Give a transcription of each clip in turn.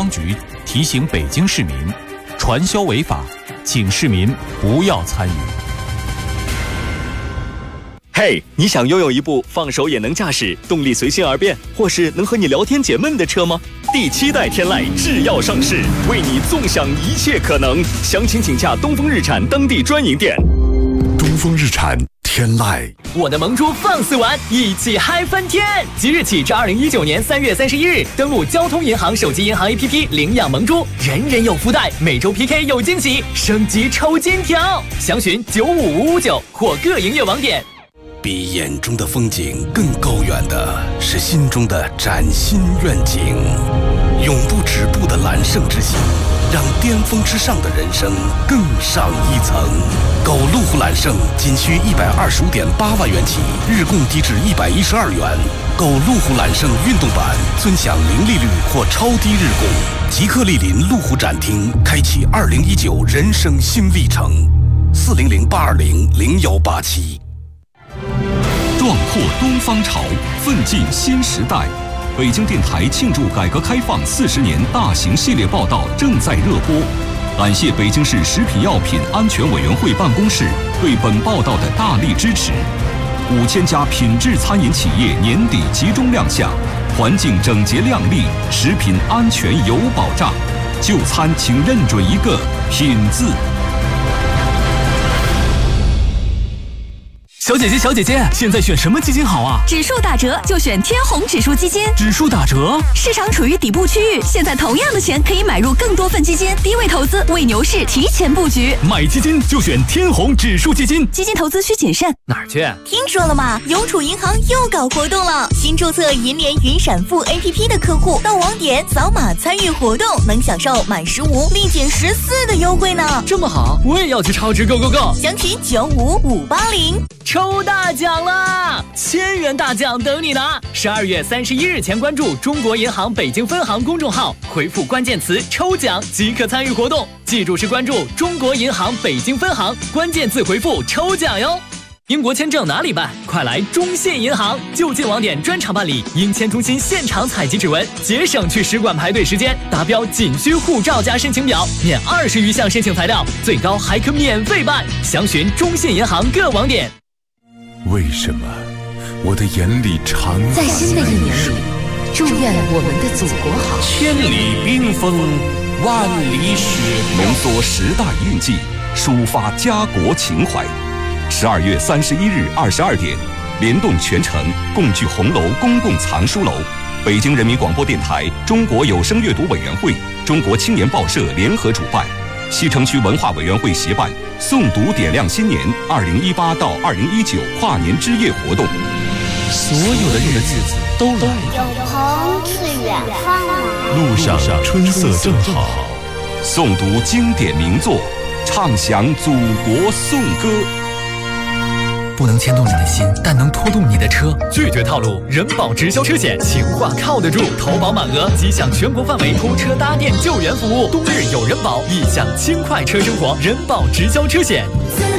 当局提醒北京市民，传销违法，请市民不要参与。 嘿，你想拥有一部放手也能驾驶、动力随心而变，或是能和你聊天解闷的车吗？第7代天籁制药上市，为你纵享一切可能。详情请洽东风日产当地专营店。 东风日产天籁， 我的萌猪放肆玩，一起嗨翻天！即日起至2019年3月31日，登录交通银行手机银行 APP 领养萌猪，人人有福袋，每周 PK 有惊喜，升级抽金条。详询95559或各营业网点。 比眼中的风景更高远的是心中的崭新愿景，永不止步的揽胜之心，让巅峰之上的人生更上一层。购路虎揽胜仅需125.8万元起，日供低至112元。购路虎揽胜运动版，尊享零利率或超低日供。即刻莅临路虎展厅，开启2019人生新历程。400-820-0187。 壮阔东方潮，奋进新时代。北京电台庆祝改革开放40年大型系列报道正在热播。感谢北京市食品药品安全委员会办公室对本报道的大力支持。5000家品质餐饮企业年底集中亮相，环境整洁亮丽，食品安全有保障。就餐请认准一个品字。 小姐姐，小姐姐，现在选什么基金好啊？ 指数打折就选天弘指数基金。 指数打折？ 市场处于底部区域，现在同样的钱可以买入更多份基金，低位投资，为牛市提前布局。 买基金就选天弘指数基金。 基金投资需谨慎。 哪儿去？ 听说了吗？邮储银行又搞活动了，新注册银联云闪付 APP 的客户到网点扫码参与活动，能享受满15立减14的优惠呢。 这么好，我也要去超值 Go Go Go。 详询95580。 抽大奖啦！1000元大奖等你拿！12月31日前关注中国银行北京分行公众号，回复关键词“抽奖”即可参与活动。记住是关注中国银行北京分行，关键字回复“抽奖”哟。英国签证哪里办？快来中信银行，就近网点专场办理，英签中心现场采集指纹，节省去使馆排队时间。达标仅需护照加申请表，免20余项申请材料，最高还可免费办。详询中信银行各网点。 为什么我的眼里常在新的一年里，祝愿我们的祖国好。 千里冰封，万里雪飘，浓缩10大印记，抒发家国情怀。12月31日22点，联动全城，共聚红楼公共藏书楼。北京人民广播电台、中国有声阅读委员会、中国青年报社联合主办，西城区文化委员会协办诵读点亮新年2018到2019跨年之夜活动。 所有的日子都来了， 有朋自远方来， 路上春色正好。 诵读经典名作，唱响祖国颂歌。 不能牵动你的心，但能拖动你的车。拒绝套路，人保直销车险，情话靠得住。投保满额即享全国范围拖车搭电救援服务，冬日有人保，一享轻快车生活。人保直销车险。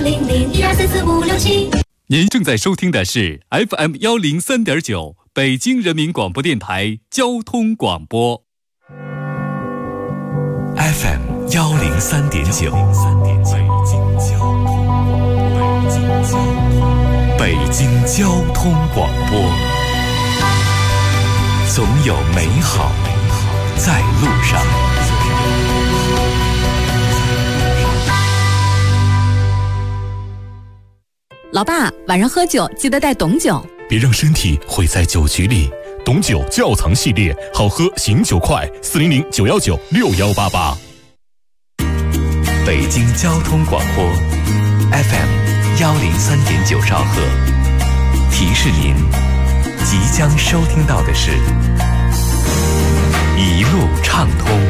400-1244567。 您正在收听的是 FM 103.9北京人民广播电台交通广播。 FM 103.9。北京交通广播，总有美好在路上。 老爸，晚上喝酒记得带董酒， 别让身体毁在酒局里。董酒窖藏系列，好喝醒酒快，400-919-6188。北京交通广播 FM 103.9兆赫，提示您，即将收听到的是一路畅通。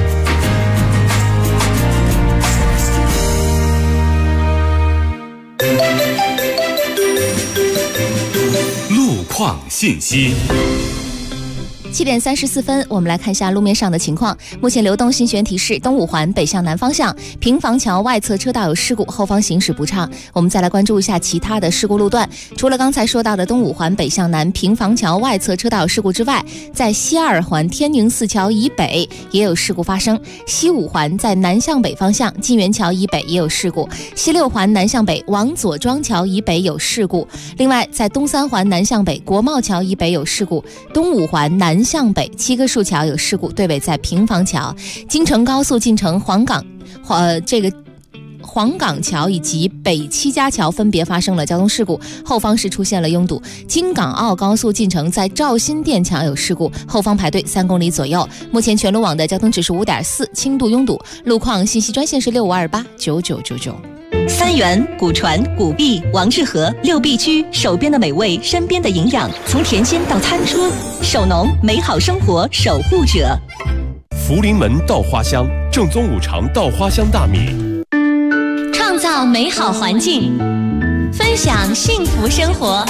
路况信息。 7点34分，我们来看一下路面上的情况。目前流动信息提示：东五环北向南方向平房桥外侧车道有事故，后方行驶不畅。我们再来关注一下其他的事故路段。除了刚才说到的东五环北向南平房桥外侧车道有事故之外，在西二环天宁寺桥以北也有事故发生。西五环在南向北方向金源桥以北也有事故。西六环南向北往左庄桥以北有事故。另外，在东三环南向北国贸桥以北有事故。东五环南向北七棵树桥有事故，对尾在平房桥。京承高速进城黄岗桥以及北七家桥分别发生了交通事故，后方是出现了拥堵。京港澳高速进城在肇新店桥有事故，后方排队3公里左右。目前全路网的交通指数5.4，轻度拥堵。路况信息专线是65289999。 三元、古传、古碧、王致和6必居，手边的美味，身边的营养，从甜心到餐桌，手农美好生活守护者。 福临门稻花香，正宗五常稻花香大米， 创造美好环境，分享幸福生活。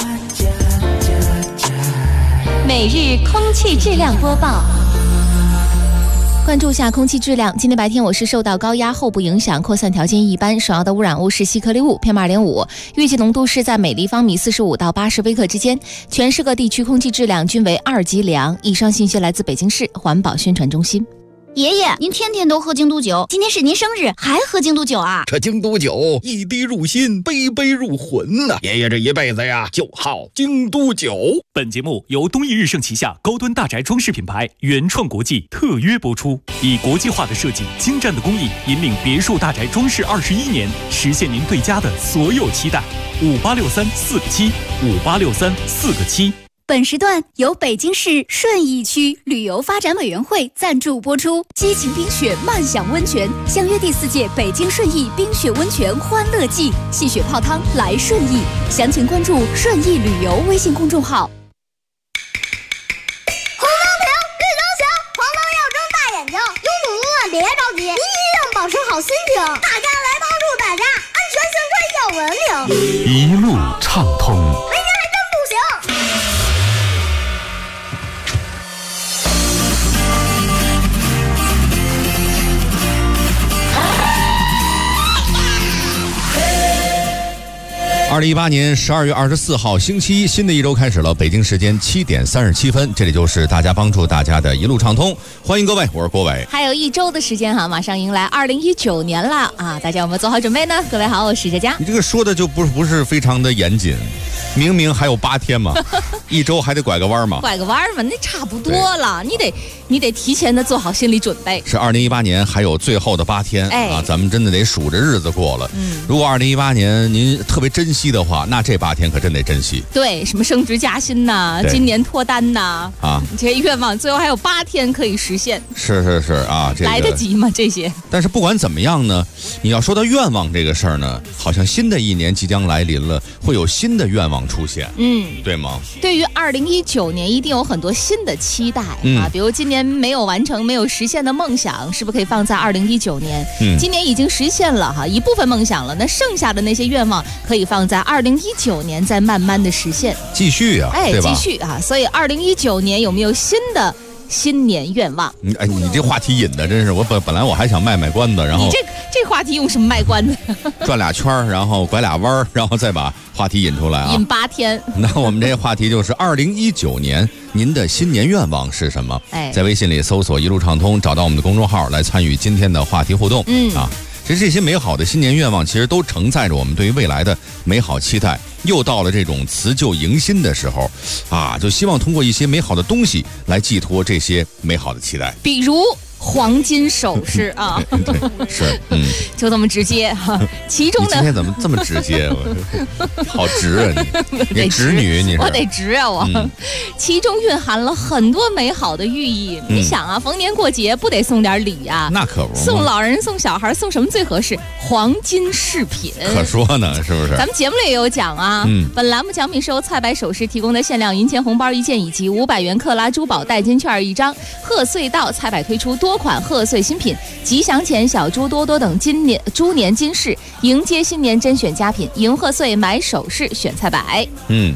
每日空气质量播报。 关注下空气质量。今天白天我市受到高压后部影响，扩散条件一般，首要的污染物是细颗粒物 PM2.5， 预计浓度是在每立方米45到80微克之间，全市各地区空气质量均为2级良。以上信息来自北京市环保宣传中心。 爷爷，您天天都喝京都酒，今天是您生日还喝京都酒啊？ 这京都酒一滴入心，杯杯入魂呐！爷爷这一辈子呀，就好京都酒。 本节目由东益日盛旗下高端大宅装饰品牌原创国际特约播出，以国际化的设计、精湛的工艺，引领别墅大宅装饰21年，实现您对家的所有期待。5863-4个7，5863-4个7。 本时段由北京市顺义区旅游发展委员会赞助播出。激情冰雪，漫享温泉，相约第4届北京顺义冰雪温泉欢乐季，戏雪泡汤来顺义。详情关注顺义旅游微信公众号。 红灯停，绿灯行，黄灯要睁大眼睛，拥堵路段别着急，您一定保持好心情。大家来帮助大家，安全幸亏要文明， 一路畅通。 没人还真不行。 2018年12月24号星期一，新的一周开始了。北京时间7点37分，这里就是大家帮助大家的一路畅通，欢迎各位，我是郭伟。 还有1周的时间哈，马上迎来2019年了啊！大家有没有做好准备呢？各位好，我是佳佳。 你这个说的就不是非常的严谨，明明还有8天嘛，1周还得拐个弯嘛？ 拐个弯嘛，那差不多了，你得提前的做好心理准备。 是2018年还有最后的8天啊，咱们真的得数着日子过了。如果2018年您特别珍惜的话，那这8天可真得珍惜。 对，什么升职加薪呐，今年脱单呐，啊，这些愿望最后还有8天可以实现。 是啊，这个来得及吗？这些。 但是不管怎么样呢，你要说到愿望这个事儿呢，好像新的一年即将来临了，会有新的愿望出现，对吗？ 对于2019年，一定有很多新的期待啊，比如今年没有完成、没有实现的梦想，是不是可以放在2019年？今年已经实现了哈一部分梦想了，那剩下的那些愿望可以放在2019年再慢慢的实现， 继续啊，对吧？ 继续啊，所以2019年有没有新的新年愿望？ 你这话题引的真是，我本来我还想卖关子，然后你这话题用什么卖关子？ 转2圈，然后拐2弯，然后再把话题引出来啊！ 引8天。那我们这个话题就是2019年您的新年愿望是什么？在微信里搜索一路畅通，找到我们的公众号来参与今天的话题互动。其实这些美好的新年愿望，其实都承载着我们对于未来的美好期待。又到了这种辞旧迎新的时候啊，就希望通过一些美好的东西来寄托这些美好的期待， 比如黄金首饰啊， 是， 就这么直接哈。其中呢， 你今天怎么这么直接？好直啊你直女，你是我得直啊我。其中蕴含了很多美好的寓意。你想啊，逢年过节不得送点礼呀？ 那可不， 送老人送小孩送什么最合适？黄金饰品。 可说呢，是不是？ 咱们节目里也有讲啊。本栏目奖品是由菜百首饰提供的限量银钱红包1件，以及500元克拉珠宝代金券1张。贺岁到，菜百推出多款贺岁新品，吉祥钱、小猪多多等猪年金饰，迎接新年甄选佳品，迎贺岁买首饰选菜百。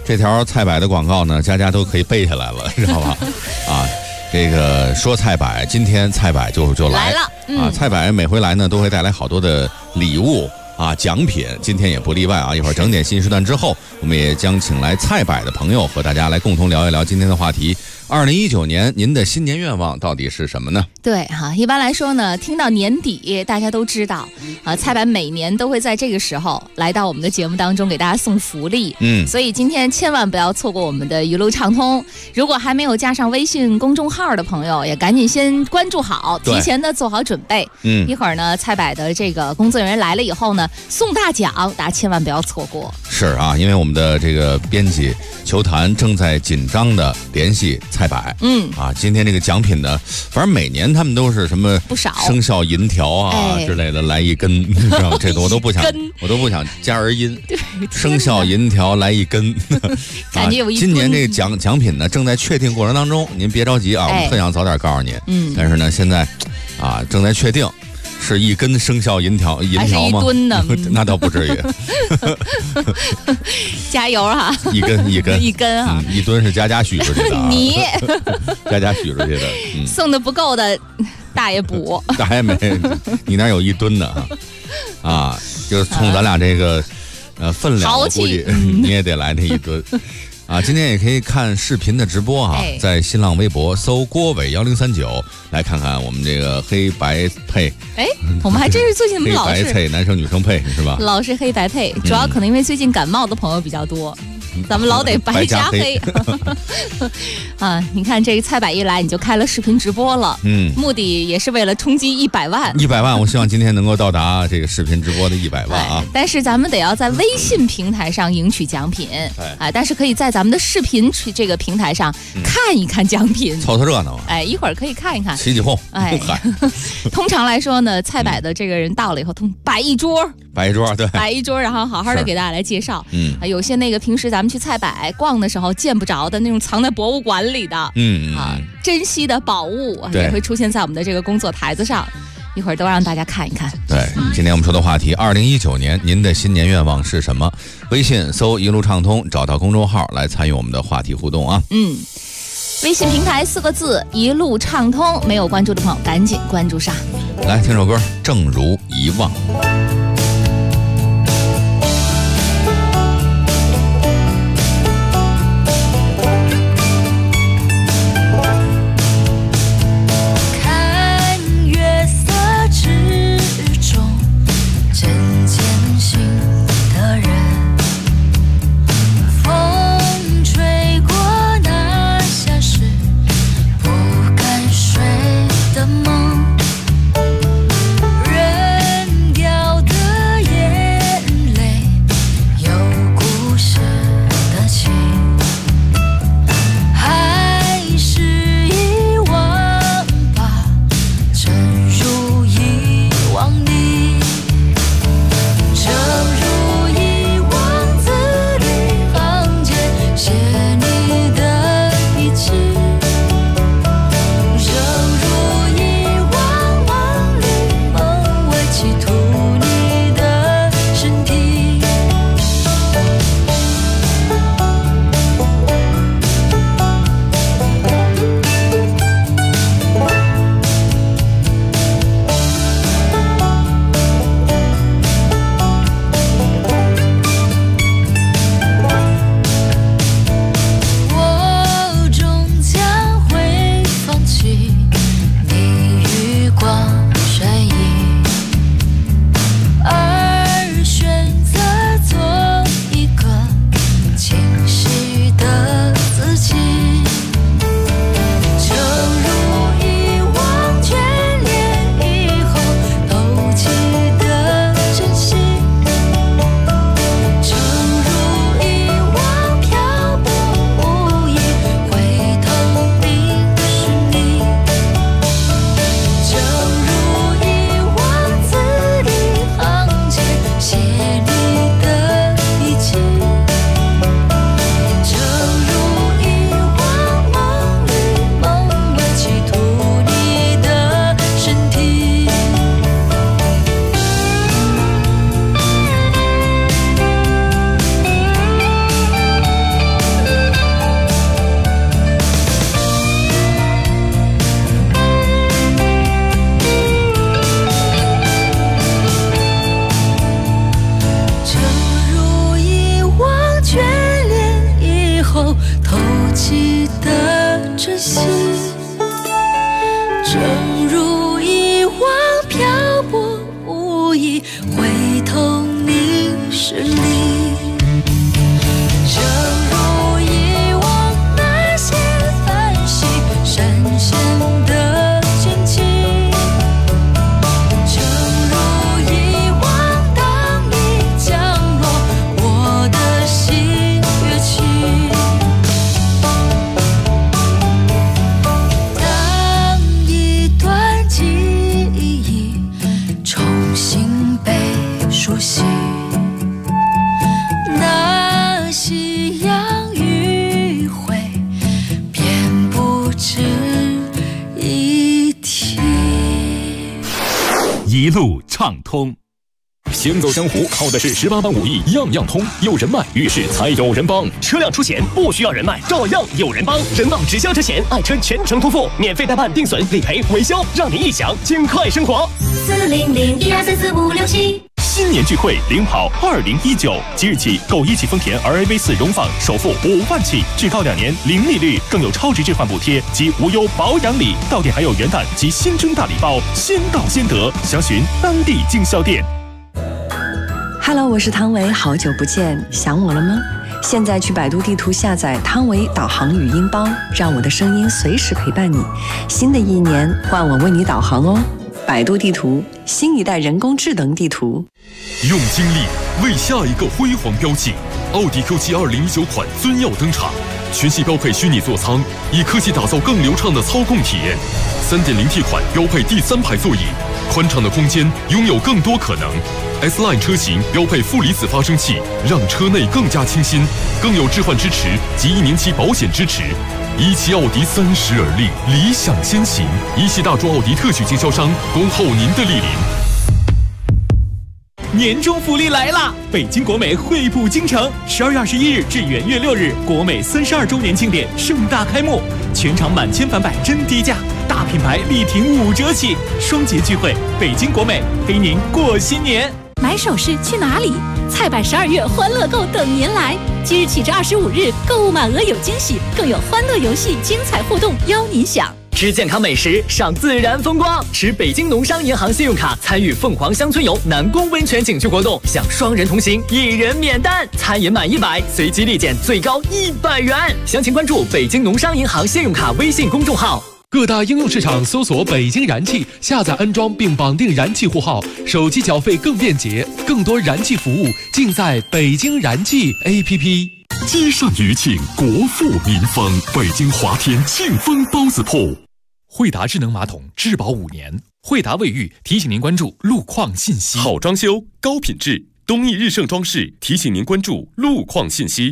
这条菜百的广告呢，家家都可以背下来了，知道吧？啊，这个说菜百，今天菜百就来了啊！菜百每回来呢，都会带来好多的礼物啊，奖品，今天也不例外啊！一会儿整点新时段之后，我们也将请来菜百的朋友和大家来共同聊一聊今天的话题。2019年，您的新年愿望到底是什么呢？ 对哈，一般来说呢，听到年底，大家都知道啊，菜百每年都会在这个时候来到我们的节目当中，给大家送福利。所以今天千万不要错过我们的一路畅通。如果还没有加上微信公众号的朋友，也赶紧先关注好，提前的做好准备。一会儿呢，菜百的这个工作人员来了以后呢，送大奖，大家千万不要错过。 是啊，因为我们的这个编辑球坛正在紧张的联系菜百。今天这个奖品呢，反正每年他们都是什么不少生肖银条啊之类的来一根，你知道吗？这个我都不想加儿音，生肖银条来一根， 感觉有一今年这个奖品呢正在确定过程当中，您别着急啊，我们特想早点告诉您。但是呢，现在啊正在确定。是一根生肖银条吗？ 还是一吨呢？ 那倒不至于。 加油哈！ 一根啊！ 一吨是家许出去的、啊。 你家许出去的， 送的不够的，大爷补。 大爷没，你哪有一吨的啊？就是冲咱俩这个分量，我估计你也得来那一吨。啊，今天也可以看视频的直播哈，在新浪微博搜郭伟1039来看看我们这个黑白配。 我们还真是最近老是黑白配，男生女生配是吧？ 老是黑白配，主要可能因为最近感冒的朋友比较多。咱们老得白加黑啊！你看这个菜百一来，你就开了视频直播了，目的也是为了冲击100万。 100万，我希望今天能够到达这个视频直播的100万啊！ 但是咱们得要在微信平台上赢取奖品，但是可以在咱们的视频这个平台上看一看奖品， 凑凑热闹。 一会儿可以看一看， 起起哄。 通常来说呢，菜百的这个人到了以后，摆一桌， 对， 摆一桌，然后好好的给大家来介绍。有些那个平时咱们去菜百逛的时候见不着的那种藏在博物馆里的，珍稀的宝物也会出现在我们的这个工作台子上，一会儿都让大家看一看。 对，今天我们说的话题，2019年您的新年愿望是什么？微信搜一路畅通，找到公众号来参与我们的话题互动啊。 微信平台4个字一路畅通，没有关注的朋友赶紧关注上。 来听首歌，正如遗忘。 人掉的里，回头你是你。正如以往那些繁星闪现的惊奇，正如以往当你降落，我的心跃起。当一段记忆重新被书写，那夕阳余晖便不值一提。 一路畅通。 行走江湖靠的是18般武艺，样样通。有人脉，遇事才有人帮。 车辆出险不需要人脉，照样有人帮。人保直销车险，爱车全程托付，免费代办、定损、理赔、维修，让你一享尽快生活。 40012344567。 新年聚会，领跑2019，即日起购一汽丰田 RAV4 荣放，首付5万起，至高2年零利率，更有超值置换补贴及无忧保养礼。到店还有元旦及新春大礼包，先到先得。详询当地经销店。 Hello， 我是汤唯，好久不见，想我了吗？现在去百度地图下载汤唯导航语音包，让我的声音随时陪伴你。新的一年，换我为你导航哦。百度地图，新一代人工智能地图。 用精力为下一个辉煌标记。奥迪 Q7 2019款尊耀登场，全系标配虚拟座舱，以科技打造更流畅的操控体验。3.0T 款标配第3排座椅，宽敞的空间拥有更多可能。S-Line 车型标配负离子发生器，让车内更加清新，更有置换支持及1年期保险支持。一汽奥迪30而立，理想先行。一汽大众奥迪特许经销商，恭候您的莅临。 年终福利来啦！北京国美惠普京城，12月21日至元月6日，国美32周年庆典盛大开幕，全场满千返百真低价，大品牌力挺5折起，双节聚会，北京国美陪您过新年。 买首饰去哪里？菜百12月欢乐购等您来！即日起至25日，购物满额有惊喜，更有欢乐游戏、精彩互动邀您享。 吃健康美食，赏自然风光，持北京农商银行信用卡参与凤凰乡村游南宫温泉景区活动，享双人同行，1人免单，餐饮满100，随机立减最高100元。详情关注北京农商银行信用卡微信公众号。 各大应用市场搜索北京燃气，下载安装并绑定燃气户号，手机缴费更便捷，更多燃气服务尽在北京燃气 APP。 街上余庆，国富民丰，北京华天庆丰包子铺。 惠达智能马桶质保5年，惠达卫浴提醒您关注路况信息。 好装修，高品质，东义日盛装饰提醒您关注路况信息。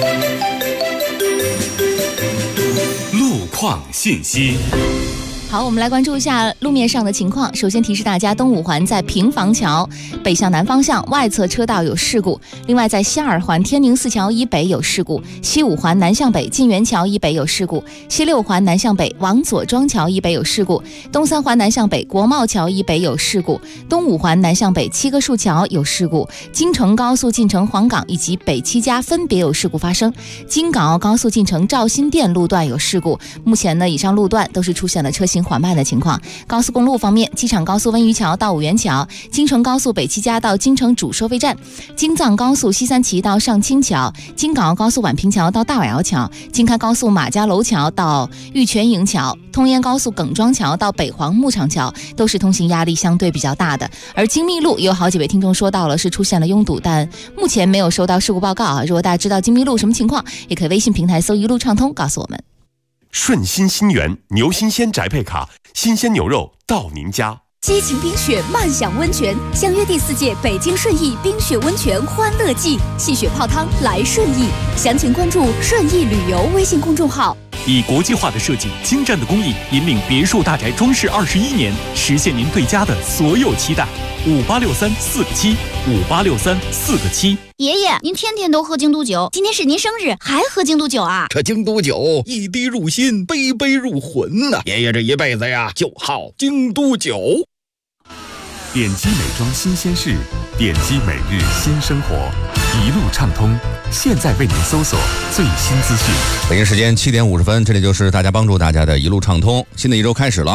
路况信息。 好，我们来关注一下路面上的情况。首先提示大家，东五环在平房桥北向南方向外侧车道有事故，另外在西二环天宁寺桥以北有事故，西五环南向北晋源桥以北有事故，西六环南向北往左庄桥以北有事故，东三环南向北国贸桥以北有事故，东五环南向北七个树桥有事故，京承高速进城黄岗以及北七家分别有事故发生，京港澳高速进城肇新店路段有事故。目前呢，以上路段都是出现了车行缓慢的情况。高速公路方面，机场高速温榆桥到五元桥，京承高速北七家到京承主收费站，京藏高速西三旗到上清桥，京港澳高速宛平桥到大瓦窑桥，京开高速马家楼桥到玉泉营桥，通燕高速耿庄桥到北黄牧场桥，都是通行压力相对比较大的。而京密路有好几位听众说到了是出现了拥堵，但目前没有收到事故报告啊。如果大家知道京密路什么情况，也可以微信平台搜一路畅通告诉我们。 顺心新源牛新鲜宅配卡，新鲜牛肉到您家。 激情冰雪慢享温泉，相约第4届北京顺义冰雪温泉欢乐季，戏雪泡汤来顺义。详情关注顺义旅游微信公众号。 以国际化的设计、精湛的工艺，引领别墅大宅装饰21年，实现您对家的所有期待。5863-4个7，5863-4个7。 爷爷，您天天都喝京都酒，今天是您生日，还喝京都酒啊？ 这京都酒一滴入心，杯杯入魂呐！爷爷这一辈子呀，就好京都酒。 点击美妆新鲜事，点击每日新生活，一路畅通。现在为您搜索最新资讯。 北京时间7点50分，这里就是大家帮助大家的一路畅通。新的一周开始了，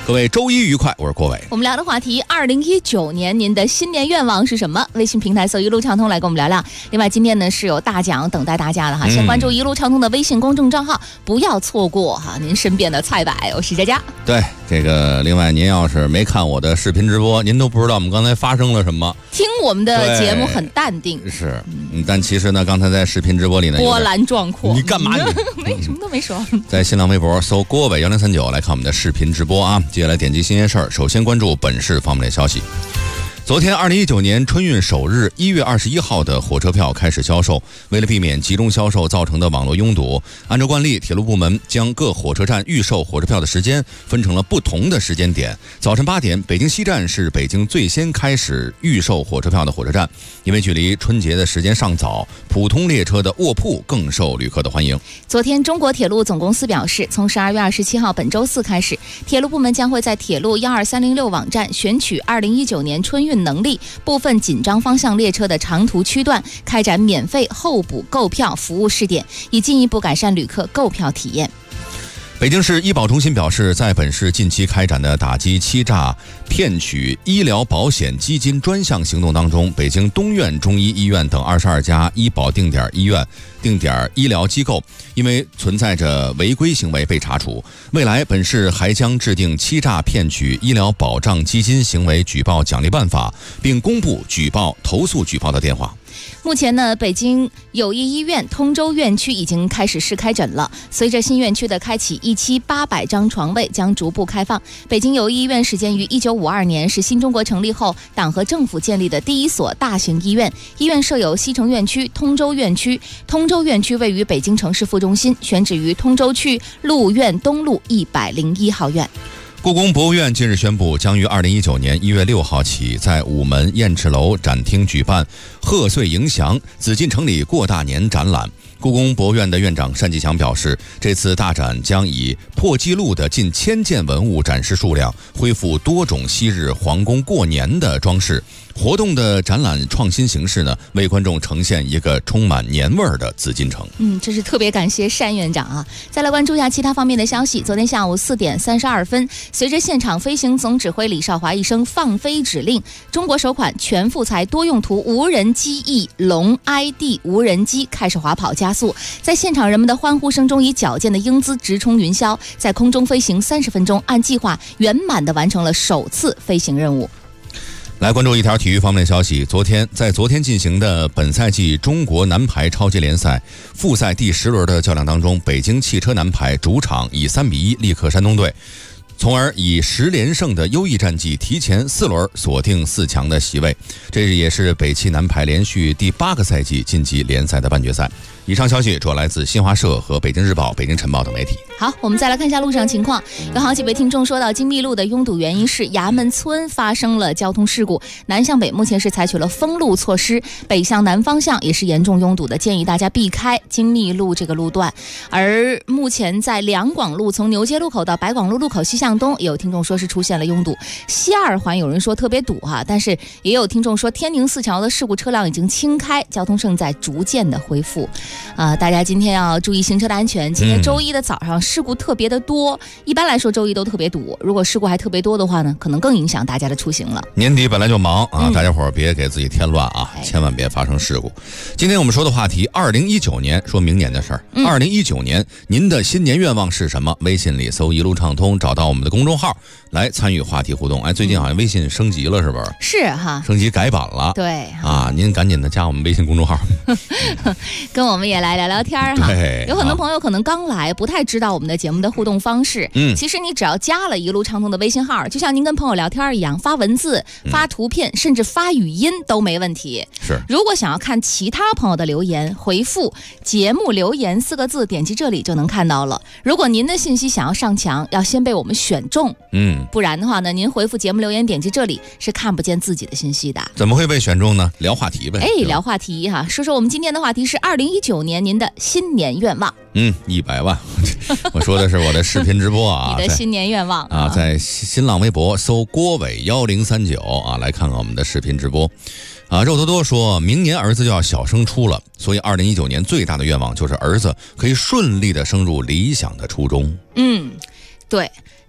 各位周一愉快，我是郭伟。 我们聊的话题，2019年您的新年愿望是什么？微信平台搜一路畅通来跟我们聊聊。另外今天呢是有大奖等待大家的哈，先关注一路畅通的微信公众账号，不要错过哈您身边的菜摆。我是佳佳。 对，这个另外您要是没看我的视频直播，您都不知道我们刚才发生了什么。 听我们的节目很淡定， 是，但其实呢，刚才在视频直播里呢， 波澜壮阔。 你干嘛你？ 没什么都没说。 在新浪微博搜郭伟1039来看我们的视频直播啊。接下来点击新鲜事儿，首先关注本市方面的消息。昨天2019年春运首日1月21号的火车票开始销售，为了避免集中销售造成的网络拥堵，按照惯例，铁路部门将各火车站预售火车票的时间分成了不同的时间点。早晨8点，北京西站是北京最先开始预售火车票的火车站，因为距离春节的时间尚早，普通列车的卧铺更受旅客的欢迎。 昨天，中国铁路总公司表示，从12月27号本周四开始，铁路部门将会在铁路12306网站选取2019年春运能力部分紧张方向列车的长途区段开展免费候补购票服务试点，以进一步改善旅客购票体验。 北京市医保中心表示，在本市近期开展的打击欺诈骗取医疗保险基金专项行动当中，北京东苑中医医院等22家医保定点医院、定点医疗机构因为存在着违规行为被查处。未来本市还将制定欺诈骗取医疗保障基金行为举报奖励办法，并公布举报、投诉举报的电话。 目前呢，北京友谊医院通州院区已经开始试开诊了。随着新院区的开启，一期800张床位将逐步开放。北京友谊医院始建于1952年，是新中国成立后党和政府建立的第一所大型医院。医院设有西城院区、通州院区。通州院区位于北京城市副中心，选址于通州区路苑东路101号院。 故宫博物院近日宣布，将于2019年1月6号起，在午门雁翅楼展厅举办贺岁迎祥紫禁城里过大年展览。故宫博物院的院长单霁翔表示，这次大展将以破纪录的近1000件文物展示数量，恢复多种昔日皇宫过年的装饰。活动的展览创新形式呢，为观众呈现一个充满年味儿的紫禁城。 这是特别感谢单院长啊！再来关注一下其他方面的消息。昨天下午4点32分，随着现场飞行总指挥李少华一声放飞指令，中国首款全副材多用途无人机翼龙 ID 无人机开始滑跑加速，在现场人们的欢呼声中，以矫健的英姿直冲云霄，在空中飞行30分钟，按计划圆满地完成了首次飞行任务。 来关注一条体育方面的消息。在昨天进行的本赛季中国男排超级联赛复赛第10轮的较量当中，北京汽车男排主场以3-1力克山东队，从而以10连胜的优异战绩提前4轮锁定4强的席位。这也是北汽男排连续第8个赛季晋级联赛的半决赛。以上消息主要来自新华社和北京日报、北京晨报等媒体。 好，我们再来看一下路上情况。有好几位听众说到金密路的拥堵原因是衙门村发生了交通事故，南向北目前是采取了封路措施，北向南方向也是严重拥堵的，建议大家避开金密路这个路段。而目前在两广路从牛街路口到白广路路口西向东，也有听众说是出现了拥堵。西2环有人说特别堵哈，但是也有听众说天宁4桥的事故车辆已经清开，交通正在逐渐的恢复。大家今天要注意行车的安全。今天周一的早上事故特别的多，一般来说周一都特别堵，如果事故还特别多的话呢，可能更影响大家的出行了。 年底本来就忙啊，大家伙儿别给自己添乱啊，千万别发生事故。今天我们说的话题，2019年，说明年的事儿。2019年您的新年愿望是什么？微信里搜一路畅通，找到我们的公众号来参与话题互动。最近好像微信升级了，是不是？ 是哈， 升级改版了。 对啊，您赶紧的加我们微信公众号， 跟我们也来聊聊天哈。有很多朋友可能刚来，不太知道我们的节目的互动方式。其实你只要加了一路畅通的微信号，就像您跟朋友聊天一样，发文字、发图片，甚至发语音都没问题。 是。 如果想要看其他朋友的留言，回复节目留言4个字，点击这里就能看到了。如果您的信息想要上墙，要先被我们选中。不然的话呢，您回复节目留言，点击这里是看不见自己的信息的。 怎么会被选中呢？聊话题呗。 聊话题哈，说说我们今天的话题是2019年您的新年愿望。 100万，我说的是我的视频直播啊。 你的新年愿望啊，在新浪微博搜郭伟1039啊，来看看我们的视频直播。肉多多说明年儿子就要小升初了，所以2019年最大的愿望就是儿子可以顺利的升入理想的初中。 对。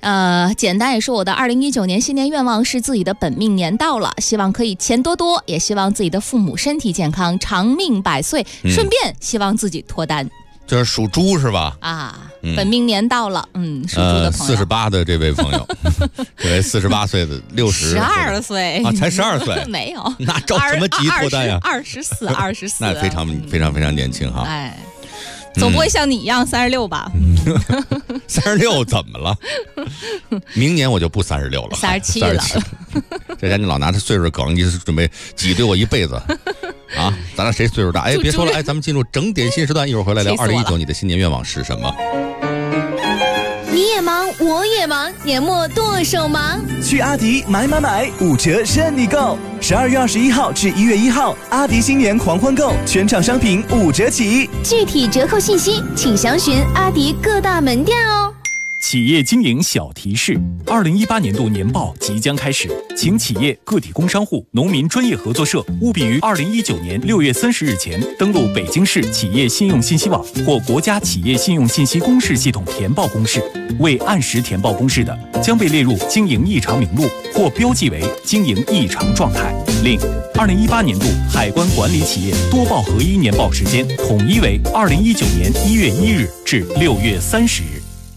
简单也说，我的2019年新年愿望是自己的本命年到了，希望可以钱多多，也希望自己的父母身体健康，长命百岁，顺便希望自己脱单。 就是属猪是吧？ 本命年到了，属猪的朋友 ，48的这位朋友，这位48岁的 12岁啊，才12岁， 没有， 那着什么急脱单呀 ？24， 那非常年轻哈。 哎，总不会像你一样36吧 ？36怎么了？明年我就不36了 ，37了。 这家你老拿着岁数梗，你是准备挤兑我一辈子啊？咱俩谁岁数大？哎，别说了，哎，咱们进入整点新时段，一会儿回来聊2019你的新年愿望是什么？ 你也忙，我也忙，年末剁手忙。 去阿迪买，5折任你购。12月21号至1月1号，阿迪新年狂欢购，全场商品5折起。 具体折扣信息，请详询阿迪各大门店哦。 企业经营小提示：2018年度年报即将开始，请企业、个体工商户、农民专业合作社务必于2019年6月30日前登录北京市企业信用信息网或国家企业信用信息公示系统填报公示。未按时填报公示的，将被列入经营异常名录或标记为经营异常状态。另，2018年度海关管理企业多报合一年报时间统一为2019年1月1日至6月30日。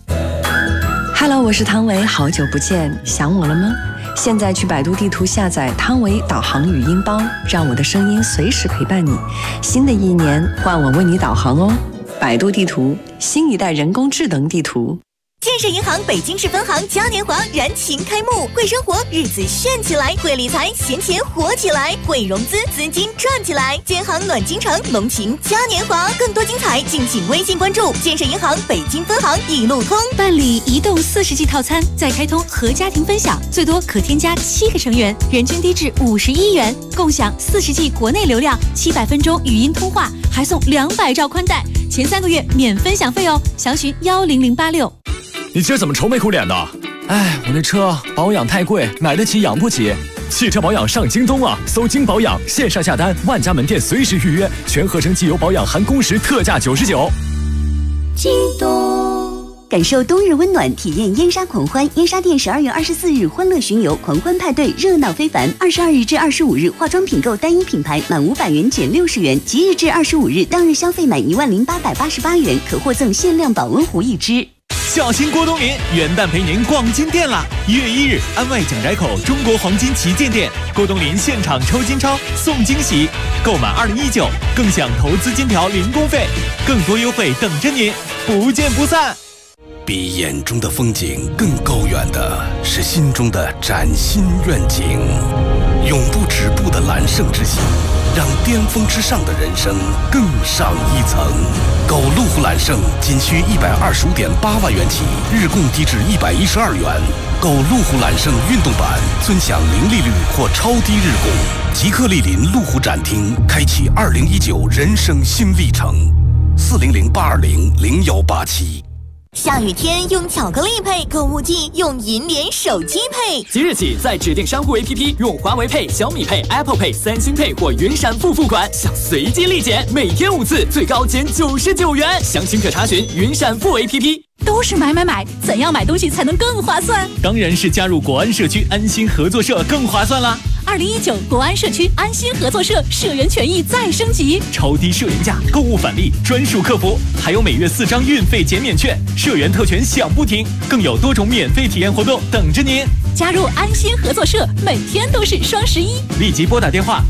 Hello， 我是汤唯，好久不见，想我了吗？现在去百度地图下载汤唯导航语音包，让我的声音随时陪伴你。新的一年，换我为你导航哦。百度地图，新一代人工智能地图。 建设银行北京市分行嘉年华燃情开幕，会生活日子炫起来，会理财闲钱活起来，会融资资金赚起来。建行暖京城浓情嘉年华，更多精彩敬请微信关注建设银行北京分行一路通。 办理移动40G 套餐，再开通和家庭分享，最多可添加7个成员，人均低至51元，共享40G 国内流量，700分钟语音通话，还送200兆宽带，前3个月免分享费哦。详询10086。 你今儿怎么愁眉苦脸的？哎，我那车保养太贵，买得起养不起。汽车保养上京东啊，搜京保养，线上下单，万家门店随时预约，全合成机油保养含工时特价99。 京东，感受冬日温暖，体验燕莎狂欢。燕莎店12月24日欢乐巡游，狂欢派对热闹非凡。22日至25日，化妆品购单一品牌满500元减60元。即日至25日，当日消费满10888元，可获赠限量保温壶1只。 小心郭冬临，元旦陪您逛金店啦！1月1日，安外蒋宅口中国黄金旗舰店，郭冬临现场抽金钞送惊喜，购满2019更享投资金条零工费，更多优惠等着您，不见不散。 比眼中的风景更高远的是心中的崭新愿景，永不止步的揽胜之心，让巅峰之上的人生更上一层。购路虎揽胜仅需125.8万元起，日供低至112元。购路虎揽胜运动版，尊享零利率或超低日供。即刻莅临路虎展厅，开启2019人生新历程。400-820-0187。 下雨天用巧克力配，购物季用银联手机配。 即日起，在指定商户 APP 用华为配、小米配、Apple Pay、三星配或云闪付付款，享随机立减，每天5次，最高减99元。详情可查询云闪付 APP。 都是买，怎样买东西才能更划算？ 当然是加入国安社区安心合作社更划算啦 ！2019国安社区安心合作社社员权益再升级， 超低社员价、购物返利、专属客服，还有每月4张运费减免券，社员特权享不停，更有多种免费体验活动等着您。 加入安心合作社，每天都是双11。 立即拨打电话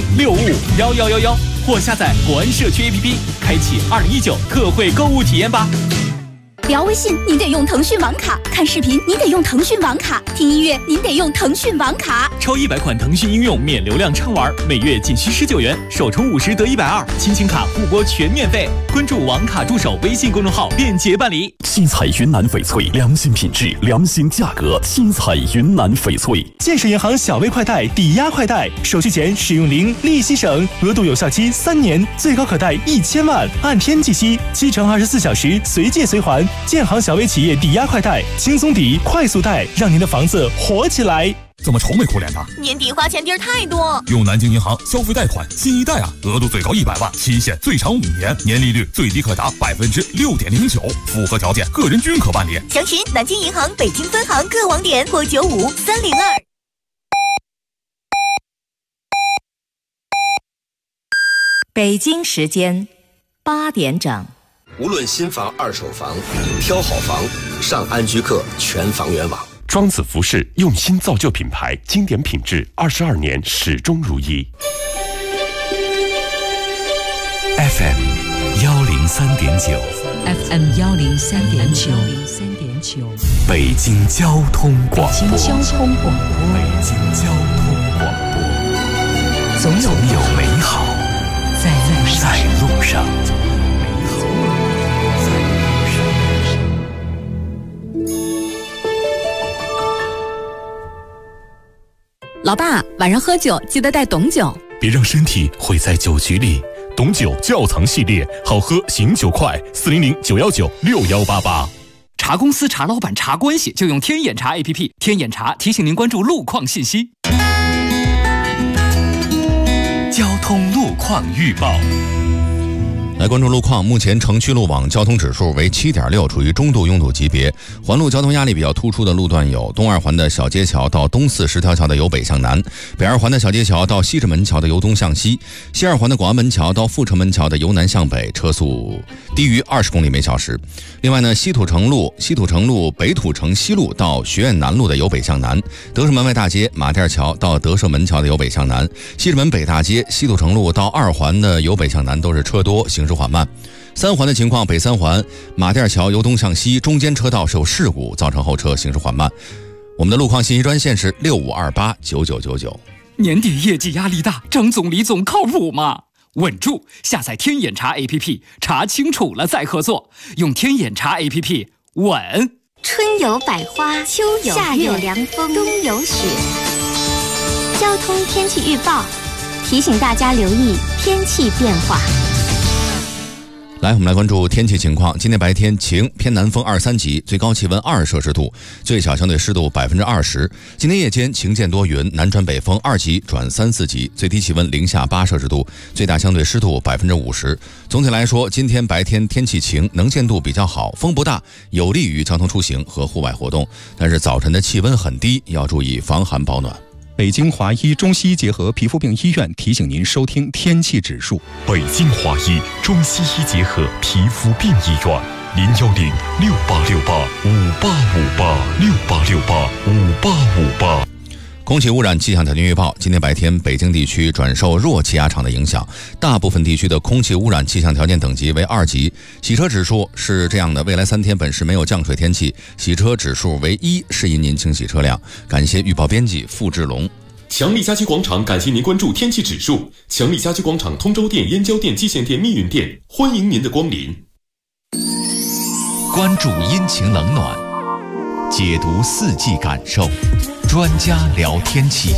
400-655-1111或下载国安社区 APP， 开启2019特惠购物体验吧。 聊微信您得用腾讯网卡，看视频您得用腾讯网卡，听音乐您得用腾讯网卡。 超100款腾讯应用免流量畅玩，每月仅需19元，首充50得120，亲情卡互拨全免费。关注网卡助手微信公众号便捷办理。 新彩云南翡翠，良心品质，良心价格。新彩云南翡翠。 建设银行小微快贷抵押快贷，手续前使用0，利息省，额度有效期3年，最高可贷1000万，按天计息，7乘24小时随借随还， 建行小微企业抵押快贷，轻松抵，快速贷，让您的房子活起来。 怎么愁眉苦脸的？ 年底花钱地儿太多。 用南京银行消费贷款新一代啊，额度最高100万，期限最长5年，年利率最低可达6.09%，符合条件个人均可办理。 详询南京银行北京分行各网点或95-302。 北京时间8点整。 无论新房、二手房，挑好房，上安居客全房源网。 庄子服饰用心造就品牌，经典品质，22年始终如一。 FM 103.9 FM 103.9 北京交通广播。 北京交通广播。 北京交通广播。 总有美好在路上。 老爸，晚上喝酒记得带董酒， 别让身体毁在酒局里。董酒窖藏系列，好喝醒酒快，400-919-6188。 查公司、查老板、查关系，就用天眼查 APP。天眼查提醒您关注路况信息。 交通路况预报。 来关注路况，目前城区路网交通指数为7.6，处于中度拥堵级别。环路交通压力比较突出的路段有东二环的小街桥到东四十条桥的由北向南，北二环的小街桥到西直门桥的由东向西，西二环的广安门桥到阜成门桥的由南向北，车速低于20公里每小时。另外呢，西土城路北土城西路到学院南路的由北向南，德胜门外大街马甸桥到德胜门桥的由北向南，西直门北大街西土城路到二环的由北向南都是车多，行驶缓慢。三环的情况，北三环马甸桥由东向西中间车道是有事故，造成后车行驶缓慢。我们的路况信息专线是65289999。 年底业绩压力大，张总李总靠谱吗？稳住！下载天眼查 APP， 查清楚了再合作。用天眼查 APP， 稳。 春有百花，秋有夏有凉风，冬有雪。交通天气预报提醒大家留意天气变化。 来，我们来关注天气情况。今天白天晴，偏南风2、3级，最高气温2摄氏度，最小相对湿度20%。今天夜间晴间多云，南转北风2级转3、4级，最低气温零下8摄氏度，最大相对湿度50%。总体来说，今天白天天气晴，能见度比较好，风不大，有利于交通出行和户外活动。但是早晨的气温很低，要注意防寒保暖。 北京华医中西医结合皮肤病医院提醒您收听天气指数。 北京华医中西医结合皮肤病医院，010-6868-5858，6868-5858。 空气污染气象条件预报：今天白天，北京地区转受弱气压场的影响，大部分地区的空气污染气象条件等级为2级。洗车指数是这样的：未来3天本市没有降水天气，洗车指数为1，适宜您清洗车辆。感谢预报编辑付志龙。 强力家居广场感谢您关注天气指数。强力家居广场通州店、燕郊店、蓟县店、密云店，欢迎您的光临。 关注阴晴冷暖，解读四季感受。专家聊天气。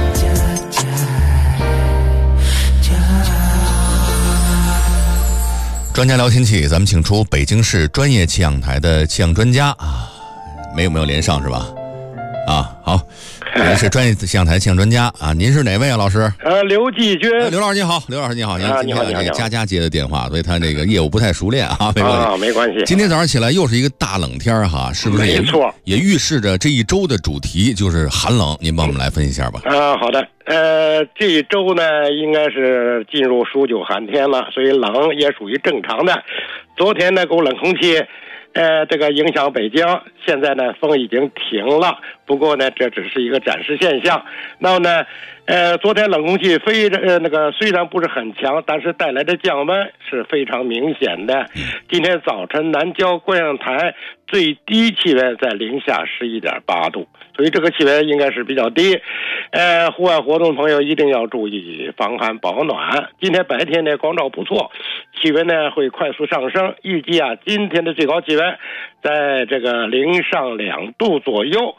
专家聊天气，咱们请出北京市专业气象台的气象专家啊，没有连上是吧？啊，好，您是专业气象台气象专家啊，您是哪位啊，老师？ 刘继军。 刘老师您好，刘老师您好，今天这个佳接的电话，所以他这个业务不太熟练啊， 没关系。 今天早上起来又是一个大冷天哈，是不是？ 没错， 也预示着这一周的主题就是寒冷，您帮我们来分析一下吧。 好的，这一周呢应该是进入数9寒天了，所以冷也属于正常的。昨天呢，股冷空气。这个影响北京，现在呢风已经停了，不过呢这只是一个暂时现象。那么呢，昨天冷空气虽然不是很强，但是带来的降温是非常明显的。今天早晨南郊观象台最低气温在零下11.8度，所以这个气温应该是比较低。户外活动朋友一定要注意防寒保暖。今天白天呢光照不错，气温呢会快速上升，预计啊今天的最高气温在这个零上2度左右。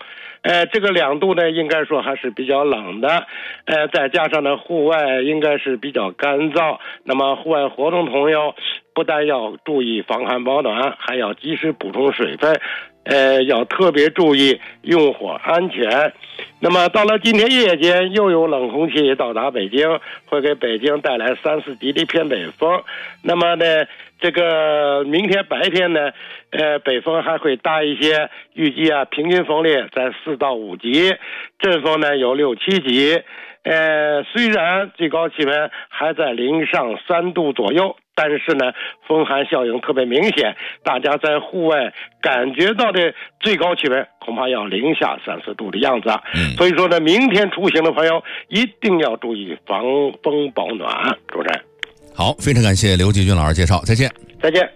这个2度呢，应该说还是比较冷的，再加上呢，户外应该是比较干燥。那么户外活动朋友不但要注意防寒保暖，还要及时补充水分，要特别注意用火安全。那么到了今天夜间，又有冷空气到达北京，会给北京带来3、4级的偏北风。那么呢，这个明天白天呢，北风还会大一些，预计啊平均风力在4到5级，阵风呢有6、7级。虽然最高气温还在零上3度左右，但是呢，风寒效应特别明显，大家在户外感觉到的最高气温恐怕要零下3、4度的样子。所以说呢，明天出行的朋友一定要注意防风保暖。主持人， 好，非常感谢刘继军老师介绍，再见。 再见。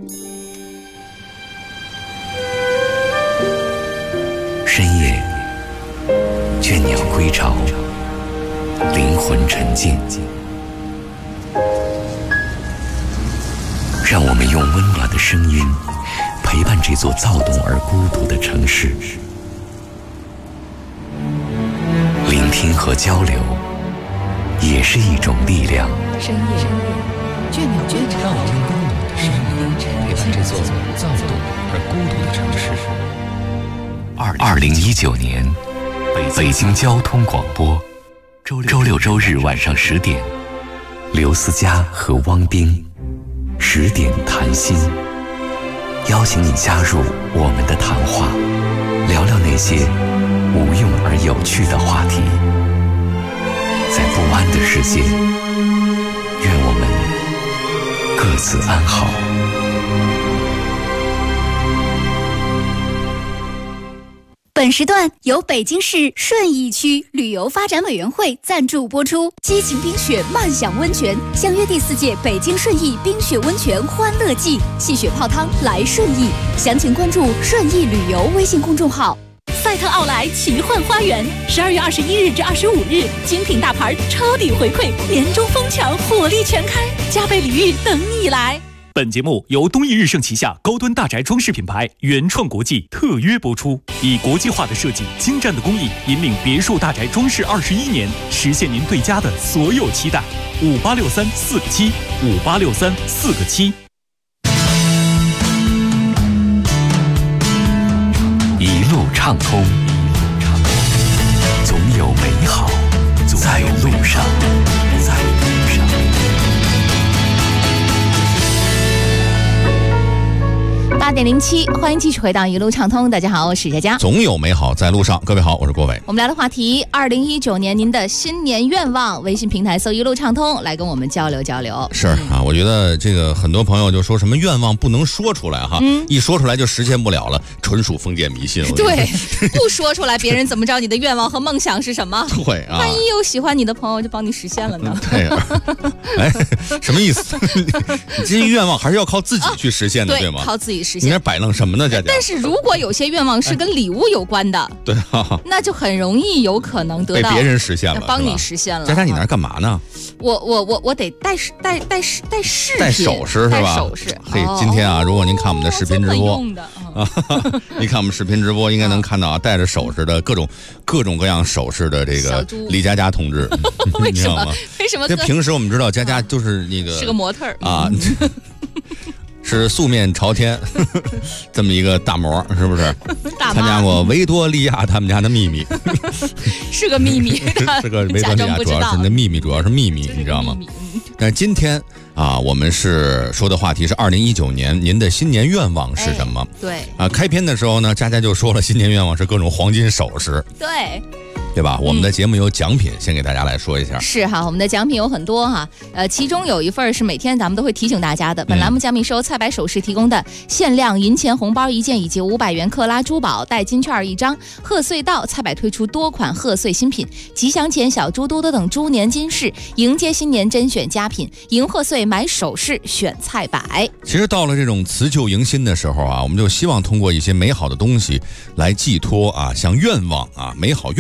深夜，倦鸟归巢，灵魂沉静，让我们用温暖的声音陪伴这座躁动而孤独的城市。聆听和交流也是一种力量。 深夜，倦鸟归巢，让我用温暖的声音陪伴这座躁动而孤独的城市。 2019年，北京交通广播，周六周日晚上10点，刘思佳和汪冰10点谈心，邀请你加入我们的谈话，聊聊那些无用而有趣的话题。在不安的世界，愿我们各自安好。 本时段由北京市顺义区旅游发展委员会赞助播出。激情冰雪，漫享温泉，相约第4届北京顺义冰雪温泉欢乐季，戏雪泡汤来顺义。详情关注顺义旅游微信公众号。赛特奥莱奇幻花园，12月21日至25日，精品大牌抄底回馈，年终疯抢，火力全开，加倍礼遇等你来。 本节目由东义日盛旗下高端大宅装饰品牌原创国际特约播出，以国际化的设计、精湛的工艺，引领别墅大宅装饰21年，实现您对家的所有期待。5863-4个7，5863-4个7。 一路畅通，总有美好在路上。 8点07，欢迎继续回到一路畅通。大家好，我是佳佳。 总有美好在路上，各位好，我是郭伟。 我们聊的话题，2019年您的新年愿望，微信平台搜一路畅通来跟我们交流交流。 是啊，我觉得这个很多朋友就说什么愿望不能说出来哈，一说出来就实现不了了，纯属封建迷信。 对，不说出来，别人怎么知道你的愿望和梦想是什么？ 对啊， 万一有喜欢你的朋友就帮你实现了呢？ 对啊，哎，什么意思？你这些愿望还是要靠自己去实现的，对吗？ 靠自己实现。 你那摆弄什么呢，佳佳？ 但是如果有些愿望是跟礼物有关的， 对啊， 那就很容易有可能得到被别人实现了， 帮你实现了。 佳佳，你那干嘛呢？ 我得戴饰戴首饰是吧？ 戴首饰。 嘿，今天啊，如果您看我们的视频直播啊，您看我们视频直播应该能看到啊，戴着首饰的各种各样首饰的这个李佳佳同志， 为什么？为什么？ 这平时我们知道佳佳就是那个是个模特啊。是素面朝天这么一个大模，是不是？参加过维多利亚他们家的秘密， 是个秘密， 是个维多利亚，主要是那秘密，主要是秘密，你知道吗？但是今天啊，我们是说的话题是2019年您的新年愿望是什么？ 对啊，开篇的时候呢，佳佳就说了，新年愿望是各种黄金首饰。对吧？我们的节目有奖品，先给大家来说一下。 是哈，我们的奖品有很多哈，其中有一份是每天咱们都会提醒大家的。本栏目奖品是由菜百首饰提供的限量银钱红包1件以及500元克拉珠宝代金券1张。贺岁到，菜百推出多款贺岁新品，吉祥钱、小猪多多等猪年金饰，迎接新年甄选佳品，迎贺岁买首饰选菜百。 其实到了这种辞旧迎新的时候啊，我们就希望通过一些美好的东西来寄托啊，像愿望啊、美好愿望这种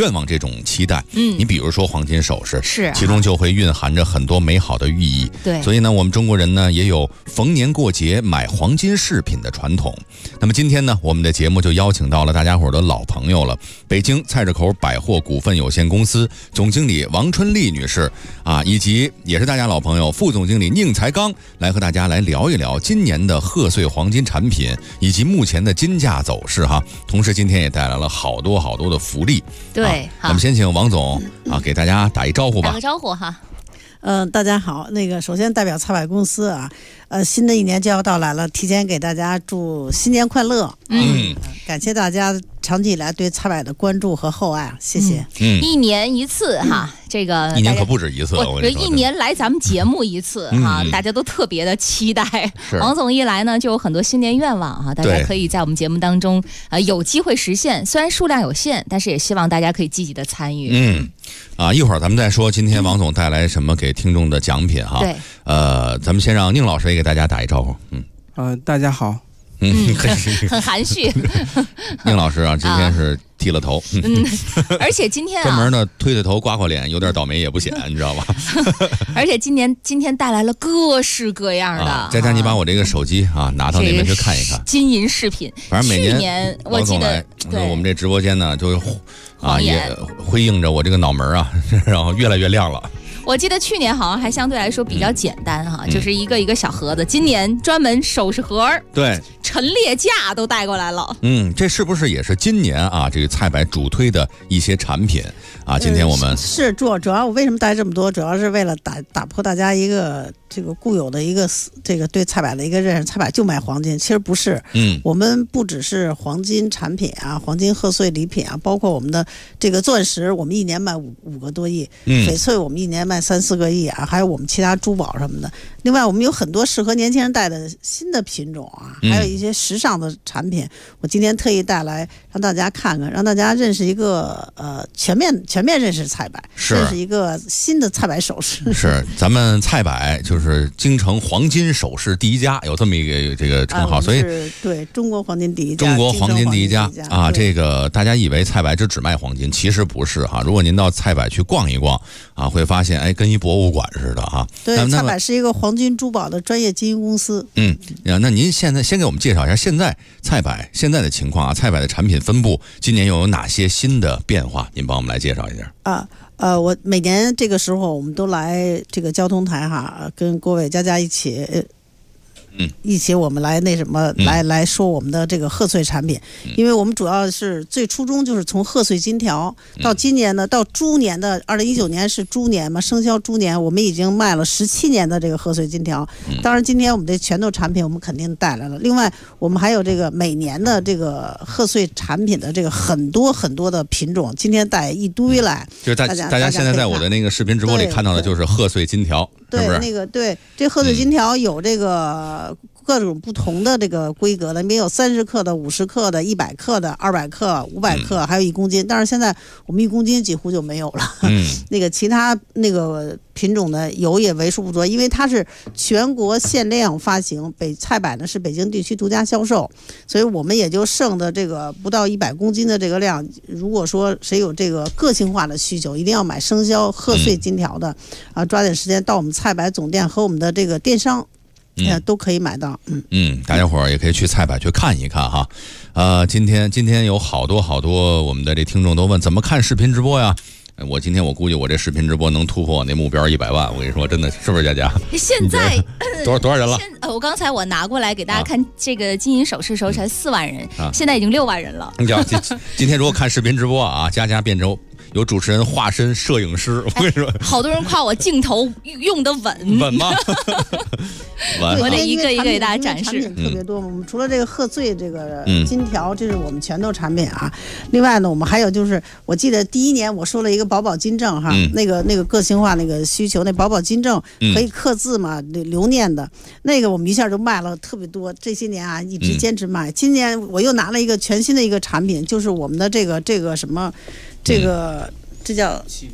种期待。你比如说黄金首饰， 是其中就会蕴含着很多美好的寓意。 对， 所以呢，我们中国人呢也有逢年过节买黄金饰品的传统。那么今天呢，我们的节目就邀请到了大家伙的老朋友了，北京菜市口百货股份有限公司总经理王春丽女士啊，以及也是大家老朋友副总经理宁才刚，来和大家来聊一聊今年的贺岁黄金产品以及目前的金价走势哈。同时今天也带来了好多的福利。 对， 咱们先请王总啊给大家打一招呼吧。 打个招呼哈。 大家好，首先代表菜百公司啊，新的一年就要到来了，提前给大家祝新年快乐。感谢大家长期以来对菜百的关注和厚爱，谢谢。 一年一次哈，这个一年可不止一次， 我跟你说，一年来咱们节目一次哈，大家都特别的期待。王总一来呢，就有很多新年愿望哈，大家可以在我们节目当中有机会实现，虽然数量有限，但是也希望大家可以积极的参与。 一会儿咱们再说今天王总带来什么给听众的奖品哈。 对， 咱们先让宁老师也给大家打一招呼。 大家好。 很含蓄。 宁老师啊，今天是剃了头， 而且今天专门呢推推头刮刮脸，有点倒霉也不显，你知道吧？ 而且今天带来了各式各样的。 佳佳，你把我这个手机拿到那边去看一看， 金银饰品。 反正每年我记得， 我们这直播间呢就也辉映着我这个脑门啊，然后越来越亮了。 我记得去年好像还相对来说比较简单哈，就是一个一个小盒子。今年专门首饰盒， 对， 陈列架都带过来了。 这是不是也是今年啊这个菜百主推的一些产品啊？今天我们是主要我为什么带这么多，主要是为了打破大家一个这个固有的一个这个对菜百的一个认识，菜百就买黄金，其实不是。我们不只是黄金产品啊，黄金贺岁礼品啊，包括我们的这个钻石，我们一年卖5个多亿，翡翠我们一年卖3-4个亿啊，还有我们其他珠宝什么的。另外我们有很多适合年轻人戴的新的品种啊，还有一些时尚的产品，我今天特意带来让大家看看，让大家认识一个全面认识菜百，认识一个新的菜百首饰。是咱们菜百就是京城黄金首饰第一家，有这么一个这个称号，所以对中国黄金第一家， 中国黄金第一家啊。这个大家以为菜百只卖黄金，其实不是哈。如果您到菜百去逛一逛啊，会发现跟一博物馆似的哈。 对，菜百是一个黄金珠宝的专业经营公司。 那您现在先给我们介绍一下现在菜百现在的情况啊，菜百的产品分布今年又有哪些新的变化？您帮我们来介绍一下。 我每年这个时候我们都来这个交通台哈，跟各位佳佳一起我们来来说我们的这个贺岁产品，因为我们主要是最初衷就是从贺岁金条到今年呢，到猪年的2019年是猪年嘛，生肖猪年，我们已经卖了17年的这个贺岁金条。当然今天我们这拳头产品我们肯定带来了，另外我们还有这个每年的这个贺岁产品的这个很多的品种，今天带一堆来。 就是大家现在在我的那个视频直播里看到的就是贺岁金条， 对，这贺岁金条有这个各种不同的这个规格的，里面有30克的、50克的、100克的、200克、500克，还有1公斤。但是现在我们1公斤几乎就没有了。那个其他那个品种的有也为数不多，因为它是全国限量发行，菜百呢是北京地区独家销售，所以我们也就剩的这个不到100公斤的这个量。如果说谁有这个个性化的需求，一定要买生肖贺岁金条的抓紧时间到我们菜百总店和我们的这个电商。都可以买到。 大家伙儿也可以去菜百去看一看哈。今天有好多我们的这听众都问怎么看视频直播呀？我估计我这视频直播能突破我那目标100万。我跟你说，真的是不是佳佳？ 现在多少人了？ 我刚才我拿过来给大家看这个金银首饰的时候才4万人，现在已经6万人了。 你知道今天如果看视频直播啊，佳佳变成有主持人化身摄影师，我跟你说， 好多人夸我镜头用的稳吗？ 我得一个一个给大家展示。 产品特别多，我们除了这个贺岁这个金条，这是我们拳头产品啊。另外呢，我们还有就是，我记得第1年我说了一个宝金证哈，那个个性化那个需求，那宝金证可以刻字嘛，留念的那个，我们一下就卖了特别多。这些年啊，一直坚持卖。今年我又拿了一个全新的一个产品，就是我们的这个什么。这叫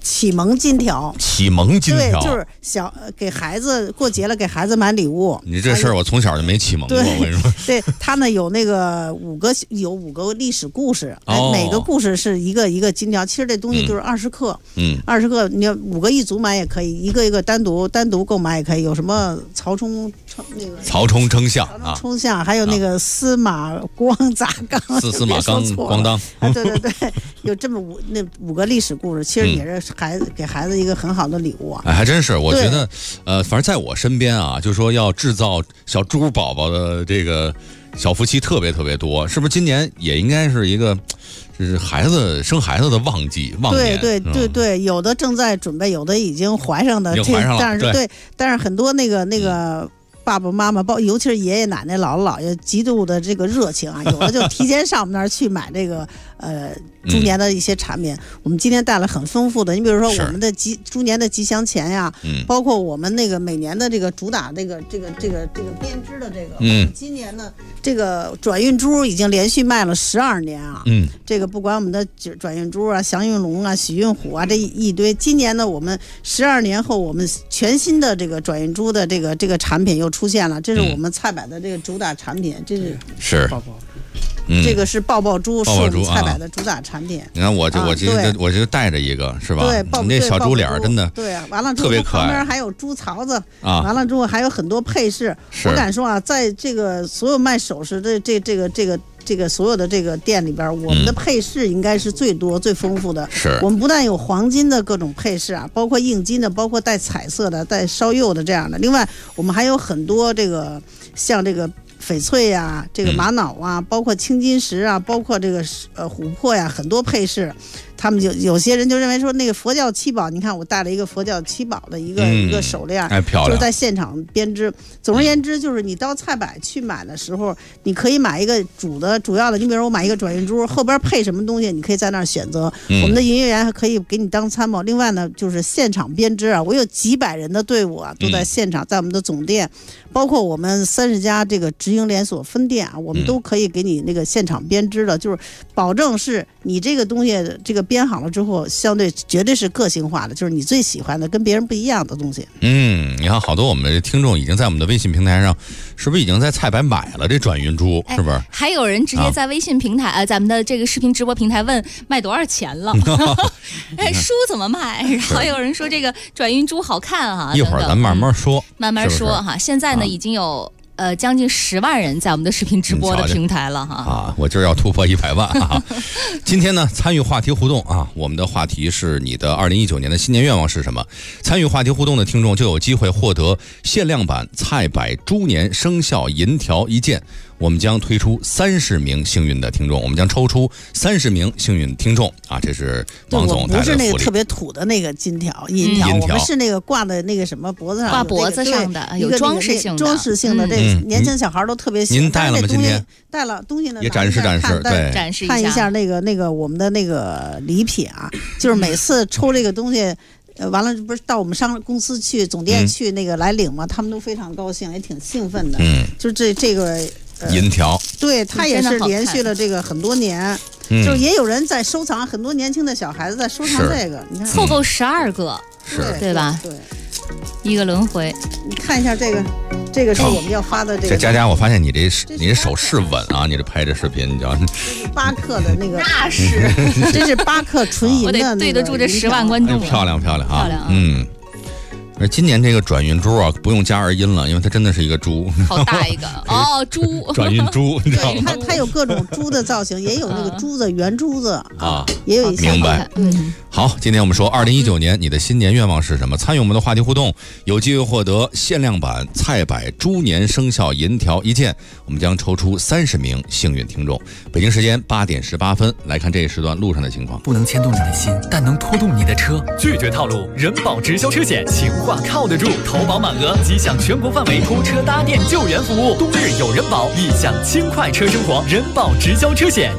启蒙金条。 启蒙金条， 对，就是给孩子过节了，给孩子买礼物。 你这事儿我从小就没启蒙过，我跟你说。 对，他呢有那个五个历史故事，每个故事是一个金条。其实这东西就是20克，20克，你要5个一组买也可以，一个单独购买也可以。有什么曹冲称象，还有那个司马光砸缸， 司马光当， 对，有这么5个历史故事，其实也是给孩子一个很好的礼物啊。 还真是，我觉得反正在我身边啊，就说要制造小猪宝宝的这个小夫妻特别特别多，是不是？今年也应该是一个。就是生孩子的旺年， 对，有的正在准备，有的已经怀上的，但是很多那个爸爸妈妈，尤其是爷爷奶奶、姥姥姥爷，极度的这个热情啊，有的就提前上我们那儿去买这个猪年的一些产品。我们今天带了很丰富的，你比如说我们的猪年的吉祥钱呀，包括我们那个每年的这个主打这个编织的这个，今年呢这个转运猪已经连续卖了12年啊，这个不管我们的转运猪啊、祥运龙啊、喜运虎啊这一堆，今年呢我们12年后我们全新的这个转运猪的这个产品又出现了，这是我们菜百的这个主打产品，这是抱抱。这个是抱抱猪，是我们菜百的主打产品。 你看我就带着一个，是吧？ 对， 那小猪脸真的对啊，完了之后特别可爱， 旁边还有猪槽子啊，完了之后还有很多配饰。我敢说啊，在这个所有卖首饰的这个所有的这个店里边，我们的配饰应该是最多最丰富的。 是我们不但有黄金的各种配饰啊，包括硬金的，包括带彩色的、带烧釉的这样的。另外，我们还有很多这个像这个翡翠呀、这个玛瑙啊，包括青金石啊，包括这个琥珀呀，很多配饰。他们就有些人就认为说那个佛教七宝，你看我带了一个佛教七宝的一个手链，就是在现场编织。总而言之，就是你到菜百去买的时候，你可以买一个主要的，你比如我买一个转运珠，后边配什么东西，你可以在那儿选择。我们的营业员还可以给你当参谋。另外呢，就是现场编织啊，我有几百人的队伍啊，都在现场，在我们的总店，包括我们30家这个直营连锁分店啊，我们都可以给你那个现场编织的，就是保证是你这个东西这个编好了之后，相对绝对是个性化的，就是你最喜欢的跟别人不一样的东西。 你看好多我们的听众已经在我们的微信平台上，是不是已经在菜百买了这转运珠？是不是？ 还有人直接在微信平台咱们的这个视频直播平台问卖多少钱了？书怎么卖？然后有人说这个转运珠好看啊， 一会儿咱慢慢说， 哈。现在呢已经有将近10万人在我们的视频直播的平台了哈啊！我今儿要突破100万啊！今天呢，参与话题互动啊，我们的话题是你的2019年的新年愿望是什么？参与话题互动的听众就有机会获得限量版菜百猪年生肖银条1件。我们将推出30名幸运的听众，我们将抽出30名幸运听众啊！这是王总带来的福利。 不是那个特别土的那个银条，我们是那个挂在那个什么脖子上， 挂脖子上的，有装饰性的， 这年轻小孩都抽这喜欢。 您带了吗？今天带了东西呢， 也展示，对， 展示看一下那个我们的那个礼品啊，就是每次抽这个东西。完了，不是到我们公司去总店去那个来领嘛，他们都非常高兴，也挺兴奋的。就这个银条， 对，它也是连续了这个很多年，就是也有人在收藏，很多年轻的小孩子在收藏这个。你看， 凑够12个，对吧？ 对， 一个轮回。 你看一下这个。这个是我们要发的这个。 佳佳，我发现你这手势稳啊！你这拍这视频，你知道？ 这是8克的那个。 那是， 这是8克纯银的。 我得对得住这10万观众。 漂亮啊！ 漂亮啊！ 而今年这个转运珠啊，不用加2音了，因为它真的是一个猪。 好大一个哦，猪。 转运珠，你知道吗？ 它有各种猪的造型，也有那个珠子圆珠子啊，也有一些。 明白。好，今天我们说2019年你的新年愿望是什么？参与我们的话题互动，有机会获得限量版菜百猪年生肖银条1件。我们将抽出30名幸运听众。北京时间8点18分，来看这一时段路上的情况。 不能牵动你的心，但能拖动你的车。拒绝套路，人保直销车险，情话靠得住，投保满额即享全国范围拖车搭电救援服务，冬日有人保，立享轻快车生活。人保直销车险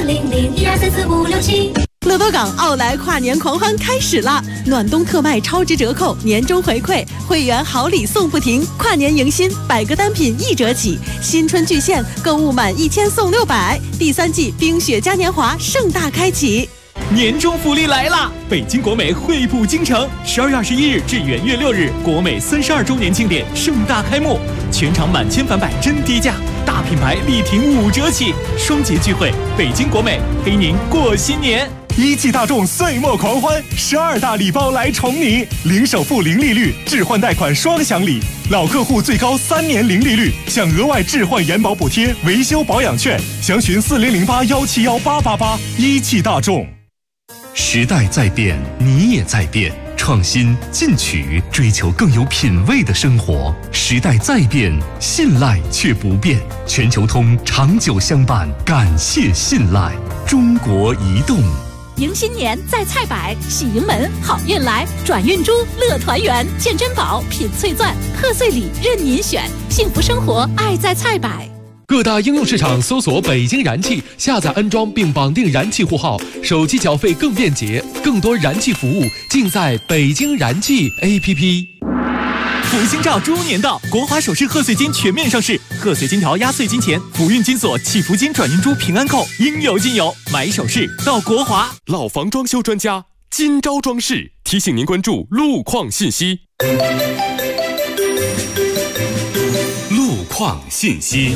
40012344567。乐多港奥莱跨年狂欢开始啦！暖冬特卖超值折扣，年终回馈，会员好礼送不停，跨年迎新，100个单品1折起，新春巨献，购物满1000送600，第3季冰雪嘉年华盛大开启。 年终福利来啦！北京国美惠普京城，12月21日至元月6日，国美32周年庆典盛大开幕，全场满千返百真低价，大品牌力挺5折起，双节聚会，北京国美陪您过新年。 一汽大众岁末狂欢，12大礼包来宠你，零首付零利率，置换贷款双享礼，老客户最高3年零利率，享额外置换延保补贴、维修保养券，详询4008171888。一汽大众。 时代在变，你也在变，创新进取，追求更有品味的生活。时代在变，信赖却不变。全球通长久相伴，感谢信赖。中国移动。 迎新年在菜百，喜迎门好运来，转运珠乐团圆，见珍宝品翠钻，贺岁礼任您选，幸福生活爱在菜百。 各大应用市场搜索北京燃气，下载安装并绑定燃气户号，手机缴费更便捷，更多燃气服务尽在北京燃气 APP。 福星照猪年到，国华首饰贺岁金全面上市，贺岁金条压岁金钱、福运金锁、祈福金、转运珠、平安扣应有尽有，买首饰到国华。 老房装修专家金招装饰提醒您关注路况信息。 路况信息。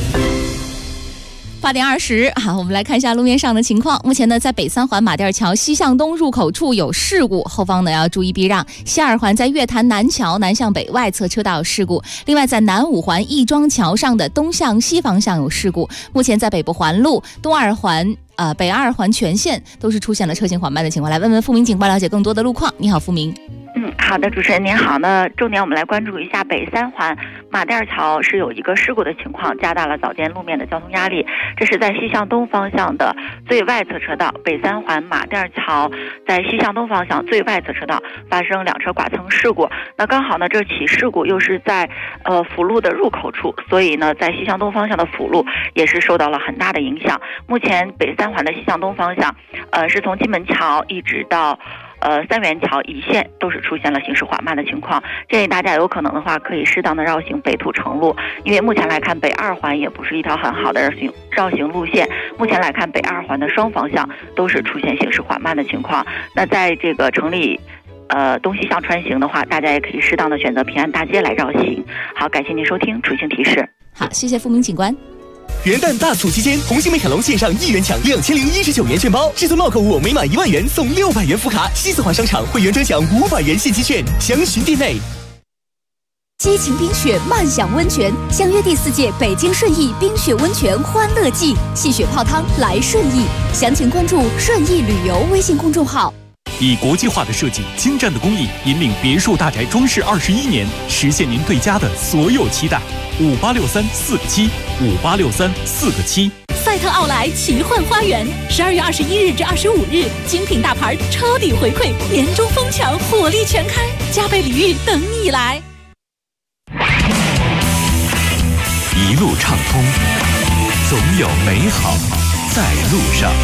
8点20，好，我们来看一下路面上的情况。目前呢，在北三环马甸桥西向东入口处有事故，后方呢要注意避让。西二环在月坛南桥南向北外侧车道有事故。另外，在南五环亦庄桥上的东向西方向有事故。目前在北部环路、东二环、北二环全线都是出现了车行缓慢的情况。来问问付明警官了解更多的路况。你好，付明。 好的，主持人您好。那重点我们来关注一下北三环马甸桥是有一个事故的情况，加大了早间路面的交通压力。这是在西向东方向的最外侧车道，北三环马甸桥在西向东方向最外侧车道发生2车剐蹭事故。那刚好呢，这起事故又是在辅路的入口处，所以呢，在西向东方向的辅路也是受到了很大的影响。目前北三环的西向东方向，是从金门桥一直到三元桥一线都是出现了行驶缓慢的情况，建议大家有可能的话可以适当的绕行北土城路，因为目前来看北二环也不是一条很好的绕行路线。目前来看北二环的双方向都是出现行驶缓慢的情况。那在这个城里东西向穿行的话，大家也可以适当的选择平安大街来绕行。好，感谢您收听出行提示。 好，谢谢付明警官。 元旦大促期间，红星美凯龙线上1元抢2019元券包，至尊帽购物每满1万元送600元福卡，西四环商场会员专享500元现金券，详询店内。 激情冰雪，慢享温泉，相约第4届北京顺义冰雪温泉欢乐季，戏雪泡汤来顺义，详情关注顺义旅游微信公众号。 以国际化的设计、精湛的工艺，引领别墅大宅装饰21年，实现您对家的所有期待。5863 4个7，5863 4个7。 赛特奥莱奇幻花园，12月21日至25日，精品大牌抄底回馈，年终疯抢，火力全开，加倍礼遇等你来。 一路畅通，总有美好在路上。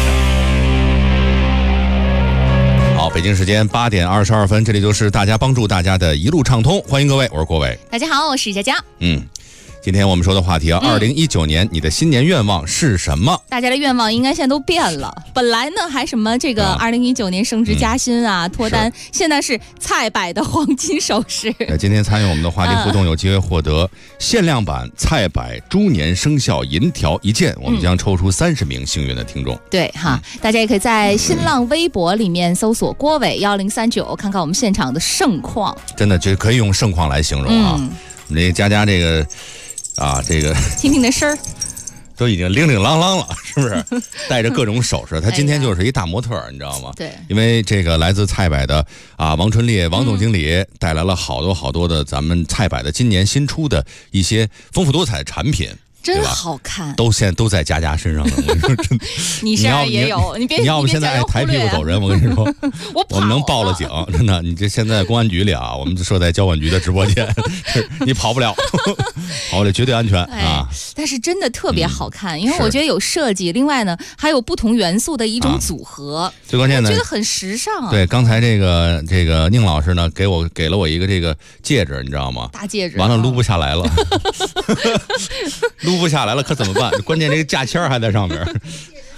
好，北京时间8点22分，这里就是大家帮助大家的一路畅通，欢迎各位，我是郭伟。 大家好，我是佳佳。 今天我们说的话题啊，2019年你的新年愿望是什么？ 大家的愿望应该现在都变了。本来呢还什么这个2019年升职加薪啊、脱单，现在是菜百的黄金首饰。 今天参与我们的话题互动，有机会获得限量版菜百猪年生肖银条1件，我们将抽出30名幸运的听众。 对哈，大家也可以在新浪微博里面搜索郭伟1039，看看我们现场的盛况。 真的就可以用盛况来形容啊。我们这佳佳这个。这个听听那声儿， 都已经铃铃啷啷了，是不是？带着各种首饰，他今天就是一大模特，你知道吗？ 对， 因为这个来自菜百的王春丽王总经理带来了好多的咱们菜百的今年新出的一些丰富多彩的产品。 真好看， 现在都在佳佳身上了。我跟你说，真的， 你身上也有，你别， 你要不现在抬屁股走人，我跟你说，我们能报了警，真的。你这现在公安局里啊，我们设在交管局的直播间，你跑不了，跑不了，绝对安全啊。 但是真的特别好看，因为我觉得有设计，另外呢还有不同元素的一种组合， 最关键的， 我觉得很时尚。 对，刚才这个宁老师呢，给了我一个这个戒指，你知道吗？ 大戒指， 完了撸不下来了。撸不下来了，可怎么办？关键这个价签还在上面。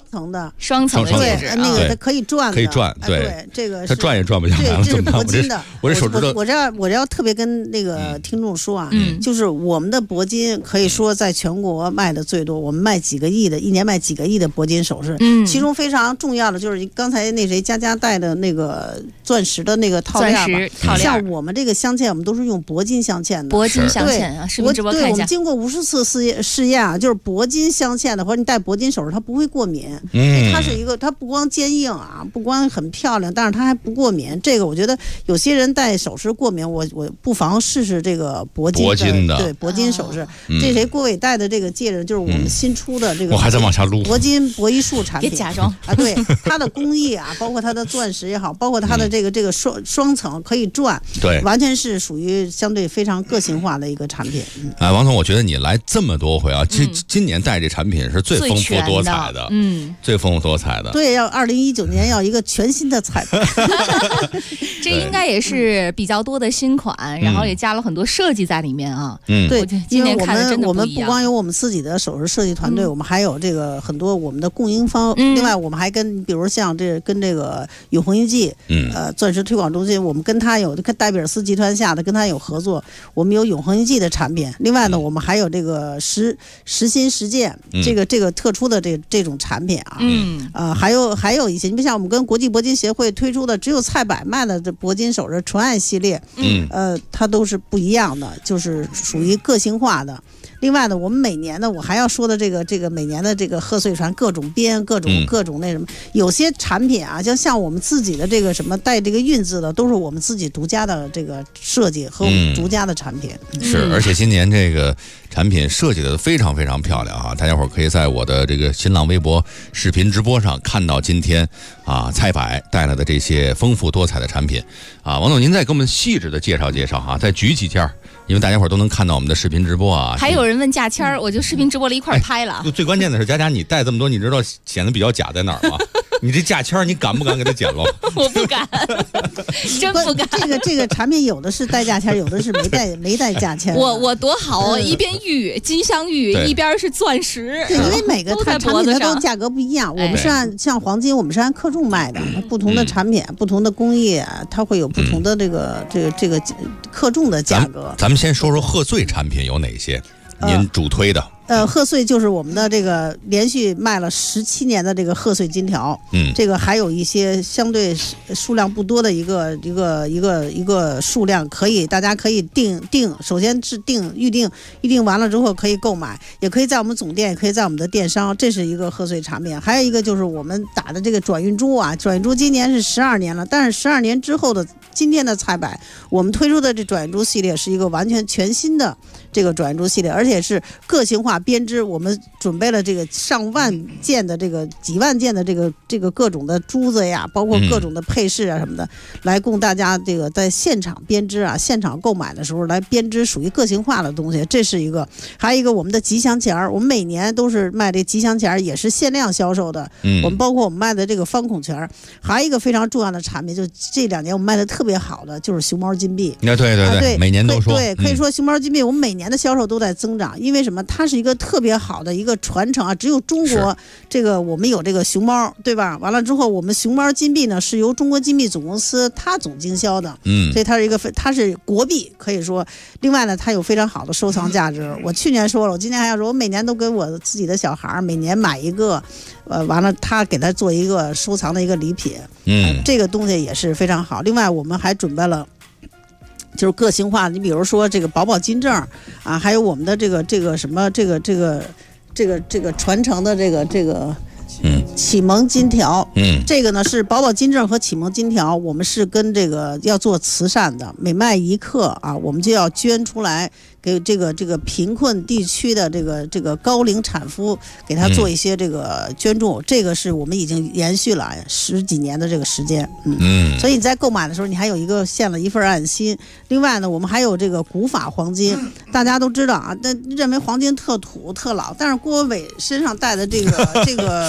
层的戒指， 那个它可以转的， 可以转， 对，这个它转也转不下来了， 这是铂金的。 我这手指头， 我这要特别跟那个听众说啊，就是我们的铂金可以说在全国卖的最多，我们卖几个亿的，一年卖几个亿的铂金首饰，其中非常重要的就是刚才那谁佳佳带的那个钻石的那个套链吧，像我们这个镶嵌，我们都是用铂金镶嵌的， 铂金镶嵌啊，视频直播看一下。 对，我们经过无数次试验啊，就是铂金镶嵌的，或者你戴铂金首饰，它不会过敏。它是一个，它不光坚硬啊，不光很漂亮，但是它还不过敏。这个我觉得有些人戴首饰过敏，我不妨试试这个铂金的，对，铂金首饰。这谁郭伟戴的这个戒指，就是我们新出的这个， 我还在往下撸铂金博弈术产品。 别假装啊，对，它的工艺啊，包括它的钻石也好，包括它的这个双层可以转， 对， 完全是属于相对非常个性化的一个产品。 哎，王总，我觉得你来这么多回啊，今年带这产品是最丰富多彩的，最丰富多彩的。 对，要2019年要一个全新的彩排。 这应该也是比较多的新款，然后也加了很多设计在里面啊。 对， 今年看的真的我们不光有我们自己的首饰设计团队，我们还有这个很多我们的供应方。另外，我们还跟比如像跟这个永恒一季，钻石推广中心，我们跟他有跟戴比尔斯集团下的跟他有合作，我们有永恒一季的产品。另外呢，我们还有这个实心实践这个特殊的这种产品啊，还有一些，你比如像我们跟国际铂金协会推出的只有蔡百卖的这铂金首饰纯爱系列，它都是不一样的，就是属于个性化的。另外呢，我们每年呢，我还要说的这个每年的这个贺岁船各种编各种那什么，有些产品啊，就像我们自己的这个什么带这个运字的，都是我们自己独家的这个设计和我们独家的产品。 是，而且今年这个产品设计的非常非常漂亮啊！大家伙可以在我的这个新浪微博视频直播上看到今天蔡百带来的这些丰富多彩的产品啊。王总，您再给我们细致的介绍介绍哈，再举几件。因为大家伙都能看到我们的视频直播啊， 还有人问价签儿，我就视频直播了一块拍了。 最关键的是，佳佳你带这么多，你知道显得比较假在哪儿吗？你这价签儿，你敢不敢给它剪了？ 我不敢，真不敢。 这个产品有的是带价签，有的是没带价签。 我多好啊！一边玉金镶玉，一边是钻石。 对，因为每个产品它都价格不一样。我们是像黄金，我们是按克重卖的，不同的产品、不同的工艺，它会有不同的这个克重的价格。 咱们先说说贺岁产品有哪些？您主推的？ 贺岁就是我们的这个连续卖了17年的这个贺岁金条，这个还有一些相对数量不多的一个数量，大家可以订，首先是预定完了之后可以购买，也可以在我们总店，也可以在我们的电商，这是一个贺岁产品。还有一个就是我们打的这个转运珠啊，转运珠今年是12年了，但是12年之后的今天的蔡百，我们推出的这转运珠系列是一个完全全新的这个转运珠系列，而且是个性化编织，我们准备了这个上万件的这个几万件的这个各种的珠子呀，包括各种的配饰啊什么的，来供大家这个在现场编织啊，现场购买的时候来编织属于个性化的东西，这是一个。还有一个我们的吉祥钱儿，我们每年都是卖这吉祥钱儿，也是限量销售的。我们包括我们卖的这个方孔钱儿，还有一个非常重要的产品，就这2年我们卖的特别好的就是熊猫金币。 对，每年都说。 对，可以说熊猫金币我们每年的销售都在增长，因为什么？它是一个特别好的一个传承啊！只有中国这个我们有这个熊猫，对吧？完了之后，我们熊猫金币呢是由中国金币总公司它总经销的，所以它是国币，可以说。另外呢，它有非常好的收藏价值。我去年说了，我今年还要说，我每年都给我自己的小孩每年买一个，完了他给他做一个收藏的一个礼品，这个东西也是非常好。另外，我们还准备了。就是个性化，你比如说这个宝金证啊，还有我们的这个什么这个传承的这个启蒙金条，这个呢是宝金证和启蒙金条，我们是跟这个要做慈善的，每卖1克啊，我们就要捐出来。给这个贫困地区的这个高龄产妇，给他做一些这个捐助，这个是我们已经延续了10几年的这个时间，所以你在购买的时候，你还有一个献了一份爱心。另外呢，我们还有这个古法黄金，大家都知道啊，但认为黄金特土特老，但是郭伟身上戴的这个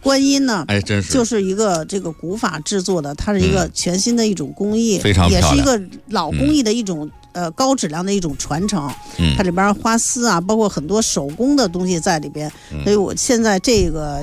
观音呢， 哎，真是就是一个这个古法制作的，它是一个全新的一种工艺， 非常漂亮， 也是一个老工艺的一种。高质量的一种传承，它里边花丝啊，包括很多手工的东西在里边，所以我现在这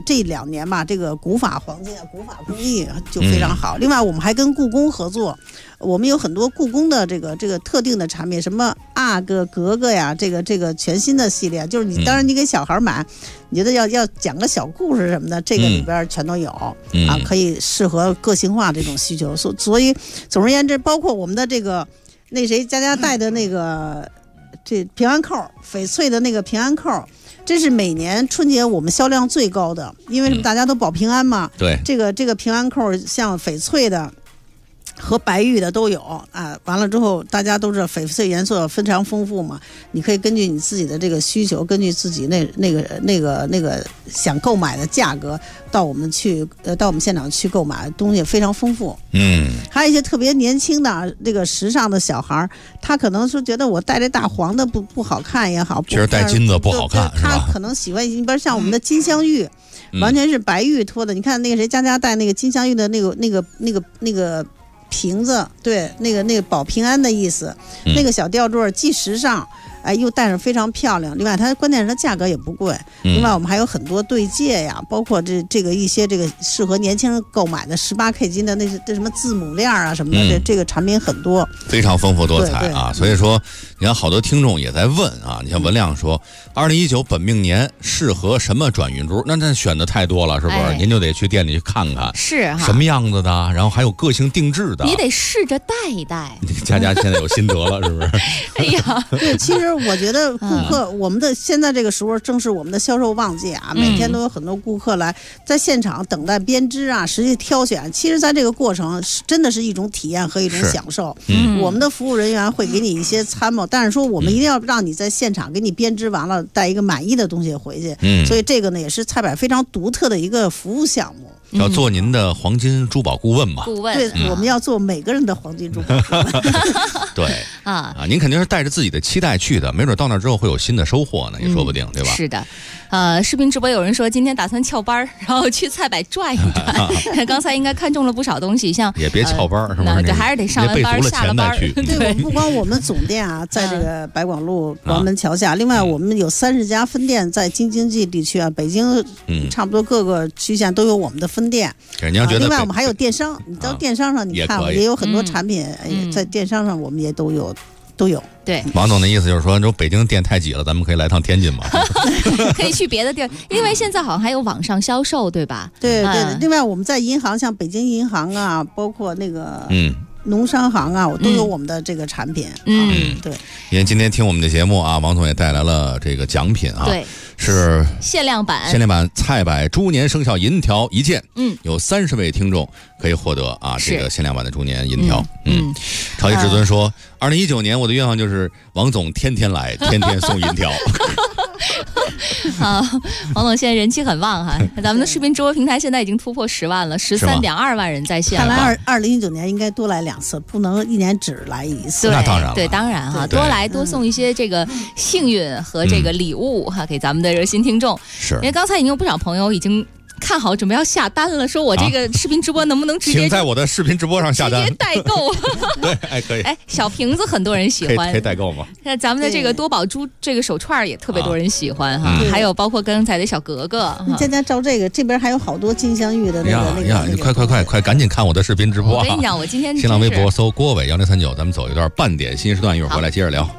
2年吧，这个古法黄金啊，古法工艺就非常好。另外，我们还跟故宫合作，我们有很多故宫的这个特定的产品，什么阿哥格格呀，这个全新的系列，就是你当然你给小孩买，你觉得要讲个小故事什么的，这个里边全都有啊，可以适合个性化这种需求。所以总而言之，包括我们的这个。那谁佳佳带的那个这平安扣，翡翠的那个平安扣，这是每年春节我们销量最高的，因为什么？大家都保平安嘛。 对， 这个平安扣像翡翠的和白玉的都有啊。完了之后，大家都知道翡翠颜色非常丰富嘛，你可以根据你自己的这个需求，根据自己那个想购买的价格，到我们现场去购买，东西非常丰富。还有一些特别年轻的这个时尚的小孩，他可能说觉得我戴这大黄的不好看也好， 其实戴金子不好看， 他可能喜欢一边像我们的金镶玉，完全是白玉托的。你看那个谁佳佳戴那个金镶玉的那个瓶子，对，那个保平安的意思，那个小吊坠既时尚。又戴上非常漂亮。另外，它关键是它价格也不贵。另外，我们还有很多对戒呀，包括这个一些这个适合年轻人购买的18K 金的这什么字母链啊什么的，这个产品很多， 非常丰富多彩啊。所以说，你看好多听众也在问啊，你像文亮说，2019本命年适合什么转运珠？那选的太多了，是不是？您就得去店里去看看， 是哈， 什么样子的，然后还有个性定制的， 你得试着戴一戴。 佳佳现在有心得了，是不是？ 哎呀， 对，其实我觉得顾客，我们的现在这个时候正是我们的销售旺季啊，每天都有很多顾客来在现场等待编织啊，实际挑选。其实，在这个过程真的是一种体验和一种享受。我们的服务人员会给你一些参谋，但是说我们一定要让你在现场给你编织完了，带一个满意的东西回去。所以这个呢，也是菜百非常独特的一个服务项目。 要做您的黄金珠宝顾问嘛？ 顾问， 对，我们要做每个人的黄金珠宝顾问。 对您肯定是带着自己的期待去的，没准到那之后会有新的收获呢，也说不定，对吧？ 是的。视频直播有人说今天打算翘班，然后去菜百转一转。刚才应该看中了不少东西，像也别翘班，是吧？ 对，还是得上完班下了班。 对，不光我们总店啊，在这个百广路广门桥下，另外我们有30家分店在京津冀地区啊，北京差不多各个区县都有我们的分店。另外我们还有电商，你到电商上你看也有很多产品，在电商上我们也都有。 对， 王总的意思就是说，北京店太挤了，咱们可以来趟天津嘛？ 可以去别的地儿，因为现在好像还有网上销售，对吧？ 对对。另外，我们在银行，像北京银行啊，包括那个农商行啊，我都有我们的这个产品。对。 因为今天听我们的节目啊，王总也带来了这个奖品啊， 对， 是限量版菜百猪年生肖银条1件，有30位听众可以获得啊这个限量版的猪年银条。超级至尊说，2019年我的愿望就是王总天天来，天天送银条。 好，王总现在人气很旺哈，咱们的视频直播平台现在已经突破10万了，13.2万人在线。 看来2019年应该多来2次，不能一年只来1次。 那当然了， 对，当然哈，多来多送一些这个幸运和这个礼物哈，给咱们的热心听众。 是， 因为刚才已经有不少朋友已经看好准备要下单了，说我这个视频直播能不能直接请在我的视频直播上下单， 直接代购。 对，可以。 小瓶子很多人喜欢， 可以代购吗？ 那咱们的这个多宝珠这个手串也特别多人喜欢哈，还有包括刚才的小格格。 佳佳照这个，这边还有好多金镶玉的那个。快，赶紧看我的视频直播。 我跟你讲，我今天新浪微博搜郭伟1039，咱们走一段半点新时段，一会儿回来接着聊。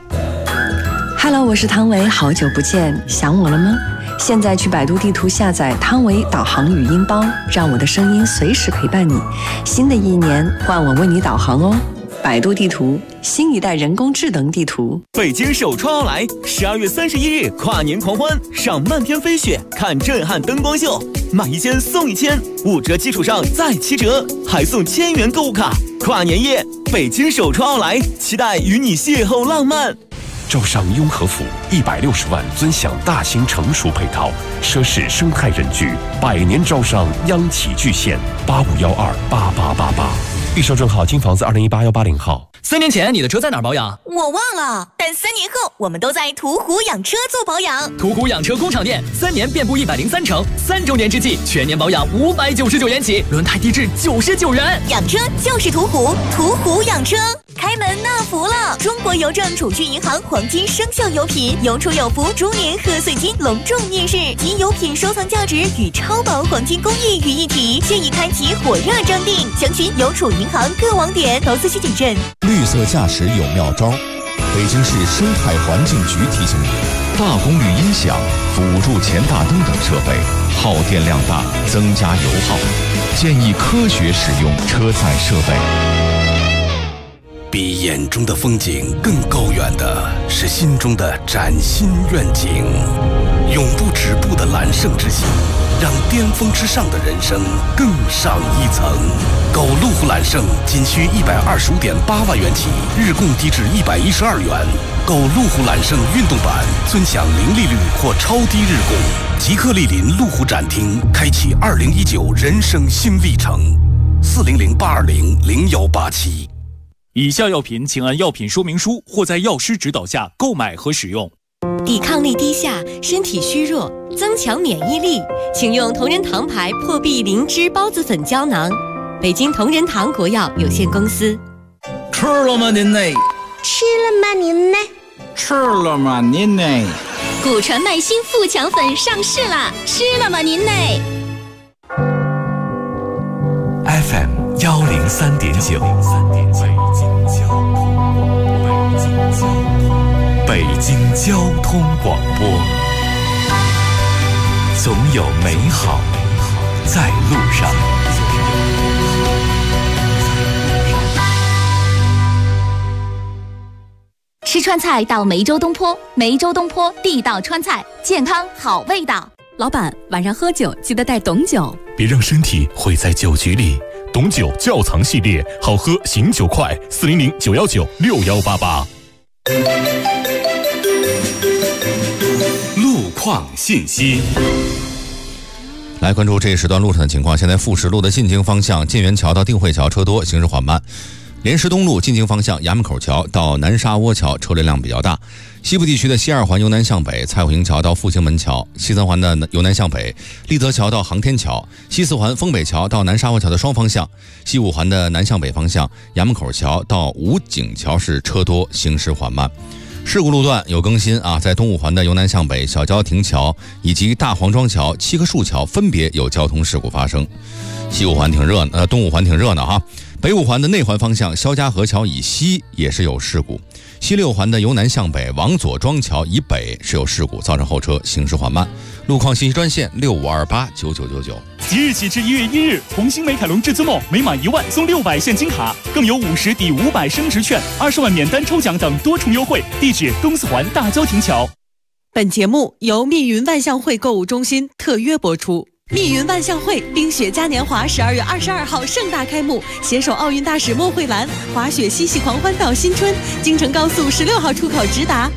Hello， 我是汤唯，好久不见，想我了吗？现在去百度地图下载汤唯导航语音包，让我的声音随时陪伴你。新的一年，换我为你导航哦。百度地图，新一代人工智能地图。 北京首创奥莱，12月31日跨年狂欢，上漫天飞雪，看震撼灯光秀，买1件送1千，5折基础上再7折，还送1000元购物卡。跨年夜，北京首创奥莱，期待与你邂逅浪漫。 招商雍和府160万尊享大型成熟配套，奢侈生态人居，100年招商央企巨献，85128888。预售证号金房子2018-180号。 3年前你的车在哪儿保养？ 我忘了，但3年后我们都在途虎养车做保养。 途虎养车工厂店，3年遍布103城，3周年之际，全年保养599元起，轮胎低至99元。 养车就是途虎，途虎养车。开门纳福了！中国邮政储蓄银行黄金生肖有品，有储有福猪年贺岁金隆重面世，集有品收藏价值与超薄黄金工艺于一体，现已开启火热征订，详询邮储银行各网点，投资需谨慎。 绿色驾驶有妙招，北京市生态环境局提醒你：大功率音响、辅助前大灯等设备耗电量大，增加油耗，建议科学使用车载设备。 比眼中的风景更高远的是心中的崭新愿景，永不止步的揽胜之心，让巅峰之上的人生更上一层。购路虎揽胜仅需125.8万元起，日供低至112元。购路虎揽胜运动版，尊享零利率或超低日供。即刻莅临路虎展厅，开启2019人生新历程。400-820-0187。 以下药品请按药品说明书或在药师指导下购买和使用。 抵抗力低下，身体虚弱，增强免疫力，请用同仁堂牌破壁灵芝孢子粉胶囊。北京同仁堂国药有限公司。 吃了吗您呢？ 吃了吗您呢？ 吃了吗您呢？ 骨传麦新富强粉上市啦！吃了吗您呢 ？FM 103.9，北京交通广播，总有美好在路上。 吃川菜到梅州东坡，梅州东坡地道川菜，健康好味道。 老板，晚上喝酒记得带董酒， 别让身体毁在酒局里。董酒窖藏系列，好喝醒酒快，400-919-6188。 路况信息。 来关注这一时段路上的情况。现在富石路的进京方向晋源桥到定慧桥车多，行驶缓慢。莲石东路进京方向衙门口桥到南沙窝桥车流量比较大。西部地区的西二环由南向北蔡虎营桥到复兴门桥，西三环的由南向北立德桥到航天桥，西四环丰北桥到南沙窝桥的双方向，西五环的南向北方向衙门口桥到武警桥是车多，行驶缓慢。事故路段有更新啊，在东五环的由南向北小郊亭桥以及大黄庄桥、七棵树桥分别有交通事故发生。西五环挺热闹，东五环挺热闹哈。北五环的内环方向肖家河桥以西也是有事故，西六环的由南向北往左庄桥以北是有事故，造成后车行驶缓慢。路况信息专线65289999。 即日起至1月1日，红星美凯龙至尊梦每满1万送600现金卡，更有50抵500升值券、20万免单抽奖等多重优惠。地址东四环大郊亭桥。 本节目由密云万象汇购物中心特约播出。密云万象汇冰雪嘉年华12月22号盛大开幕，携手奥运大使莫慧兰，滑雪嬉戏狂欢到新春，京承高速16号出口直达。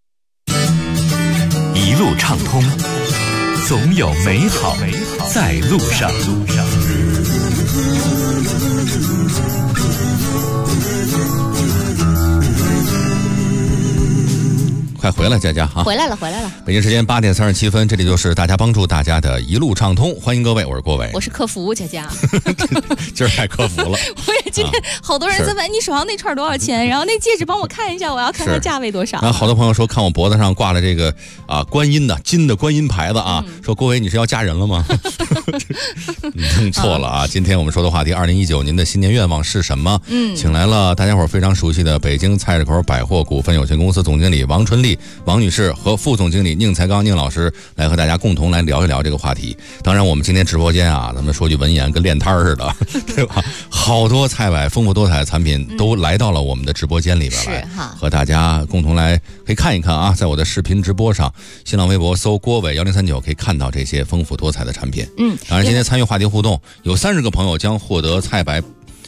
一路畅通，总有美好在路上。 快回来，佳佳哈！ 回来了。 北京时间8点37分，这里就是大家帮助大家的一路畅通，欢迎各位，我是郭伟， 我是客服佳佳。 今儿太客服了。 我也今天好多人在问你手上那串多少钱，然后那戒指帮我看一下，我要看看价位多少。 然后好多朋友说看我脖子上挂了这个观音的金的观音牌子啊，说郭伟你是要嫁人了吗？你弄错了啊！今天我们说的话题，2019您的新年愿望是什么？请来了大家伙非常熟悉的北京菜市口百货股份有限公司总经理王春丽王女士和副总经理宁才刚宁老师来和大家共同来聊一聊这个话题。当然我们今天直播间啊，咱们说句文言，跟练摊似的，对吧？好多菜百丰富多彩的产品都来到了我们的直播间里边来，和大家共同来可以看一看啊，在我的视频直播上，新浪微博搜郭伟1039可以看到这些丰富多彩的产品。当然今天参与话题互动有30个朋友将获得菜百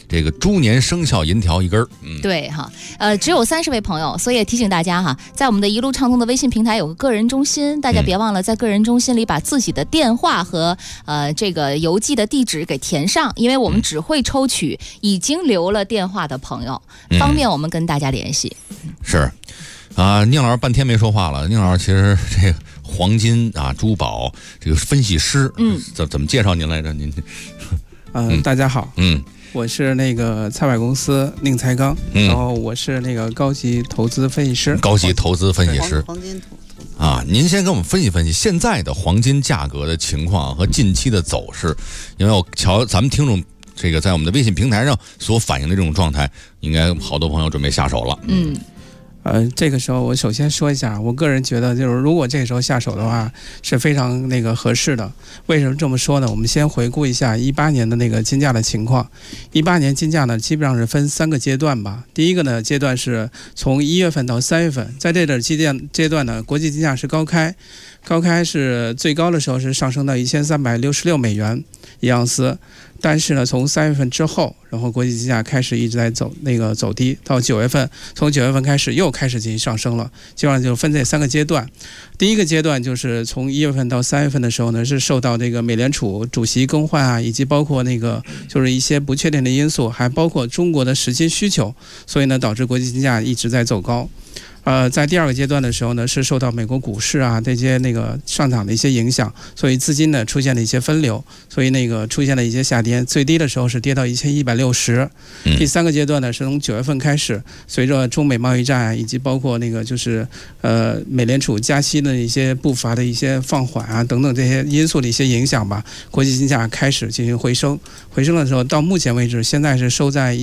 这个猪年生肖银条1根儿。 对哈，只有30位朋友，所以也提醒大家哈，在我们的一路畅通的微信平台有个个人中心，大家别忘了在个人中心里把自己的电话和这个邮寄的地址给填上，因为我们只会抽取已经留了电话的朋友，方便我们跟大家联系。 是啊，宁老师半天没说话了。宁老师其实这个黄金啊、珠宝这个分析师，怎么介绍您来着？您大家好，我是那个菜百公司宁财刚，然后我是那个高级投资分析师。 高级投资分析师，黄金啊，您先给我们分析分析现在的黄金价格的情况和近期的走势，因为我瞧咱们听众这个在我们的微信平台上所反映的这种状态，应该好多朋友准备下手了。 这个时候我首先说一下，我个人觉得就是如果这个时候下手的话是非常那个合适的。为什么这么说呢？我们先回顾一下18年的那个金价的情况。18年金价呢基本上是分3个阶段吧。第一个呢阶段是从1月份到3月份，在这个阶段呢，国际金价是高开是最高的时候是上升到1366美元一盎司。但是呢，从3月份之后，然后国际金价开始一直在走低，到9月份，从9月份开始又开始进行上升了。基本上就分这3个阶段。第一个阶段就是从1月份到3月份的时候呢，是受到这个美联储主席更换啊，以及包括那个就是一些不确定的因素，还包括中国的实际需求，所以呢导致国际金价一直在走高。在第2个阶段的时候呢，是受到美国股市啊这些那个上涨的一些影响，所以资金呢出现了一些分流，所以那个出现了一些下跌，最低的时候是跌到1160。第3个阶段呢是从9月份开始，随着中美贸易战以及包括那个就是美联储加息的一些步伐的一些放缓啊等等这些因素的一些影响吧，国际金价开始进行回升的时候，到目前为止现在是收在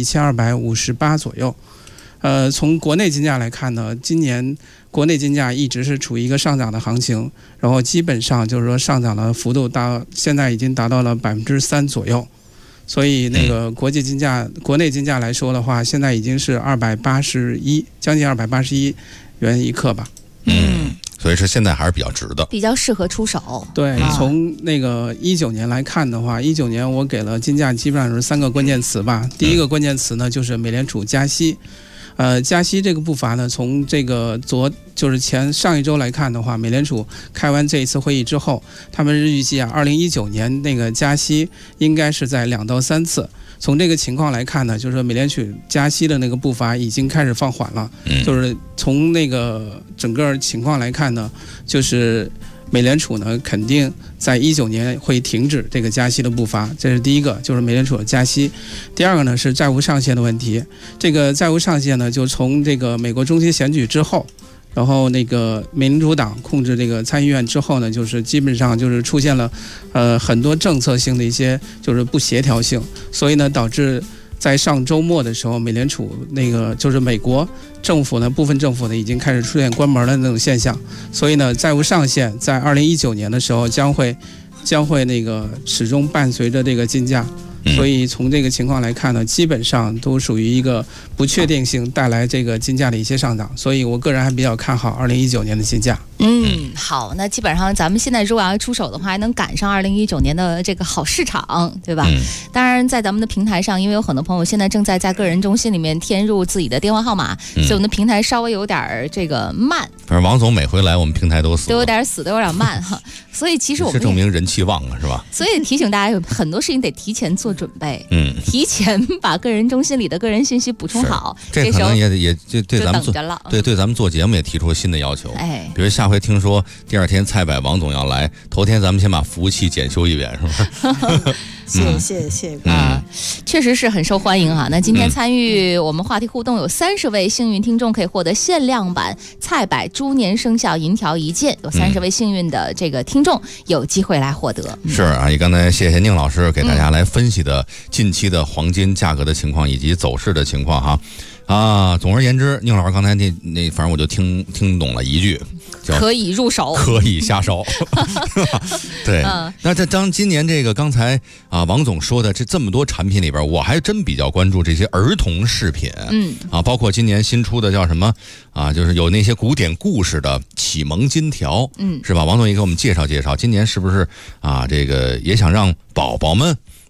1258左右。从国内金价来看呢，今年国内金价一直是处于一个上涨的行情，然后基本上就是说上涨的幅度现在已经达到了3%左右，所以那个国内金价来说的话，现在已经是将近281元一克吧。 所以是现在还是比较值的， 比较适合出手。 对，从那个19年来看的话，19年我给了金价基本上是3个关键词吧。第一个关键词呢就是美联储加息。加息这个步伐呢，从这个上一周来看的话，美联储开完这一次会议之后，他们预计2019年那个加息应该是在2到3次。从这个情况来看呢，就是美联储加息的那个步伐已经开始放缓了。就是从那个整个情况来看呢，就是美联储呢肯定在19年会停止这个加息的步伐，这是第一个，就是美联储的加息。第二个呢是债务上限的问题，这个债务上限呢就从这个美国中期选举之后，然后那个民主党控制这个参议院之后呢，就是基本上就是出现了很多政策性的一些就是不协调性，所以呢导致在上周末的时候，美联储那个就是美国政府呢，部分政府呢已经开始出现关门的那种现象，所以呢债务上限在2019年的时候将会那个始终伴随着这个金价。所以从这个情况来看呢，基本上都属于一个不确定性带来这个金价的一些上涨，所以我个人还比较看好2019年的金价。 好，那基本上咱们现在如果要出手的话，还能赶上2019年的这个好市场，对吧？当然在咱们的平台上，因为有很多朋友现在正在个人中心里面填入自己的电话号码，所以我们的平台稍微有点这个慢。 反正王总每回来我们平台都有点死，都有点慢哈。所以其实我们这证明人气旺了，是吧？ 所以提醒大家，有很多事情得提前做准备，提前把个人中心里的个人信息补充好。 这可能也对咱们等着了， 对咱们做节目也提出了新的要求。比如下回听说第2天蔡百王总要来，头天咱们先把服务器检修一遍，是吧？ 谢谢确实是很受欢迎哈。那今天参与我们话题互动有30位幸运听众可以获得限量版蔡百猪年生肖银条1件，有30位幸运的这个听众有机会来获得。 是啊，也刚才谢谢宁老师给大家来分析的近期的黄金价格的情况以及走势的情况哈。总而言之，宁老师刚才那反正我就听懂了一句，叫可以入手， 可以下手。对，那当今年这个刚才王总说的这么多产品里边，我还真比较关注这些儿童饰品。包括今年新出的叫什么就是有那些古典故事的启蒙金条，是吧？王总也给我们介绍介绍，今年是不是这个也想让宝宝们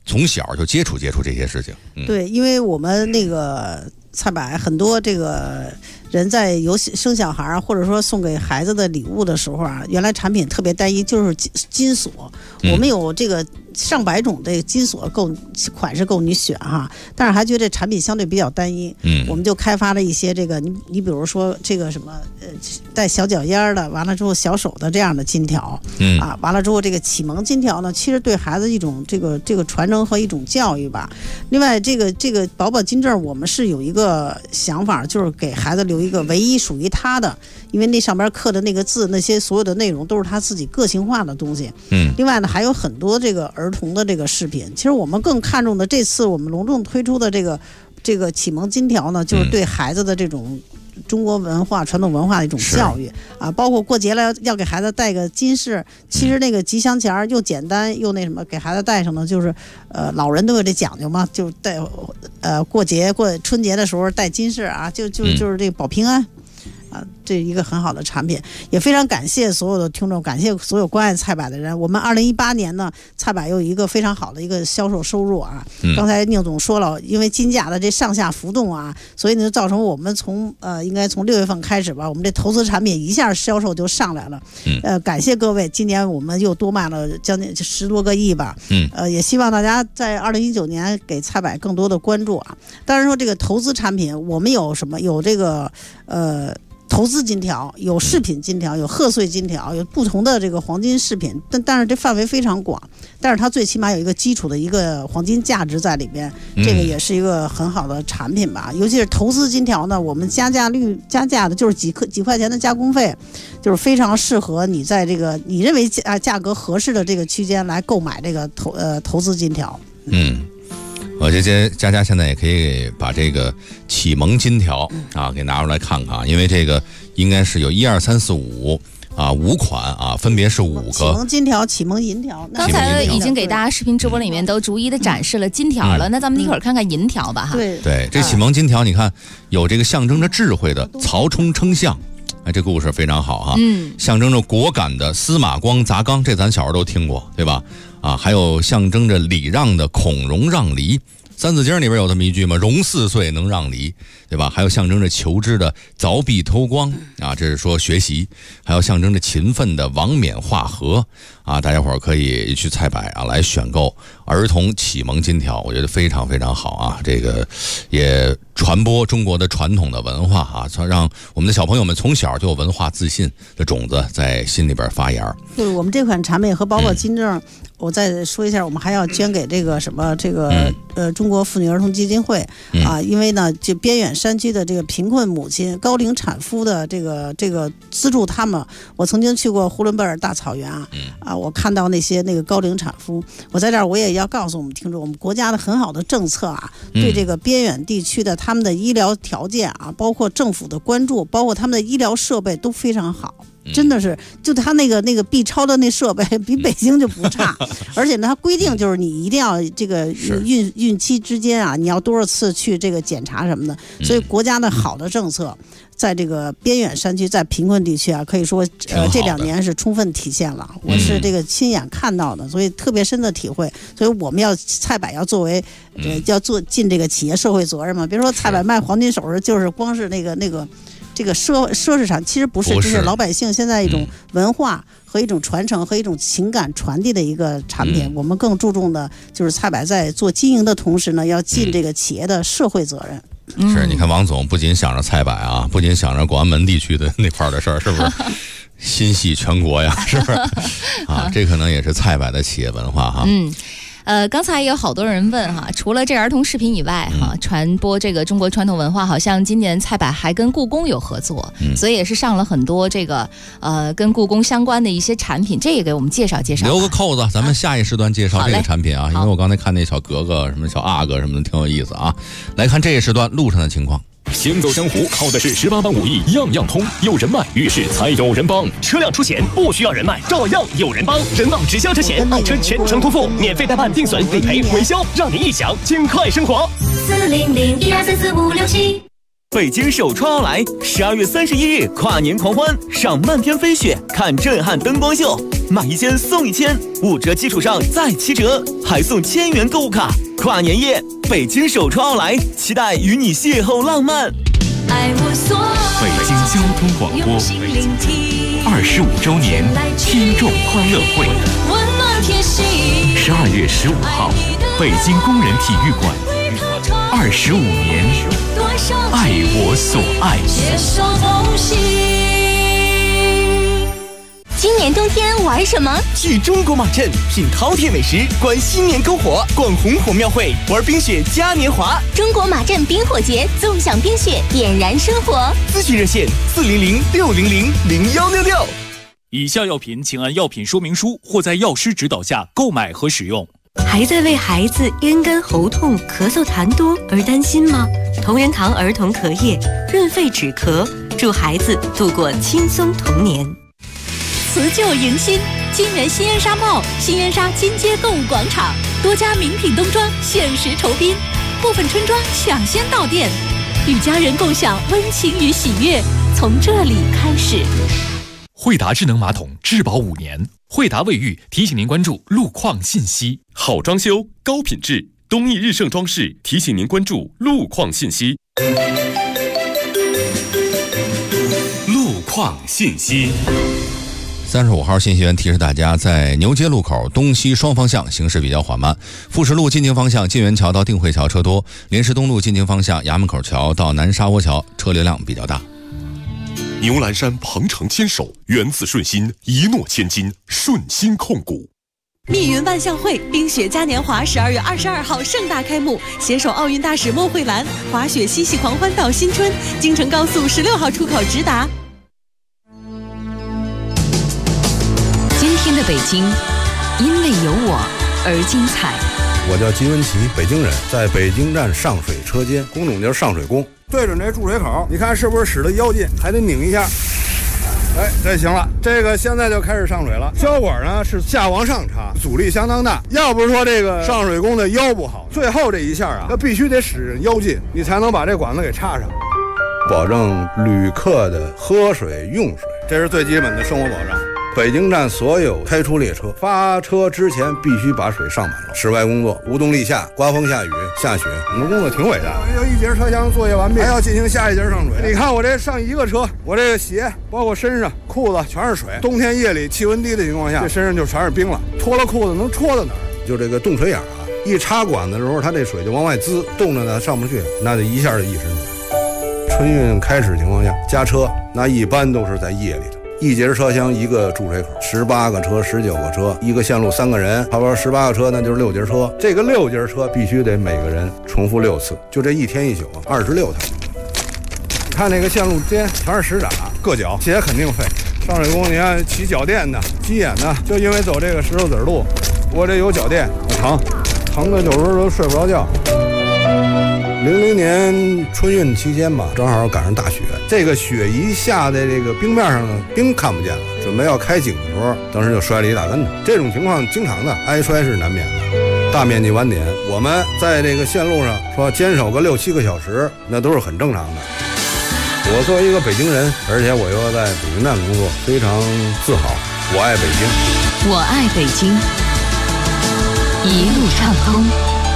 从小就接触这些事情。 对，因为我们那个菜百很多这个人在生小孩或者说送给孩子的礼物的时候啊，原来产品特别单一，就是金锁。我们有这个上百种这个金锁款式够你选哈，但是还觉得产品相对比较单一。我们就开发了一些这个你比如说这个什么带小脚丫的，完了之后小手的这样的金条，完了之后这个启蒙金条呢，其实对孩子一种这个传承和一种教育吧。另外这个宝宝金证，我们是有一个想法，就是给孩子留一个唯一属于他的，因为那上边刻的那个字，那些所有的内容都是他自己个性化的东西。另外呢，还有很多这个儿童的这个饰品。其实我们更看重的，这次我们隆重推出的这个启蒙金条呢，就是对孩子的这种中国文化传统文化的一种教育啊，包括过节了要给孩子带个金饰，其实那个吉祥钱又简单又那什么，给孩子带上呢，就是老人都有这讲究嘛，就带过春节的时候带金饰啊，就是这个保平安。这一个很好的产品，也非常感谢所有的听众，感谢所有关爱菜百的人。我们2018年呢，菜百有一个非常好的一个销售收入啊。刚才宁总说了，因为金价的这上下浮动啊，所以呢造成我们应该从6月份开始吧，我们这投资产品一下销售就上来了。感谢各位，今年我们又多卖了将近10多个亿吧。也希望大家在2019年给菜百更多的关注啊。当然说这个投资产品，我们有什么？有这个投资金条，有饰品金条，有贺岁金条，有不同的这个黄金饰品，但是这范围非常广，但是它最起码有一个基础的一个黄金价值在里边，这个也是一个很好的产品吧。尤其是投资金条呢，我们加价的就是几块钱的加工费，就是非常适合你在这个你认为价格合适的这个区间来购买这个投资金条。 我这些佳现在也可以把这个启蒙金条啊给拿出来看看，因为这个应该是有1、2、3、4、5啊5款啊，分别是5个启蒙金条、启蒙银条。 刚才已经给大家视频直播里面都逐一的展示了金条了，那咱们一会儿看看银条吧哈。 对，这启蒙金条你看有这个象征着智慧的曹冲称象。这故事非常好哈，象征着果敢的司马光砸缸，这咱小时候都听过，对吧？还有象征着礼让的孔融让梨，《三字经》里边有这么一句嘛，融4岁能让梨，对吧？还有象征着求知的凿壁偷光啊，这是说学习；还有象征着勤奋的王冕画和啊，大家伙儿可以去菜百啊来选购儿童启蒙金条，我觉得非常非常好啊，这个也传播中国的传统的文化啊，让我们的小朋友们从小就有文化自信的种子在心里边发芽。 就是我们这款产品和宝宝金证，我再说一下，我们还要捐给这个什么这个中国妇女儿童基金会啊，因为呢就边远山区的这个贫困母亲、高龄产妇的这个资助他们。我曾经去过呼伦贝尔大草原啊，我看到那个高龄产妇，我在这儿我也要告诉我们听众，我们国家的很好的政策啊，对这个边远地区的他们的医疗条件啊，包括政府的关注，包括他们的医疗设备都非常好。真的是，就他那个 B 超的那设备比北京就不差，而且呢，它规定就是你一定要这个孕期之间啊，你要多少次去这个检查什么的，所以国家的好的政策，在这个边远山区，在贫困地区啊，可以说这2年是充分体现了。我是这个亲眼看到的，所以特别深的体会。所以我们要菜百要作为要尽这个企业社会责任嘛。比如说菜百卖黄金首饰，就是光是那个。这个奢侈产其实不是，这是老百姓现在一种文化和一种传承和一种情感传递的一个产品。我们更注重的就是菜百在做经营的同时呢，要尽这个企业的社会责任。 是，你看王总不仅想着菜百啊，不仅想着广安门地区的那块的事儿，是不是？心系全国呀，是不是？啊，这可能也是菜百的企业文化哈。 刚才也有好多人问哈，除了这儿童视频以外哈，传播这个中国传统文化，好像今年菜百还跟故宫有合作，所以也是上了很多这个跟故宫相关的一些产品，这也给我们介绍介绍。 留个扣子，咱们下一时段介绍这个产品啊，因为我刚才看那小格格什么小阿哥什么的挺有意思啊。来看这一时段路上的情况。 行走江湖靠的是18般武艺，样样通。有人脉，遇事才有人帮。车辆出险不需要人脉，照样有人帮。人保直销车险，爱车全程托付，免费代办定损、理赔、维修，让您一享尽快生活。40012344567。 北京首创奥莱，12月31日跨年狂欢，赏漫天飞雪，看震撼灯光秀，买一千送1000，5折基础上再7折，还送1000元购物卡。跨年夜，北京首创奥莱，期待与你邂逅浪漫。 北京交通广播25周年听众欢乐会，12月15号，北京工人体育馆，25年，爱我所爱。 今年冬天玩什么？ 去中国马镇品饕餮美食，观新年篝火，逛红火庙会，玩冰雪嘉年华。 中国马镇冰火节，纵享冰雪，点燃生活。 咨询热线400-600-0166。 以下药品请按药品说明书或在药师指导下购买和使用。 还在为孩子咽干喉痛、咳嗽痰多而担心吗？同仁堂儿童咳液，润肺止咳，祝孩子度过轻松童年。 辞旧迎新，金源新烟纱帽、新烟纱金街购物广场，多家名品冬装限时酬宾，部分春装抢先到店，与家人共享温情与喜悦，从这里开始。 惠达智能马桶质保5年，惠达卫浴提醒您关注路况信息。 好装修，高品质，东义日盛装饰提醒您关注路况信息。 路况信息。 35号信息员提示大家，在牛街路口东西双方向行驶比较缓慢，富士路进京方向金源桥到定慧桥车多，莲石东路进京方向衙门口桥到南沙窝桥车流量比较大。 牛栏山鹏程牵手，缘字顺心，一诺千金，顺心控股。 密云万象汇冰雪嘉年华12月22号盛大开幕，携手奥运大使莫慧兰，滑雪嬉戏狂欢到新春，京承高速16号出口直达。 今天的北京，因为有我而精彩。 我叫金文琪，北京人，在北京站上水车间，工种就是上水工。对准这注水口，你看是不是使得腰劲，还得拧一下。哎，这行了，这个现在就开始上水了。销管呢是下往上插，阻力相当大。要不是说这个上水工的腰不好，最后这一下啊，他必须得使腰劲，你才能把这管子给插上，保证旅客的喝水用水，这是最基本的生活保障。北京站所有开出列车发车之前必须把水上满了。室外工作无动力下，刮风下雨下雪，我们工作挺伟大的。要一节车厢作业完毕，还要进行下一节上水。你看我这上一个车，我这个鞋包括身上裤子全是水。冬天夜里气温低的情况下，这身上就全是冰了，脱了裤子能戳到哪儿？就这个冻水眼啊，一插管的时候，它这水就往外滋，冻着呢上不去，那就一下就溢身出来。春运开始情况下加车，那一般都是在夜里头。一节车厢一个注水口，18个车、19个车，一个线路3个人，差不多18个车，那就是6节车。这个6节车必须得每个人重复6次，就这一天一宿26趟。你看那个线路间全是石闸，硌脚，鞋肯定废。上水工，你看骑脚垫的、鸡眼的，就因为走这个石头子路，我这有脚垫，我疼的有时候都睡不着觉。00年春运期间吧，正好赶上大雪，这个雪一下在这个冰面上呢，冰看不见了，准备要开井的时候，当时就摔了一大跟头。这种情况经常的，挨摔是难免的。大面积晚点，我们在这个线路上说坚守个6、7个小时，那都是很正常的。我作为一个北京人，而且我又在北京站工作，非常自豪。我爱北京， 我爱北京，一路畅通。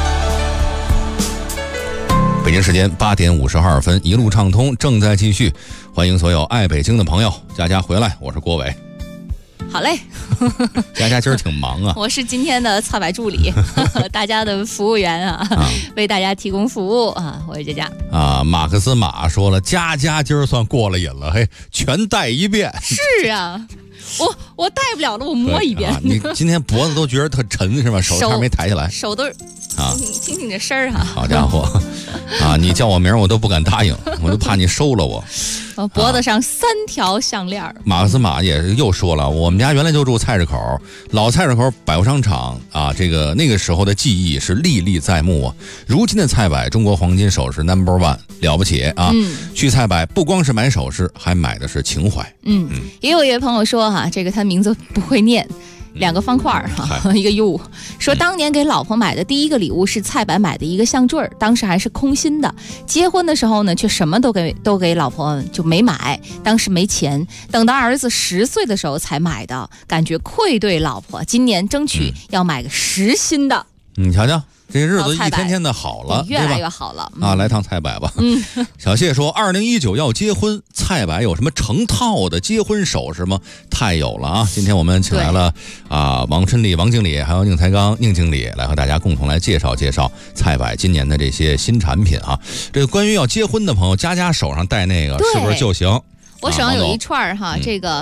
北京时间8点52分，一路畅通正在继续，欢迎所有爱北京的朋友，佳佳回来，我是郭伟。 好嘞， 佳佳今儿挺忙啊。 我是今天的菜摆助理，大家的服务员啊，为大家提供服务啊，我是佳佳啊。马克思马说了，佳佳今儿算过了瘾了，嘿，全带一遍。 是啊。我带不了了，我摸一遍。 你今天脖子都觉得特沉是吧？手还没抬起来， 手都啊，听听这声儿哈。 好家伙，啊，你叫我名我都不敢答应，我都怕你收了我。 脖子上3条项链。 马克思马也是又说了，我们家原来就住菜市口，老菜市口百货商场啊，这个那个时候的记忆是历历在目啊。如今的菜百，中国黄金首饰 No.1 了不起啊！去菜百不光是买首饰，还买的是情怀。 也有一位朋友说哈，这个他名字不会念， 2个方块哈，一个 U。说当年给老婆买的第一个礼物是菜百买的一个项坠，当时还是空心的。结婚的时候呢，却什么都给老婆就没买，当时没钱，等到儿子10岁的时候才买的，感觉愧对老婆。今年争取要买个10新的。 你瞧瞧。这日子一天天的好了， 越来越好了啊！来趟菜百吧。小谢说，2019要结婚，菜百有什么成套的结婚首饰吗？太有了啊！今天我们请来了王春丽、王经理，还有宁才刚宁经理来和大家共同来介绍菜百今年的这些新产品啊。这个关于要结婚的朋友，家手上戴那个是不是就行？ 我手上有一串哈，这个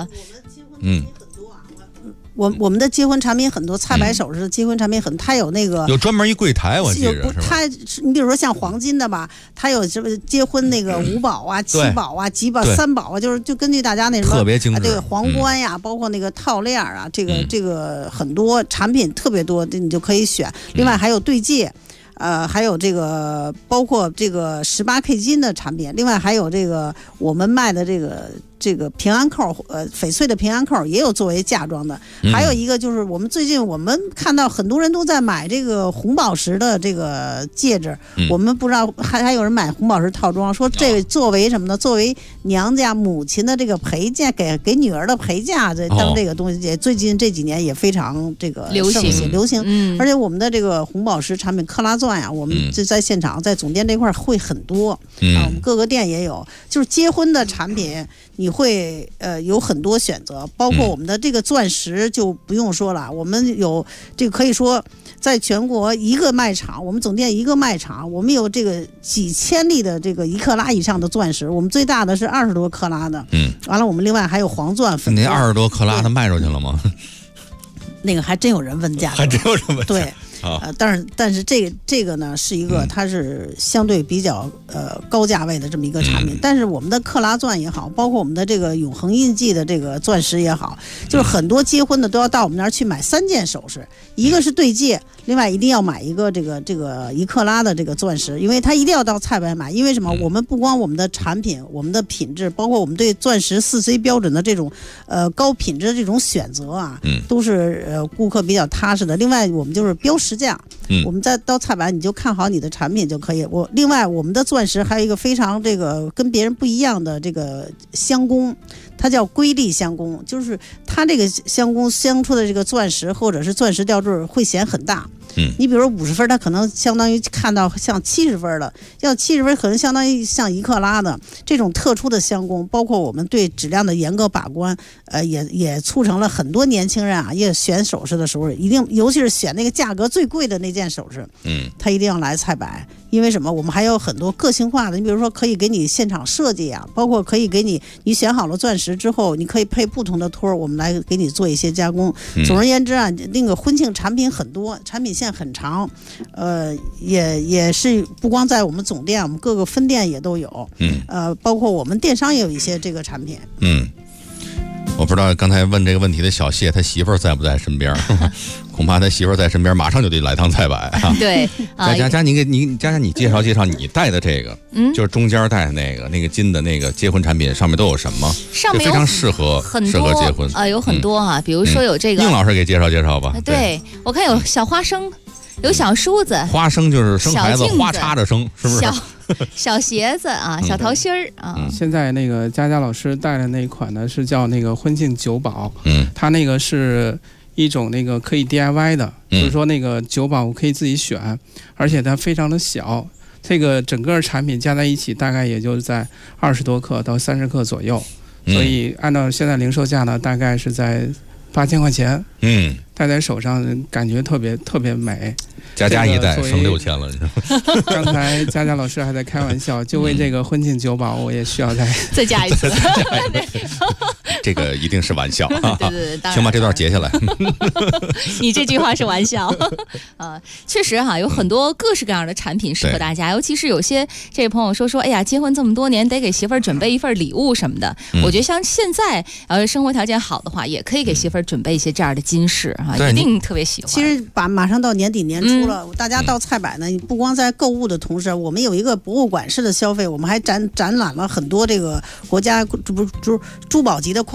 我们的结婚产品很多，菜百首饰的结婚产品很多，它有那个有专门一柜台，我记着是吧？ 它你比如说像黄金的吧，它有什么结婚那个5宝啊、7宝啊、几宝、3宝啊，就根据大家那什么特别精致， 这个皇冠呀，包括那个套链啊，这个很多产品特别多，你就可以选。另外还有对戒。还有这个包括这个18K 金的产品，另外还有这个我们卖的这个平安扣，翡翠的平安扣也有作为嫁妆的。还有一个就是最近我们看到很多人都在买这个红宝石的这个戒指，我们不知道还有人买红宝石套装，说这个作为什么呢？作为娘家母亲的这个陪嫁，给女儿的陪嫁，当这个东西，最近这几年也非常这个流行。而且我们的这个红宝石产品克拉钻呀，我们这在现场在总店这块会很多我们各个店也有。就是结婚的产品，你会有很多选择，包括我们的这个钻石就不用说了，我们有这个可以说在全国一个卖场，我们总店一个卖场，我们有这个几千粒的这个1克拉以上的钻石，我们最大的是20多克拉的。完了我们另外还有黄钻、粉钻。 那20多克拉的卖出去了吗？ 那个还真有人问价格， 还真有人问价。 对。但是这个呢是一个它是相对比较高价位的这么一个产品，但是我们的克拉钻也好，包括我们的这个永恒印记的这个钻石也好，就是很多结婚的都要到我们那儿去买3件首饰，一个是对戒，另外一定要买一个这个1克拉的这个钻石，因为它一定要到菜百买，因为什么？我们不光我们的产品、我们的品质，包括我们对钻石4C 标准的这种高品质的这种选择啊，都是顾客比较踏实的。另外我们就是标实价，我们在到菜百你就看好你的产品就可以。另外我们的钻石还有一个非常这个跟别人不一样的这个镶工，它叫瑰丽镶工，就是它这个镶工镶出的这个钻石或者是钻石吊坠会显很大。你比如说50分，它可能相当于看到像70分的，要70分可能相当于像1克拉的这种特殊的镶工，包括我们对质量的严格把关，也促成了很多年轻人啊，也选首饰的时候一定，尤其是选那个价格最贵的那件首饰，他一定要来菜百，因为什么？我们还有很多个性化的，你比如说可以给你现场设计啊，包括可以给你选好了钻石之后，你可以配不同的托，我们来给你做一些加工。总而言之啊，那个婚庆产品很多，产品线很长，也是不光在我们总店，我们各个分店也都有，包括我们电商也有一些这个产品。 我不知道刚才问这个问题的小谢他媳妇儿在不在身边，恐怕他媳妇儿在身边马上就得来趟菜百啊。 对， 佳你介绍介绍你带的这个，就是中间带的那个金的那个结婚产品上面都有什么？ 上面非常适合结婚有很多啊，比如说有这个宁老师给介绍介绍吧。 对，我看有小花生，有小梳子， 花生就是生孩子花插着生，是不是？ 小鞋子啊，小桃心儿啊。 现在那个佳老师带的那一款呢，是叫那个婚庆9宝，它那个是一种那个可以 DIY 的，就是说那个9宝我可以自己选，而且它非常的小，这个整个产品加在一起大概也就在20多克到30克左右，所以按照现在零售价呢，大概是在8000块钱，戴在手上感觉特别美。 加一代剩6000了，你知道吗？ 刚才佳老师还在开玩笑，就为这个婚庆9宝，我也需要再加一次。 这个一定是玩笑啊！ 对， 请把这段截下来。 你这句话是玩笑。确实哈，有很多各式各样的产品适合大家，尤其是有些这位朋友说，哎呀，结婚这么多年，得给媳妇儿准备一份礼物什么的。我觉得像现在生活条件好的话，也可以给媳妇儿准备一些这样的金饰啊，一定特别喜欢。 其实马上到年底年初了，大家到菜百呢，你不光在购物的同时，我们有一个博物馆式的消费，我们还展览了很多这个国家珠宝级的矿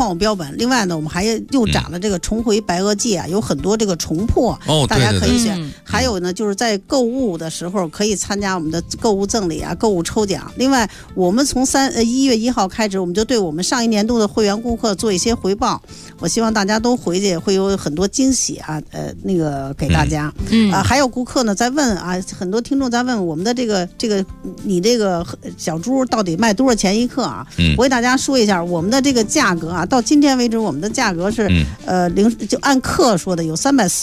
矿物标本。另外呢，我们还又展了这个重回白垩纪啊，有很多这个重破，大家可以选。还有呢，就是在购物的时候可以参加我们的购物赠礼啊、购物抽奖。另外，我们从1月1号开始，我们就对我们上一年度的会员顾客做一些回报。我希望大家都回去会有很多惊喜啊，那个给大家。还有顾客呢在问啊，很多听众在问我们的这个你这个小猪到底卖多少钱一克啊？我给大家说一下，我们的这个价格啊，到今天为止，我们的价格是就按克说的，有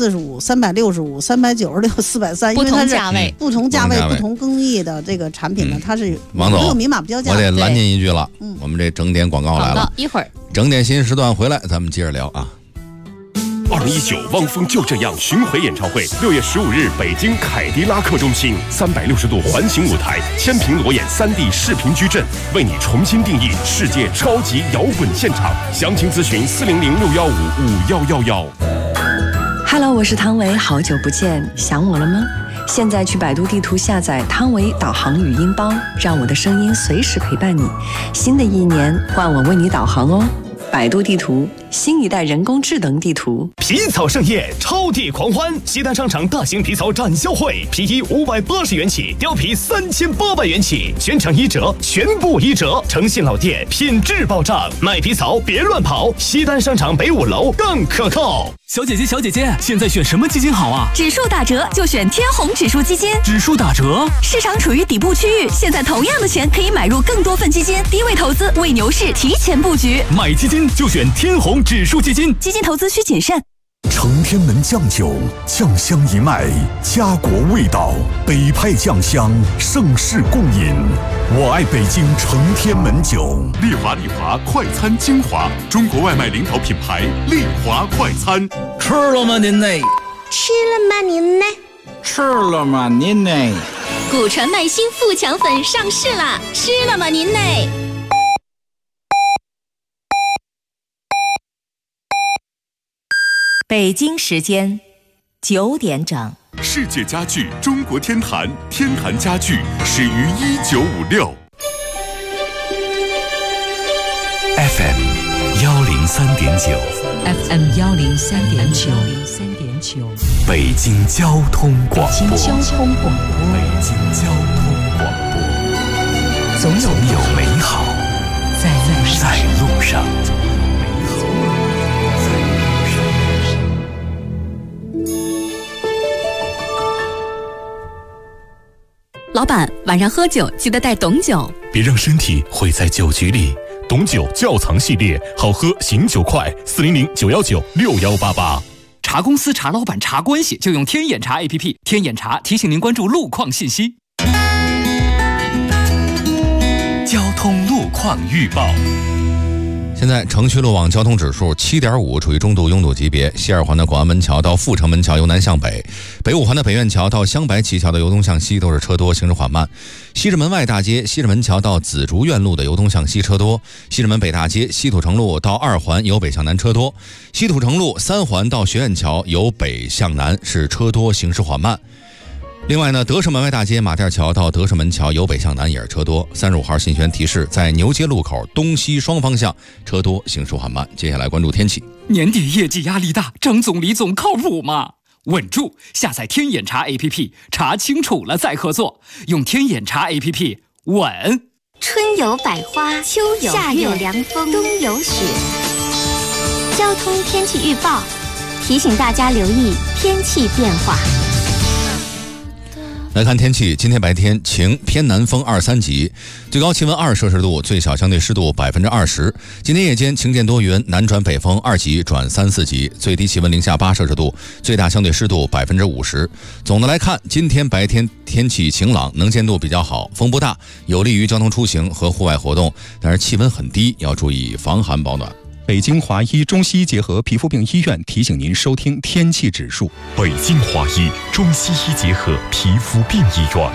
345、365、396、430，因为它是不同价位、不同工艺的这个产品呢，它是王总没有明码标价。 我得拦您一句了，我们这整点广告来了， 一会儿整点新时段回来，咱们接着聊啊。 2019汪峰就这样巡回演唱会，6月15日北京凯迪拉克中心，360度环形舞台，千屏裸眼3D 视频矩阵，为你重新定义世界超级摇滚现场。详情咨询400-615-5111。 Hello， 我是汤唯，好久不见，想我了吗？现在去百度地图下载汤唯导航语音包，让我的声音随时陪伴你。新的一年，换我为你导航哦。百度地图，新一代人工智能地图。 皮草盛宴，超地狂欢！西单商场大型皮草展销会，皮衣580元起，貂皮3800元起，全场1折，全部1折。诚信老店，品质保障，买皮草别乱跑。西单商场北5楼更可靠。 小姐姐，现在选什么基金好啊？ 指数打折就选天弘指数基金。 指数打折， 市场处于底部区域，现在同样的钱可以买入更多份基金，低位投资，为牛市提前布局。 买基金就选天弘指数基金， 基金投资需谨慎。 承天门酱酒，酱香一脉，家国味道，北派酱香，盛世共饮。我爱北京承天门酒。 丽华快餐精华，中国外卖领导品牌丽华快餐。 吃了吗您呢？ 吃了吗您呢？ 吃了吗您呢？ 古传麦新富强粉上市啦，吃了吗您呢？ 北京时间9点整。 世界家具中国天坛，天坛家具始于1956。 FM 103.9 FM 103.9 北京交通广播。 北京交通广播。 北京交通广播。总有美好在路上。 老板，晚上喝酒记得带董酒， 别让身体毁在酒局里。董酒窖藏系列，好喝醒酒快，400-919-6188。 茶公司、茶老板、茶关系就用天眼查 APP。天眼查提醒您关注路况信息。 交通路况预报。 现在城区路网交通指数7.5，处于中度拥堵级别。西二环的广安门桥到阜成门桥由南向北，北五环的北苑桥到湘白旗桥的由东向西都是车多，行驶缓慢。西直门外大街西直门桥到紫竹院路的由东向西车多。西直门北大街西土城路到2环由北向南车多。西土城路3环到学院桥由北向南是车多，行驶缓慢。另外呢，德胜门外大街马甸桥到德胜门桥由北向南也是车多。35号信宣提示，在牛街路口东西双方向车多，行驶缓慢。接下来关注天气。 年底业绩压力大，张总李总靠谱吗？稳住！下载天眼查 APP， 查清楚了再合作。用天眼查 APP， 稳。 春有百花，秋有夏有凉风，冬有雪。交通天气预报提醒大家留意天气变化。 来看天气，今天白天晴，偏南风2、3级，最高气温2摄氏度，最小相对湿度20%。今天夜间晴间多云，南转北风2级转3、4级，最低气温零下8摄氏度，最大相对湿度50%。总的来看，今天白天天气晴朗，能见度比较好，风不大，有利于交通出行和户外活动，但是气温很低，要注意防寒保暖。 北京华医中西医结合皮肤病医院提醒您收听天气指数。 北京华医中西医结合皮肤病医院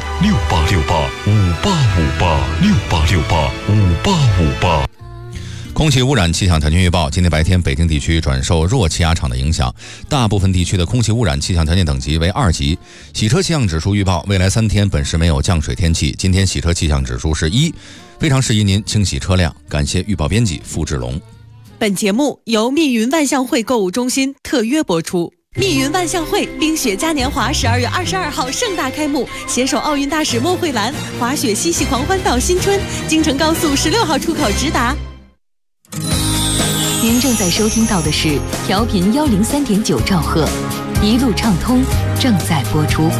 ，010-6868-5858，6868-5858。 空气污染气象条件预报：今天白天，北京地区转受弱气压场的影响，大部分地区的空气污染气象条件等级为2级。洗车气象指数预报：未来3天本市没有降水天气，今天洗车气象指数是1，非常适宜您清洗车辆。感谢预报编辑付志龙。 本节目由密云万象汇购物中心特约播出。密云万象汇冰雪嘉年华12月22号盛大开幕，携手奥运大使莫慧兰，滑雪嬉戏狂欢到新春，京承高速16号出口直达。 您正在收听到的是调频103.9兆赫，一路畅通正在播出。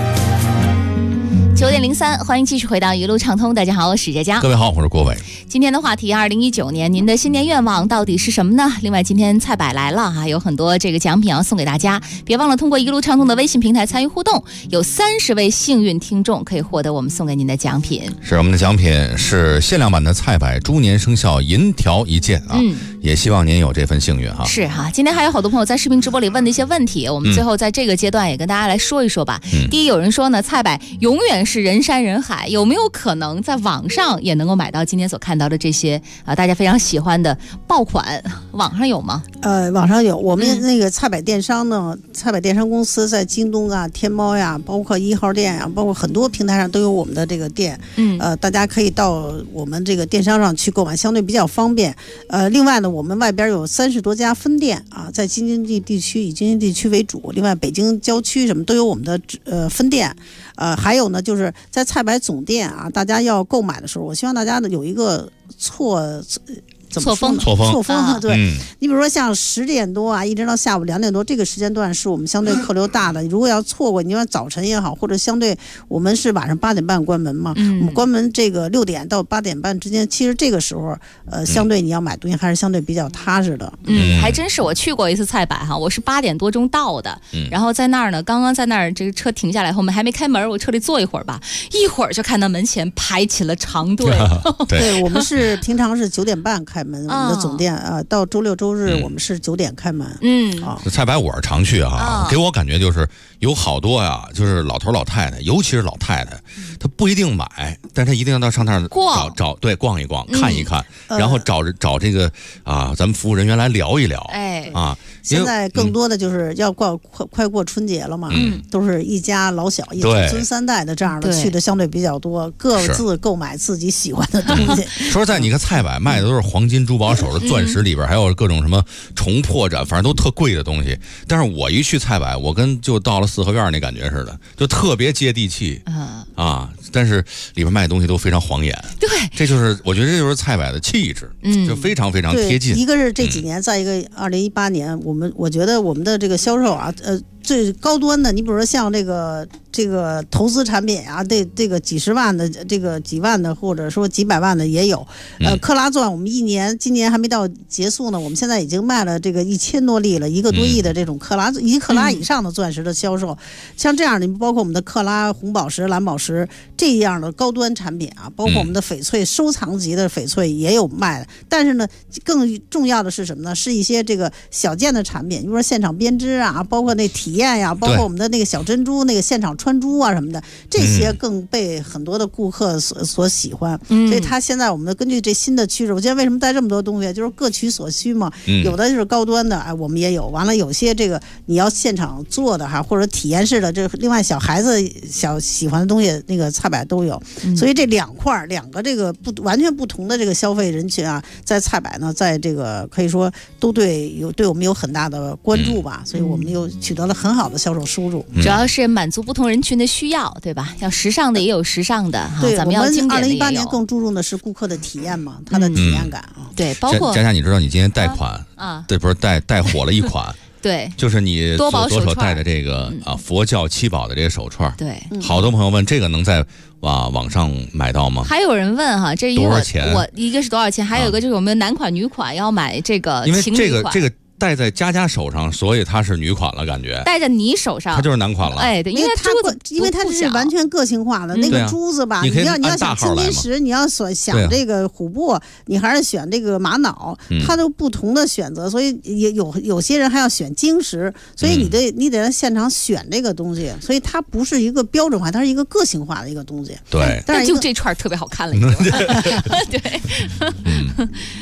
9:03，欢迎继续回到一路畅通。大家好，我是佳佳。 各位好，我是郭伟。 今天的话题，2019年您的新年愿望到底是什么呢？另外，今天菜百来了哈，有很多这个奖品要送给大家，别忘了通过一路畅通的微信平台参与互动，有30位幸运听众可以获得我们送给您的奖品。 是我们的奖品是限量版的菜百猪年生肖银条1件啊，也希望您有这份幸运哈。 是哈，今天还有好多朋友在视频直播里问的一些问题，我们最后在这个阶段也跟大家来说一说吧。第一，有人说呢，菜百永远是人山人海，有没有可能在网上也能够买到今天所看到的这些大家非常喜欢的爆款？网上有吗？ 网上有，我们那个菜百电商呢，菜百电商公司在京东啊、天猫呀，包括1号店呀，包括很多平台上都有我们的这个店。大家可以到我们这个电商上去购买，相对比较方便。另外呢，我们外边有30多家分店啊，在京津地区以京津地区为主，另外北京郊区什么都有我们的分店。还有呢，就是在菜百总店啊，大家要购买的时候，我希望大家呢有一个错峰，对，你比如说像10点多啊，一直到下午2点多，这个时间段是我们相对客流大的。如果要错过，你说早晨也好，或者相对我们是晚上8点半关门嘛，我们关门这个6点到8点半之间，其实这个时候相对你要买东西还是相对比较踏实的。 还真是，我去过一次菜百哈，我是8点多钟到的，然后在那儿呢，刚刚在那儿这个车停下来后，我们还没开门，我车里坐一会儿吧，一会儿就看到门前排起了长队。 对，我们是平常是9点半开门，我们的总店到周六周日我们是9点开门。 菜百我是常去啊，给我感觉就是有好多呀，就是老头老太太，尤其是老太太，她不一定买，但是她一定要到上那儿逛一逛，看一看，然后找这个咱们服务人员来聊一聊。 现在更多的就是要快过春节了嘛，都是一家老小一祖孙3代的这样的去的相对比较多，各自购买自己喜欢的东西。 说实在，你看菜百卖的都是黄金珠宝首饰、钻石里边还有各种什么重破绽，反正都特贵的东西。但是我一去菜百，我跟就到了4合院那感觉似的，就特别接地气但是里边卖的东西都非常晃眼。 对， 这就是我觉得这就是菜百的气质，就非常非常贴近。 一个是这几年，再一个2018年，我觉得我们的这个销售最高端的，你比如说像这个投资产品啊，这个几十万的，这个几万的，或者说几百万的也有。克拉钻，我们今年还没到结束呢，我们现在已经卖了这个1000多例了，1个多亿的这种克拉1克拉以上的钻石的销售。像这样的，包括我们的克拉红宝石、蓝宝石这样的高端产品啊，包括我们的翡翠收藏级的翡翠也有卖的。但是呢，更重要的是什么呢？是一些这个小件的产品，比如说现场编织啊，包括那体验呀，包括我们的那个小珍珠，那个现场穿珠啊什么的，这些更被很多的顾客所喜欢。所以他现在我们根据这新的趋势，我觉得为什么带这么多东西，就是各取所需嘛。有的就是高端的，我们也有。完了，有些这个你要现场做的或者体验式的，这另外小孩子喜欢的东西，那个菜百都有。所以这两个这个完全不同的这个消费人群啊，在菜百呢，在这个可以说都对我们有很大的关注吧。所以我们又取得了很好的销售收入。 主要是满足不同人群的需要，对吧？要时尚的也有时尚的， 对， 咱们要经典的也有。 2018年更注重的是顾客的体验嘛，他的体验感对，包括佳佳，你知道你今天带款对，不是带火了一款。 对， 就是你左手戴的这个佛教7宝的这个手串。 对， 好多朋友问这个能在网上买到吗？ 还有人问哈，这多少钱？ 我一个是多少钱，还有一个就是有没有男款女款要买这个情侣款？ 因为这个戴在佳手上，所以它是女款了，感觉戴在你手上， 它就是男款了。 哎，对，因为它是完全个性化的。那个珠子吧，你要想青金石，你要想这个琥珀，你还是选这个玛瑙，它都不同的选择。所以也有些人还要选晶石，所以你得在现场选这个东西。所以它不是一个标准化，它是一个个性化的一个东西。 对， 但就这串特别好看了，已经。对，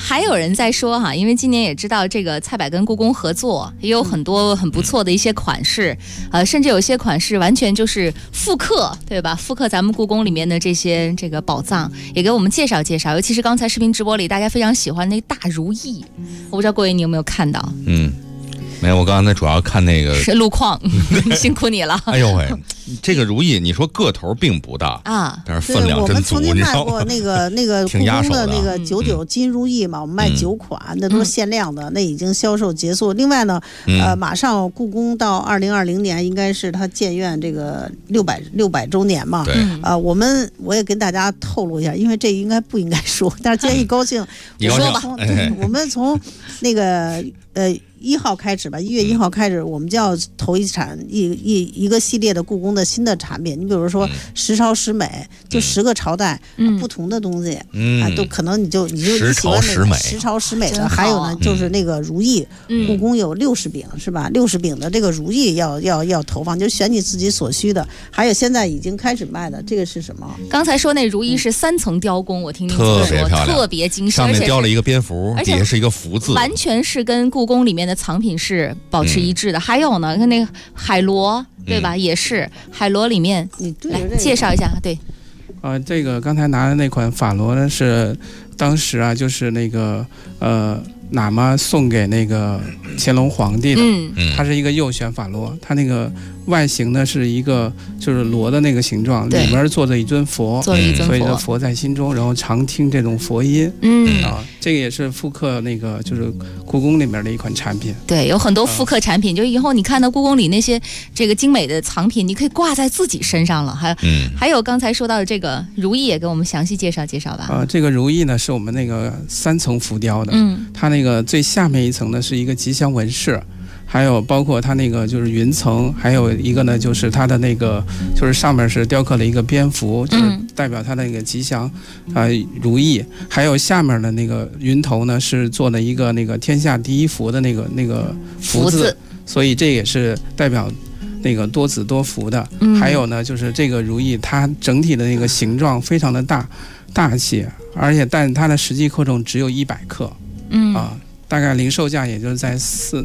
还有人在说哈，因为今年也知道这个菜百跟故宫合作，也有很多很不错的一些款式，甚至有些款式完全就是复刻，对吧？复刻咱们故宫里面的这个宝藏，也给我们介绍介绍。尤其是刚才视频直播里大家非常喜欢那大如意，我不知道各位你有没有看到？ 没有，我刚才主要看那个是路况，辛苦你了。 哎呦喂，这个如意，你说个头并不大啊，但是分量真足。 我们曾经卖过那个故宫的那个99金如意嘛，我们卖9款，那都是限量的，那已经销售结束。另外呢，马上故宫到2020年应该是它建院这个600周年嘛。我也跟大家透露一下，因为这应该不应该说，但是既然一高兴， 你说吧。 我们从那个1号开始吧，1月1号开始，我们就要投一个系列的故宫的新的产品。你比如说10朝10美，就10个朝代，不同的东西，都可能你就喜欢那个10朝10美的。还有呢，就是那个如意，故宫有60柄是吧？60柄的这个如意要投放，就选你自己所需的。还有现在已经开始卖的这个是什么？ 刚才说那如意是3层雕工，我听您说特别精致， 上面雕了一个蝙蝠，底下是一个福字， 完全是跟故宫里面的藏品是保持一致的。还有呢，看那个海螺，对吧？也是海螺里面，来介绍一下。对， 这个刚才拿的那款法螺呢，是当时啊，就是那个喇嘛送给那个乾隆皇帝的，它是一个右旋法螺，它那个外形呢是一个就是螺的那个形状，里面坐着一尊佛，所以说佛在心中，然后常听这种佛音，这个也是复刻那个就是故宫里面的一款产品。 对，有很多复刻产品，就以后你看到故宫里那些这个精美的藏品，你可以挂在自己身上了。还有刚才说到的这个如意，也给我们详细介绍介绍吧。 这个如意呢是我们那个3层浮雕的，它那个最下面一层呢是一个吉祥纹饰。还有包括它那个就是云层，还有一个呢就是它的那个就是上面是雕刻了一个蝙蝠，就是代表它的那个吉祥如意。还有下面的那个云头呢是做了一个那个天下第一福的那个福字，所以这也是代表那个多子多福的。还有呢就是这个如意它整体的那个形状非常的大气，而且但它的实际克重只有100克，大概零售价也就是在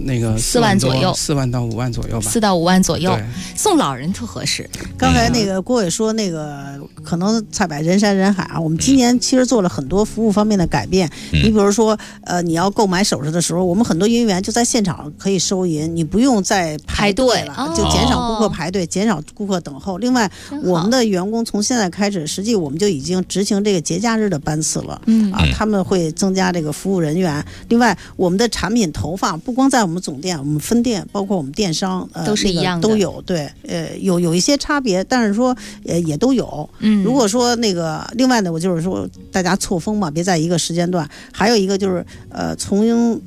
4万左右，4万到5万左右吧。 4到5万左右，送老人特合适。 刚才那个郭伟说那个可能菜百人山人海啊，我们今年其实做了很多服务方面的改变。你比如说你要购买首饰的时候，我们很多银员就在现场可以收银，你不用再排队了，就减少顾客排队，减少顾客等候。另外，我们的员工从现在开始，实际我们就已经执行这个节假日的班次了。他们会增加这个服务人员。另外，我们的产品投放不光在我们总店，我们分店包括我们电商都是一样的， 都有。对，有一些差别，但是说也都有。如果说那个另外呢，我就是说大家错峰嘛，别在一个时间段。还有一个就是从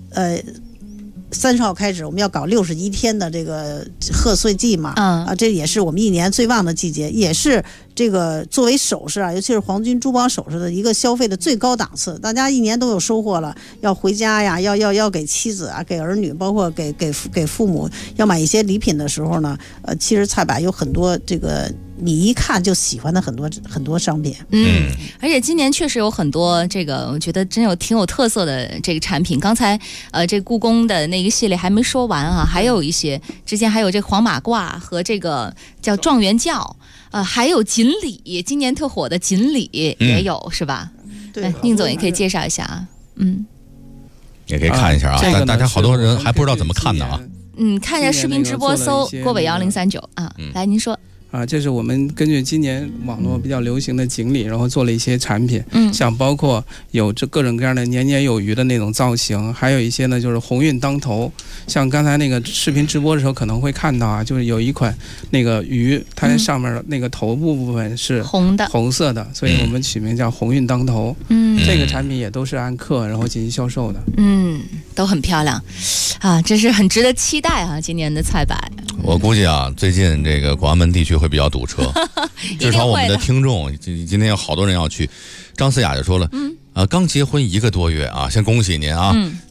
30号开始，我们要搞61天的这个贺岁季嘛，这也是我们一年最旺的季节，也是这个作为首饰啊，尤其是黄金珠宝首饰的一个消费的最高档次，大家一年都有收获了，要回家呀，要给妻子啊，给儿女，包括给父母，要买一些礼品的时候呢，其实菜百有很多这个你一看就喜欢的很多商品。 而且今年确实有很多这个我觉得真挺有特色的这个产品。刚才这故宫的那个系列还没说完啊，还有一些之前还有这黄马褂和这个叫状元轿，还有锦鲤，今年特火的锦鲤也有，是吧？ 对， 宁总也可以介绍一下啊。 也可以看一下啊，但大家好多人还不知道怎么看呢啊。 看一下视频直播搜郭伟1039啊，来您说。 这是我们根据今年网络比较流行的锦鲤，然后做了一些产品，像包括有这各种各样的年年有余的那种造型，还有一些呢就是鸿运当头。像刚才那个视频直播的时候可能会看到啊，就是有一款那个鱼，它在上面那个头部分是红色的，所以我们取名叫鸿运当头。这个产品也都是按克然后进行销售的。 都很漂亮啊，真是很值得期待啊！今年的菜百， 我估计啊，最近这个广安门地区会比较堵车，至少我们的听众今天有好多人要去。张思雅就说了，刚结婚1个多月啊，先恭喜您啊！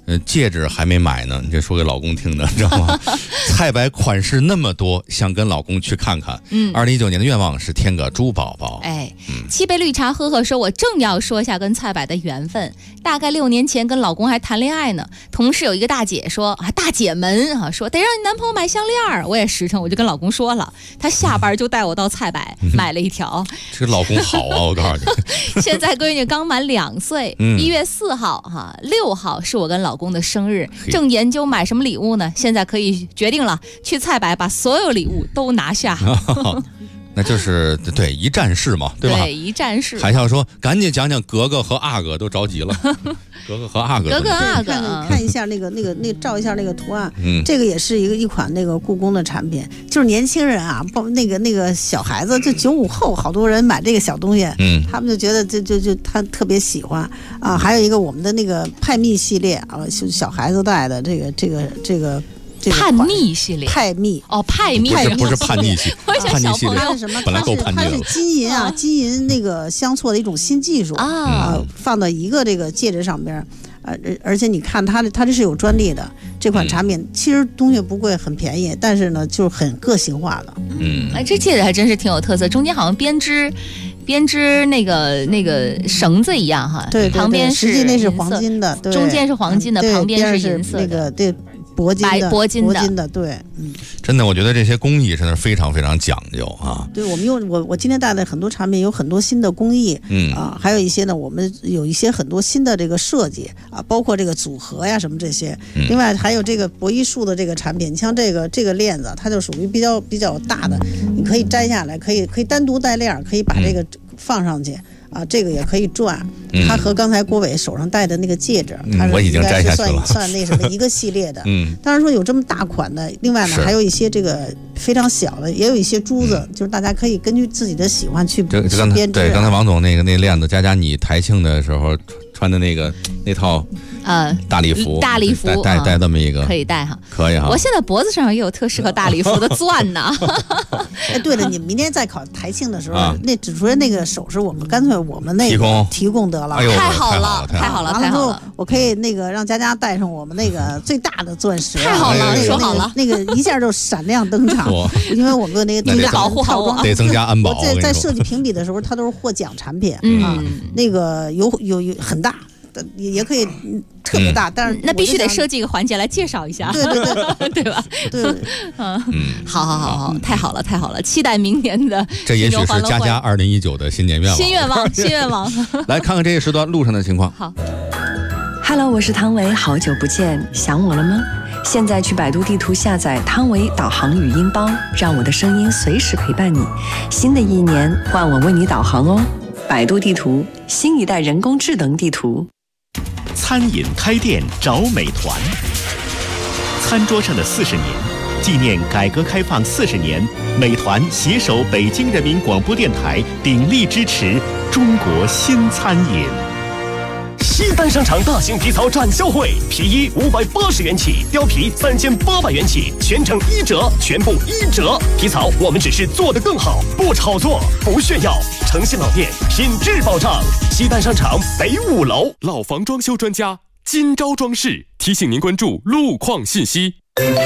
戒指还没买呢，你这说给老公听的，知道吗？菜百款式那么多，想跟老公去看看。2019年的愿望是添个猪宝宝。 七杯绿茶呵呵说，我正要说一下跟菜百的缘分。大概6年前跟老公还谈恋爱呢，同事有一个大姐说大姐们说得让你男朋友买项链，我也实诚，我就跟老公说了，他下班就带我到菜百买了一条。 这个老公好啊，我告诉你。现在闺女刚满2岁，1月4号6号是我跟老公的生日，正研究买什么礼物呢，现在可以决定了，去菜百把所有礼物都拿下。 那就是对一站式嘛，对吧？ 对，一站式。 还要说赶紧讲讲格格和阿哥都着急了。格格和阿哥， 看一下那个照一下那个图案。这个也是一款那个故宫的产品，就是年轻人啊，那个小孩子，就95后，好多人买这个小东西，他们就觉得就他特别喜欢啊。还有一个我们的那个派蜜系列啊，小孩子戴的这个。 叛逆系列， 派蜜派蜜不是叛逆系列，叛逆系列本来够叛逆的。 它是金银金银那个镶错的一种新技术放到一个这个戒指上边，而且你看它这是有专利的，这款产品其实东西不贵，很便宜，但是呢就是很个性化的。 这戒指还真是挺有特色，中间好像编织那个绳子一样哈， 对， 旁边实际那是黄金的， 中间是黄金的，旁边是银色的， 那个对。铂金的，对， 真的，我觉得这些工艺真的非常非常讲究啊。 对，我们我今天带的很多产品有很多新的工艺，还有一些呢，我们有一些很多新的这个设计啊，包括这个组合呀什么这些。另外还有这个博艺术的这个产品，你像这个链子，它就属于比较大的，你可以摘下来，可以单独带链，可以把这个放上去。这个也可以转，它和刚才郭伟手上戴的那个戒指，它我已经摘下去了， 算那什么一个系列的。当然说有这么大款的，另外呢还有一些这个非常小的，也有一些珠子，就是大家可以根据自己的喜欢去编织。 对，刚才王总那链子，佳你台庆的时候穿的那套大礼服带这么一个可以戴哈， 可以哈。 我现在脖子上也有特适合大礼服的钻呢。 对了，你明天再考台庆的时候，那主持人那个首饰，我们干脆我们那个提供得了。 太好了， 完了之后我可以那个让佳带上我们那个最大的钻石。 太好了，说好了， 那个一下就闪亮登场。因为我们的那个保护套装得增加安保。 在设计评比的时候，它都是获奖产品啊，那个有很大。也可以特别大，但是那必须得设计一个环节来介绍一下， 对， 对吧？对，好，太好了，期待明年的。 这也许是佳2019的新年愿望。 新愿望。 来看看这一时段路上的情况。 好 ，Hello， 我是汤唯，好久不见，想我了吗？现在去百度地图下载汤唯导航语音包，让我的声音随时陪伴你。新的一年，换我为你导航哦。百度地图，新一代人工智能地图。 餐饮开店找美团，餐桌上的40年，纪念改革开放40年，美团携手北京人民广播电台，鼎力支持中国新餐饮。 西单商场大型皮草展销会，皮衣580元起，貂皮3800元起，全程1折，全部1折。皮草我们只是做得更好，不炒作，不炫耀，诚信老店，品质保障。西单商场北5楼， 老房装修专家金招装饰提醒您关注路况信息。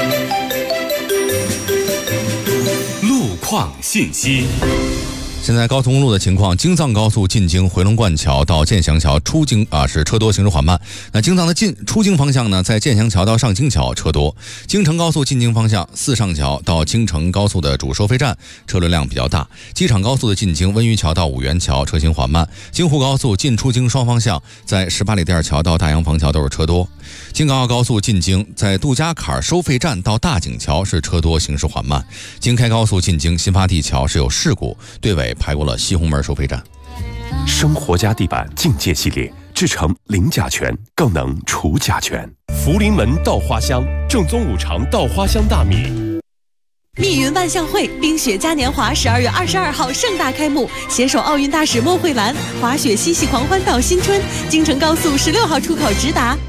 路况信息。 现在高速公路的情况，京藏高速进京回龙观桥到建祥桥出京是车多，行驶缓慢。那京藏的出京方向呢，在建祥桥到上京桥车多。京承高速进京方向，四上桥到京承高速的主收费站车流量比较大。机场高速的进京温榆桥到五原桥车行缓慢。京沪高速进出京双方向，在18里店桥到大洋房桥都是车多。京港澳高速进京，在杜家坎收费站到大井桥是车多，行驶缓慢。京开高速进京新发地桥是有事故，队尾排过了西红门收费站。 生活家地板境界系列制成零甲醛，更能除甲醛。福临门稻花香，正宗五常稻花香大米。 密云万象汇冰雪嘉年华12月22号盛大开幕，携手奥运大使莫慧兰，滑雪嬉戏狂欢到新春，京承高速16号出口直达。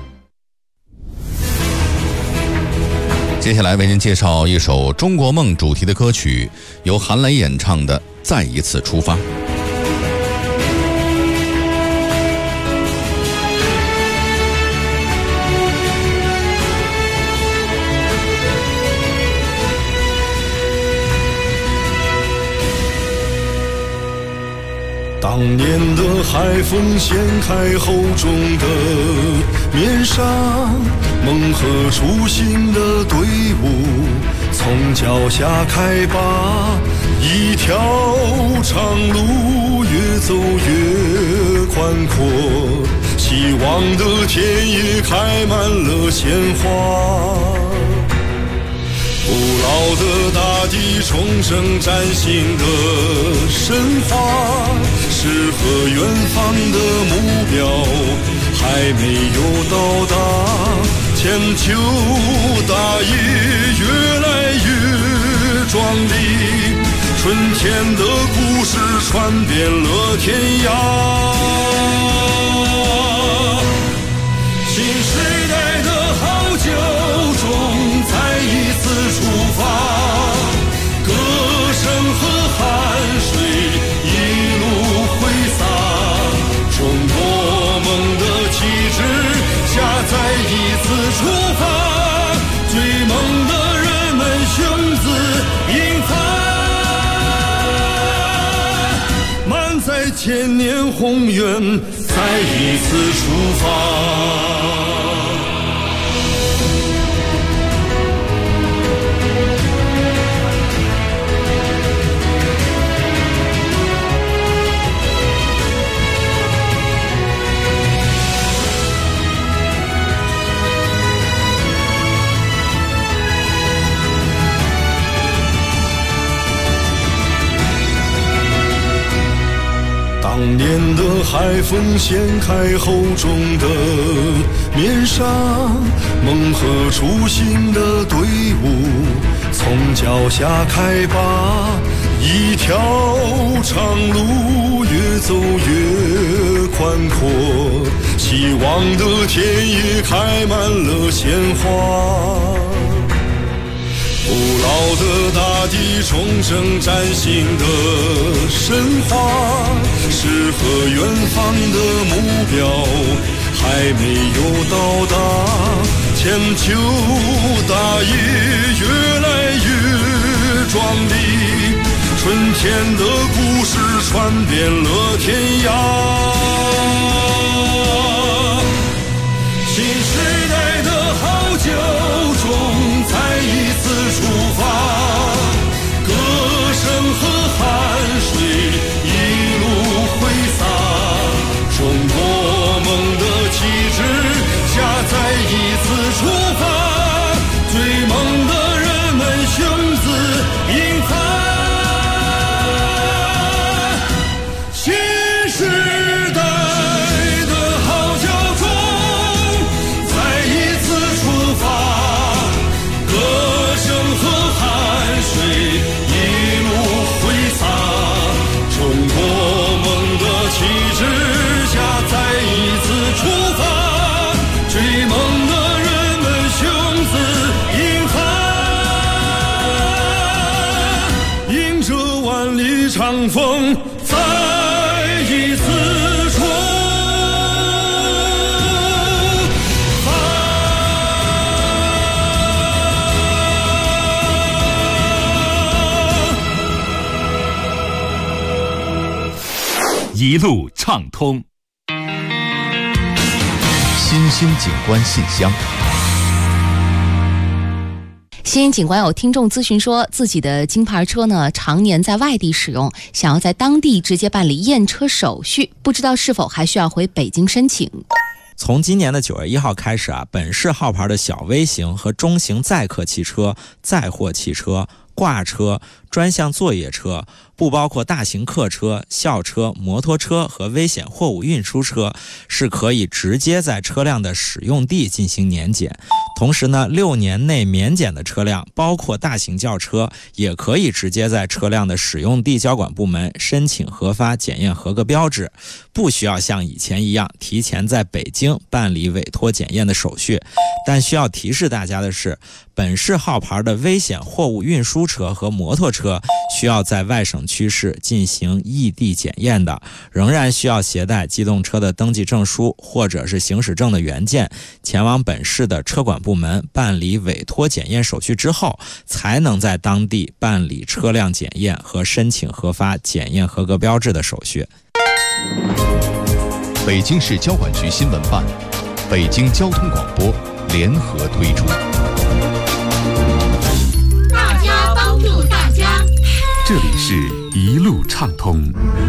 接下来为您介绍一首中国梦主题的歌曲，由韩磊演唱的《再一次出发》。 年的海风掀开厚重的面纱，梦和初心的队伍从脚下开拔，一条长路越走越宽阔，希望的田野开满了鲜花，古老的大地重生崭新的神话，诗和远方的目标还没有到达，千秋大业越来越壮丽，春天的故事传遍了天涯。新时代的好酒中再一次出发，歌声和汗水一路挥洒，中国梦的旗帜下再一次出发，追梦的人们雄姿英发，满载千年宏愿再一次出发。当年的海风掀开厚重的面纱，梦和初心的队伍从脚下开拔，一条长路越走越宽阔，希望的田野开满了鲜花，古老的大地重生崭新的神话，诗和远方的目标还没有到达，千秋大业越来越壮丽，春天的故事传遍了天涯。新时代的好酒中再一次出发，歌声和汗水一路挥洒，中国梦的旗帜下再一次出发，追梦的人们雄姿英发，新时代的号角中再一次出发，歌声和汗水一路挥洒，中国梦的旗帜下再一次出发，追梦的人们雄姿英发，迎着万里长风再一次出一路畅通。 新兴景观信箱。 新兴景观有听众咨询说，自己的金牌车呢常年在外地使用，想要在当地直接办理验车手续，不知道是否还需要回北京申请。 从今年的9月1号开始本市号牌的小微型和中型载客汽车、载货汽车、挂车、专项作业车，不包括大型客车、校车、摩托车和危险货物运输车，是可以直接在车辆的使用地进行年检。同时呢，6年内免检的车辆，包括大型轿车，也可以直接在车辆的使用地交管部门申请核发检验合格标志，不需要像以前一样提前在北京办理委托检验的手续。但需要提示大家的是，本市号牌的危险货物运输车和摩托车需要在外省区市进行异地检验的，仍然需要携带机动车的登记证书或者是行驶证的原件，前往本市的车管部门办理委托检验手续之后，才能在当地办理车辆检验和申请核发检验合格标志的手续。 北京市交管局新闻办、北京交通广播联合推出。 大家帮助大家， 这里是一路畅通。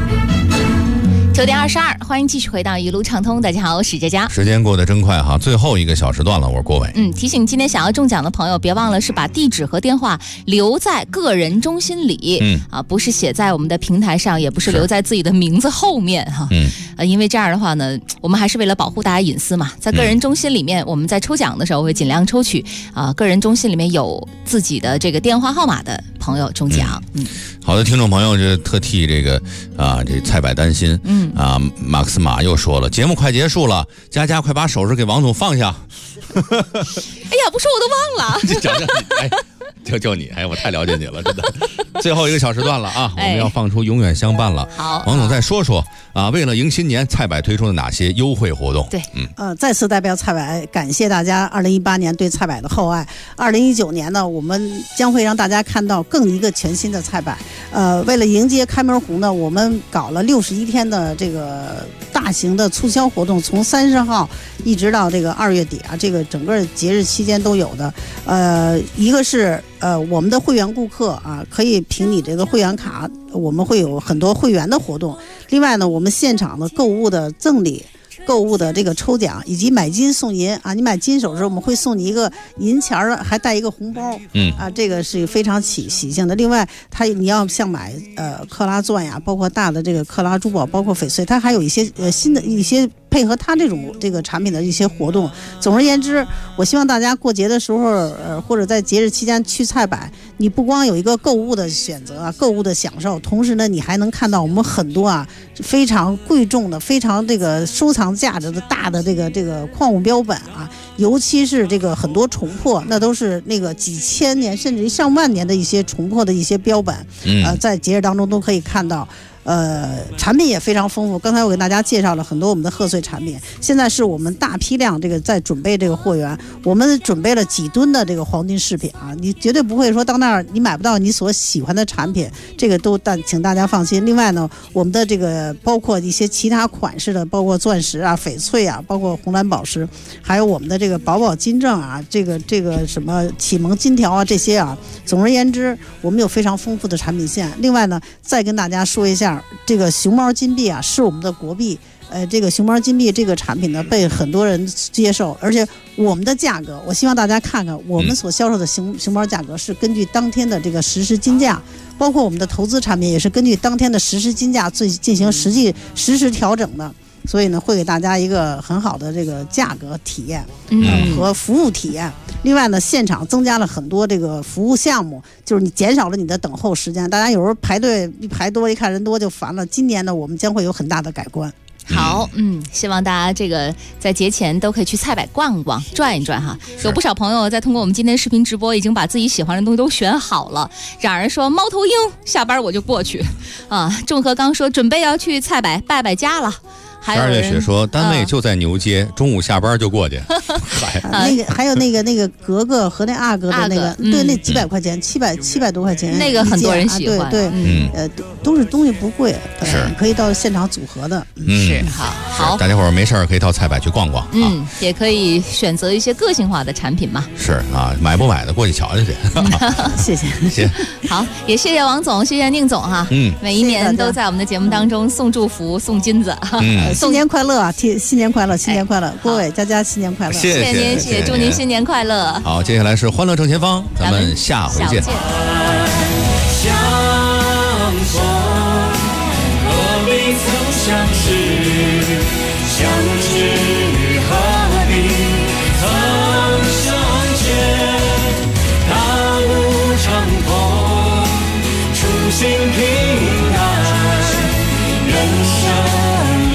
9点22，欢迎继续回到一路畅通。大家好，我是佳佳。 时间过得真快哈，最后一个小时段了，我是郭伟。 提醒今天想要中奖的朋友，别忘了是把地址和电话留在个人中心里，不是写在我们的平台上，也不是留在自己的名字后面哈。因为这样的话呢，我们还是为了保护大家隐私嘛，在个人中心里面，我们在抽奖的时候会尽量抽取个人中心里面有自己的这个电话号码的朋友中奖。 好的，听众朋友就特替这个这菜百担心。马克思马又说了，节目快结束了，佳佳快把手势给王总放下。 哎呀，不说我都忘了。 讲讲你，就你，我太了解你了，真的。最后一个小时段了啊，我们要放出永远相伴了。 好， 王总再说说为了迎新年，菜百推出了哪些优惠活动？ 对， 再次代表菜百感谢大家2018年对菜百的厚爱。2019年呢，我们将会让大家看到更一个全新的菜百。为了迎接开门红呢，我们搞了61天的这个大型的促销活动，从30号一直到这个2月底这个整个节日期间都有的。一个是我们的会员顾客可以凭你这个会员卡，我们会有很多会员的活动。另外呢，我们现场的购物的赠礼、购物的这个抽奖，以及买金送银你买金首饰，我们会送你一个银钱还带一个红包。这个是非常喜庆的。另外，你要像买克拉钻呀，包括大的这个克拉珠宝，包括翡翠，它还有一些新的一些配合它这个产品的一些活动。总而言之，我希望大家过节的时候或者在节日期间去菜百，你不光有一个购物的选择购物的享受，同时呢，你还能看到我们很多非常贵重的、非常这个收藏价值的大的这个矿物标本尤其是这个很多重破，那都是那个几千年甚至于上万年的一些重破的一些标本，在节日当中都可以看到。产品也非常丰富。刚才我给大家介绍了很多我们的贺岁产品，现在是我们大批量这个在准备这个货源，我们准备了几吨的这个黄金饰品你绝对不会说到那儿你买不到你所喜欢的产品，这个都请大家放心。另外呢，我们的这个包括一些其他款式的，包括钻石翡翠包括红蓝宝石，还有我们的这个宝宝金证这个什么启蒙金条这些总而言之，我们有非常丰富的产品线。另外呢，再跟大家说一下。这个熊猫金币是我们的国币，这个熊猫金币这个产品呢被很多人接受，而且我们的价格，我希望大家看看我们所销售的熊猫价格是根据当天的这个实时金价，包括我们的投资产品也是根据当天的实时金价进行实时调整的。所以呢，会给大家一个很好的这个价格体验和服务体验。另外呢，现场增加了很多这个服务项目，就是你减少了你的等候时间。大家有时候排队一排多，一看人多就烦了。今年呢，我们将会有很大的改观。 好，希望大家这个在节前都可以去菜百逛逛、转一转哈。有不少朋友在通过我们今天视频直播，已经把自己喜欢的东西都选好了。冉儿说猫头鹰，下班我就过去仲和刚说准备要去菜百拜家了。 12月雪说单位就在牛街，中午下班就过去。 还有那个格格和那阿哥的那个，对，那几百块钱，700多块钱， 那个很多人喜欢。 对，都是东西不贵，是可以到现场组合的。 是好， 大家伙儿没事儿可以到菜百去逛逛。 也可以选择一些个性化的产品嘛。 是买不买的过去瞧瞧去。 谢谢。 好，也谢谢王总，谢谢宁总哈。每一年都在我们的节目当中送祝福、送金子。 新年快乐新年快乐，新年快乐！各位佳佳新年快乐！ 谢谢您， 谢谢，祝您新年快乐！ 好，接下来是欢乐正前方，咱们下回见。 相逢，何必曾相识？相知何必曾相见？大路长空，初心平安，人生。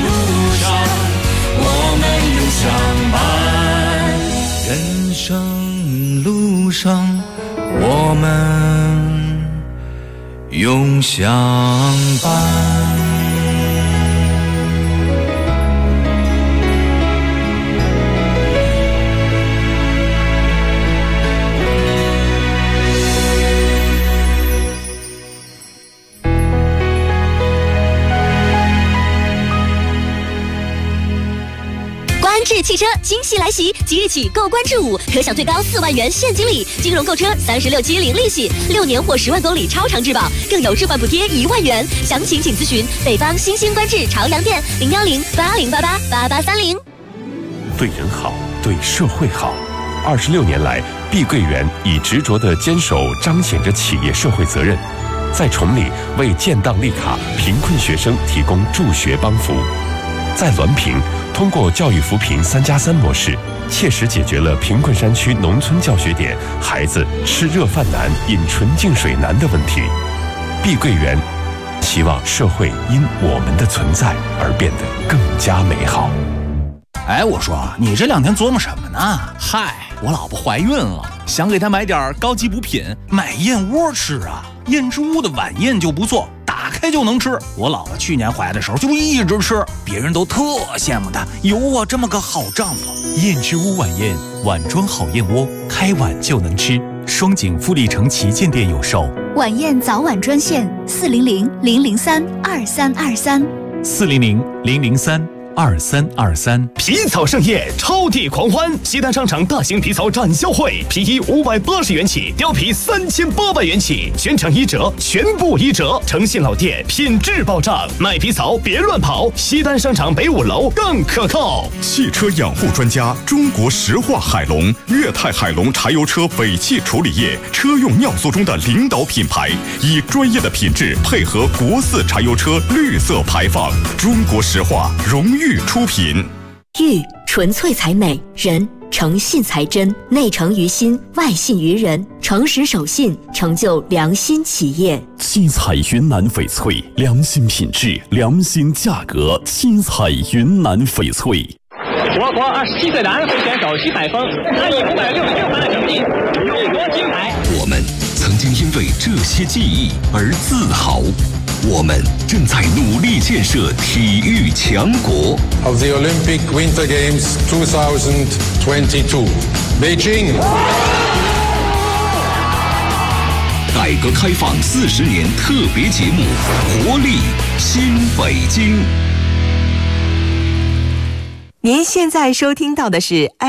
人生路上，我们永相伴。 日汽车惊喜来袭，即日起购关注5可享最高4万元现金礼，金融购车36期零利息，6年或10万公里超长质保，更有置换补贴1万元。详情请咨询北方新兴官至朝阳店01080888830。 对人好，对社会好。26年来，碧桂园以执着的坚守彰显着企业社会责任，在崇礼为建档立卡贫困学生提供助学帮扶，在滦平通过教育扶贫3+3模式，切实解决了贫困山区农村教学点孩子吃热饭难、饮纯净水难的问题。碧桂园希望社会因我们的存在而变得更加美好。 哎，我说你这2天琢磨什么呢？嗨，我老婆怀孕了，想给她买点高级补品，买燕窝吃啊。燕之屋的晚宴就不错，打开就能吃。我老婆去年怀的时候就一直吃，别人都特羡慕她有我这么个好丈夫。 燕之屋晚宴，碗装好燕窝，开碗就能吃。双井富力城旗舰店有售。 晚宴早晚专线 400-003-2323，400-003-2323。 皮草盛宴，超地狂欢！西单商场大型皮草展销会，皮衣580元起，貂皮3800元起，全场1折，全部1折。诚信老店，品质保障，卖皮草别乱跑。西单商场北5楼更可靠。 汽车养护专家，中国石化海龙，粤泰海龙柴油车尾气处理液，车用尿素中的领导品牌，以专业的品质配合国4柴油车绿色排放。中国石化荣誉出品。 玉纯粹才美，人诚信才真，内诚于心，外信于人，诚实守信，成就良心企业。 七彩云南翡翠，良心品质，良心价格。七彩云南翡翠。 我国27岁的安徽选手徐海峰，他以566分的成绩荣夺金牌。 我们曾经因为这些记忆而自豪。我们正在努力建设体育强国。 Of the Olympic Winter Games 2022, Beijing。 改革开放40年特别节目《活力新北京》。 您现在收听到的是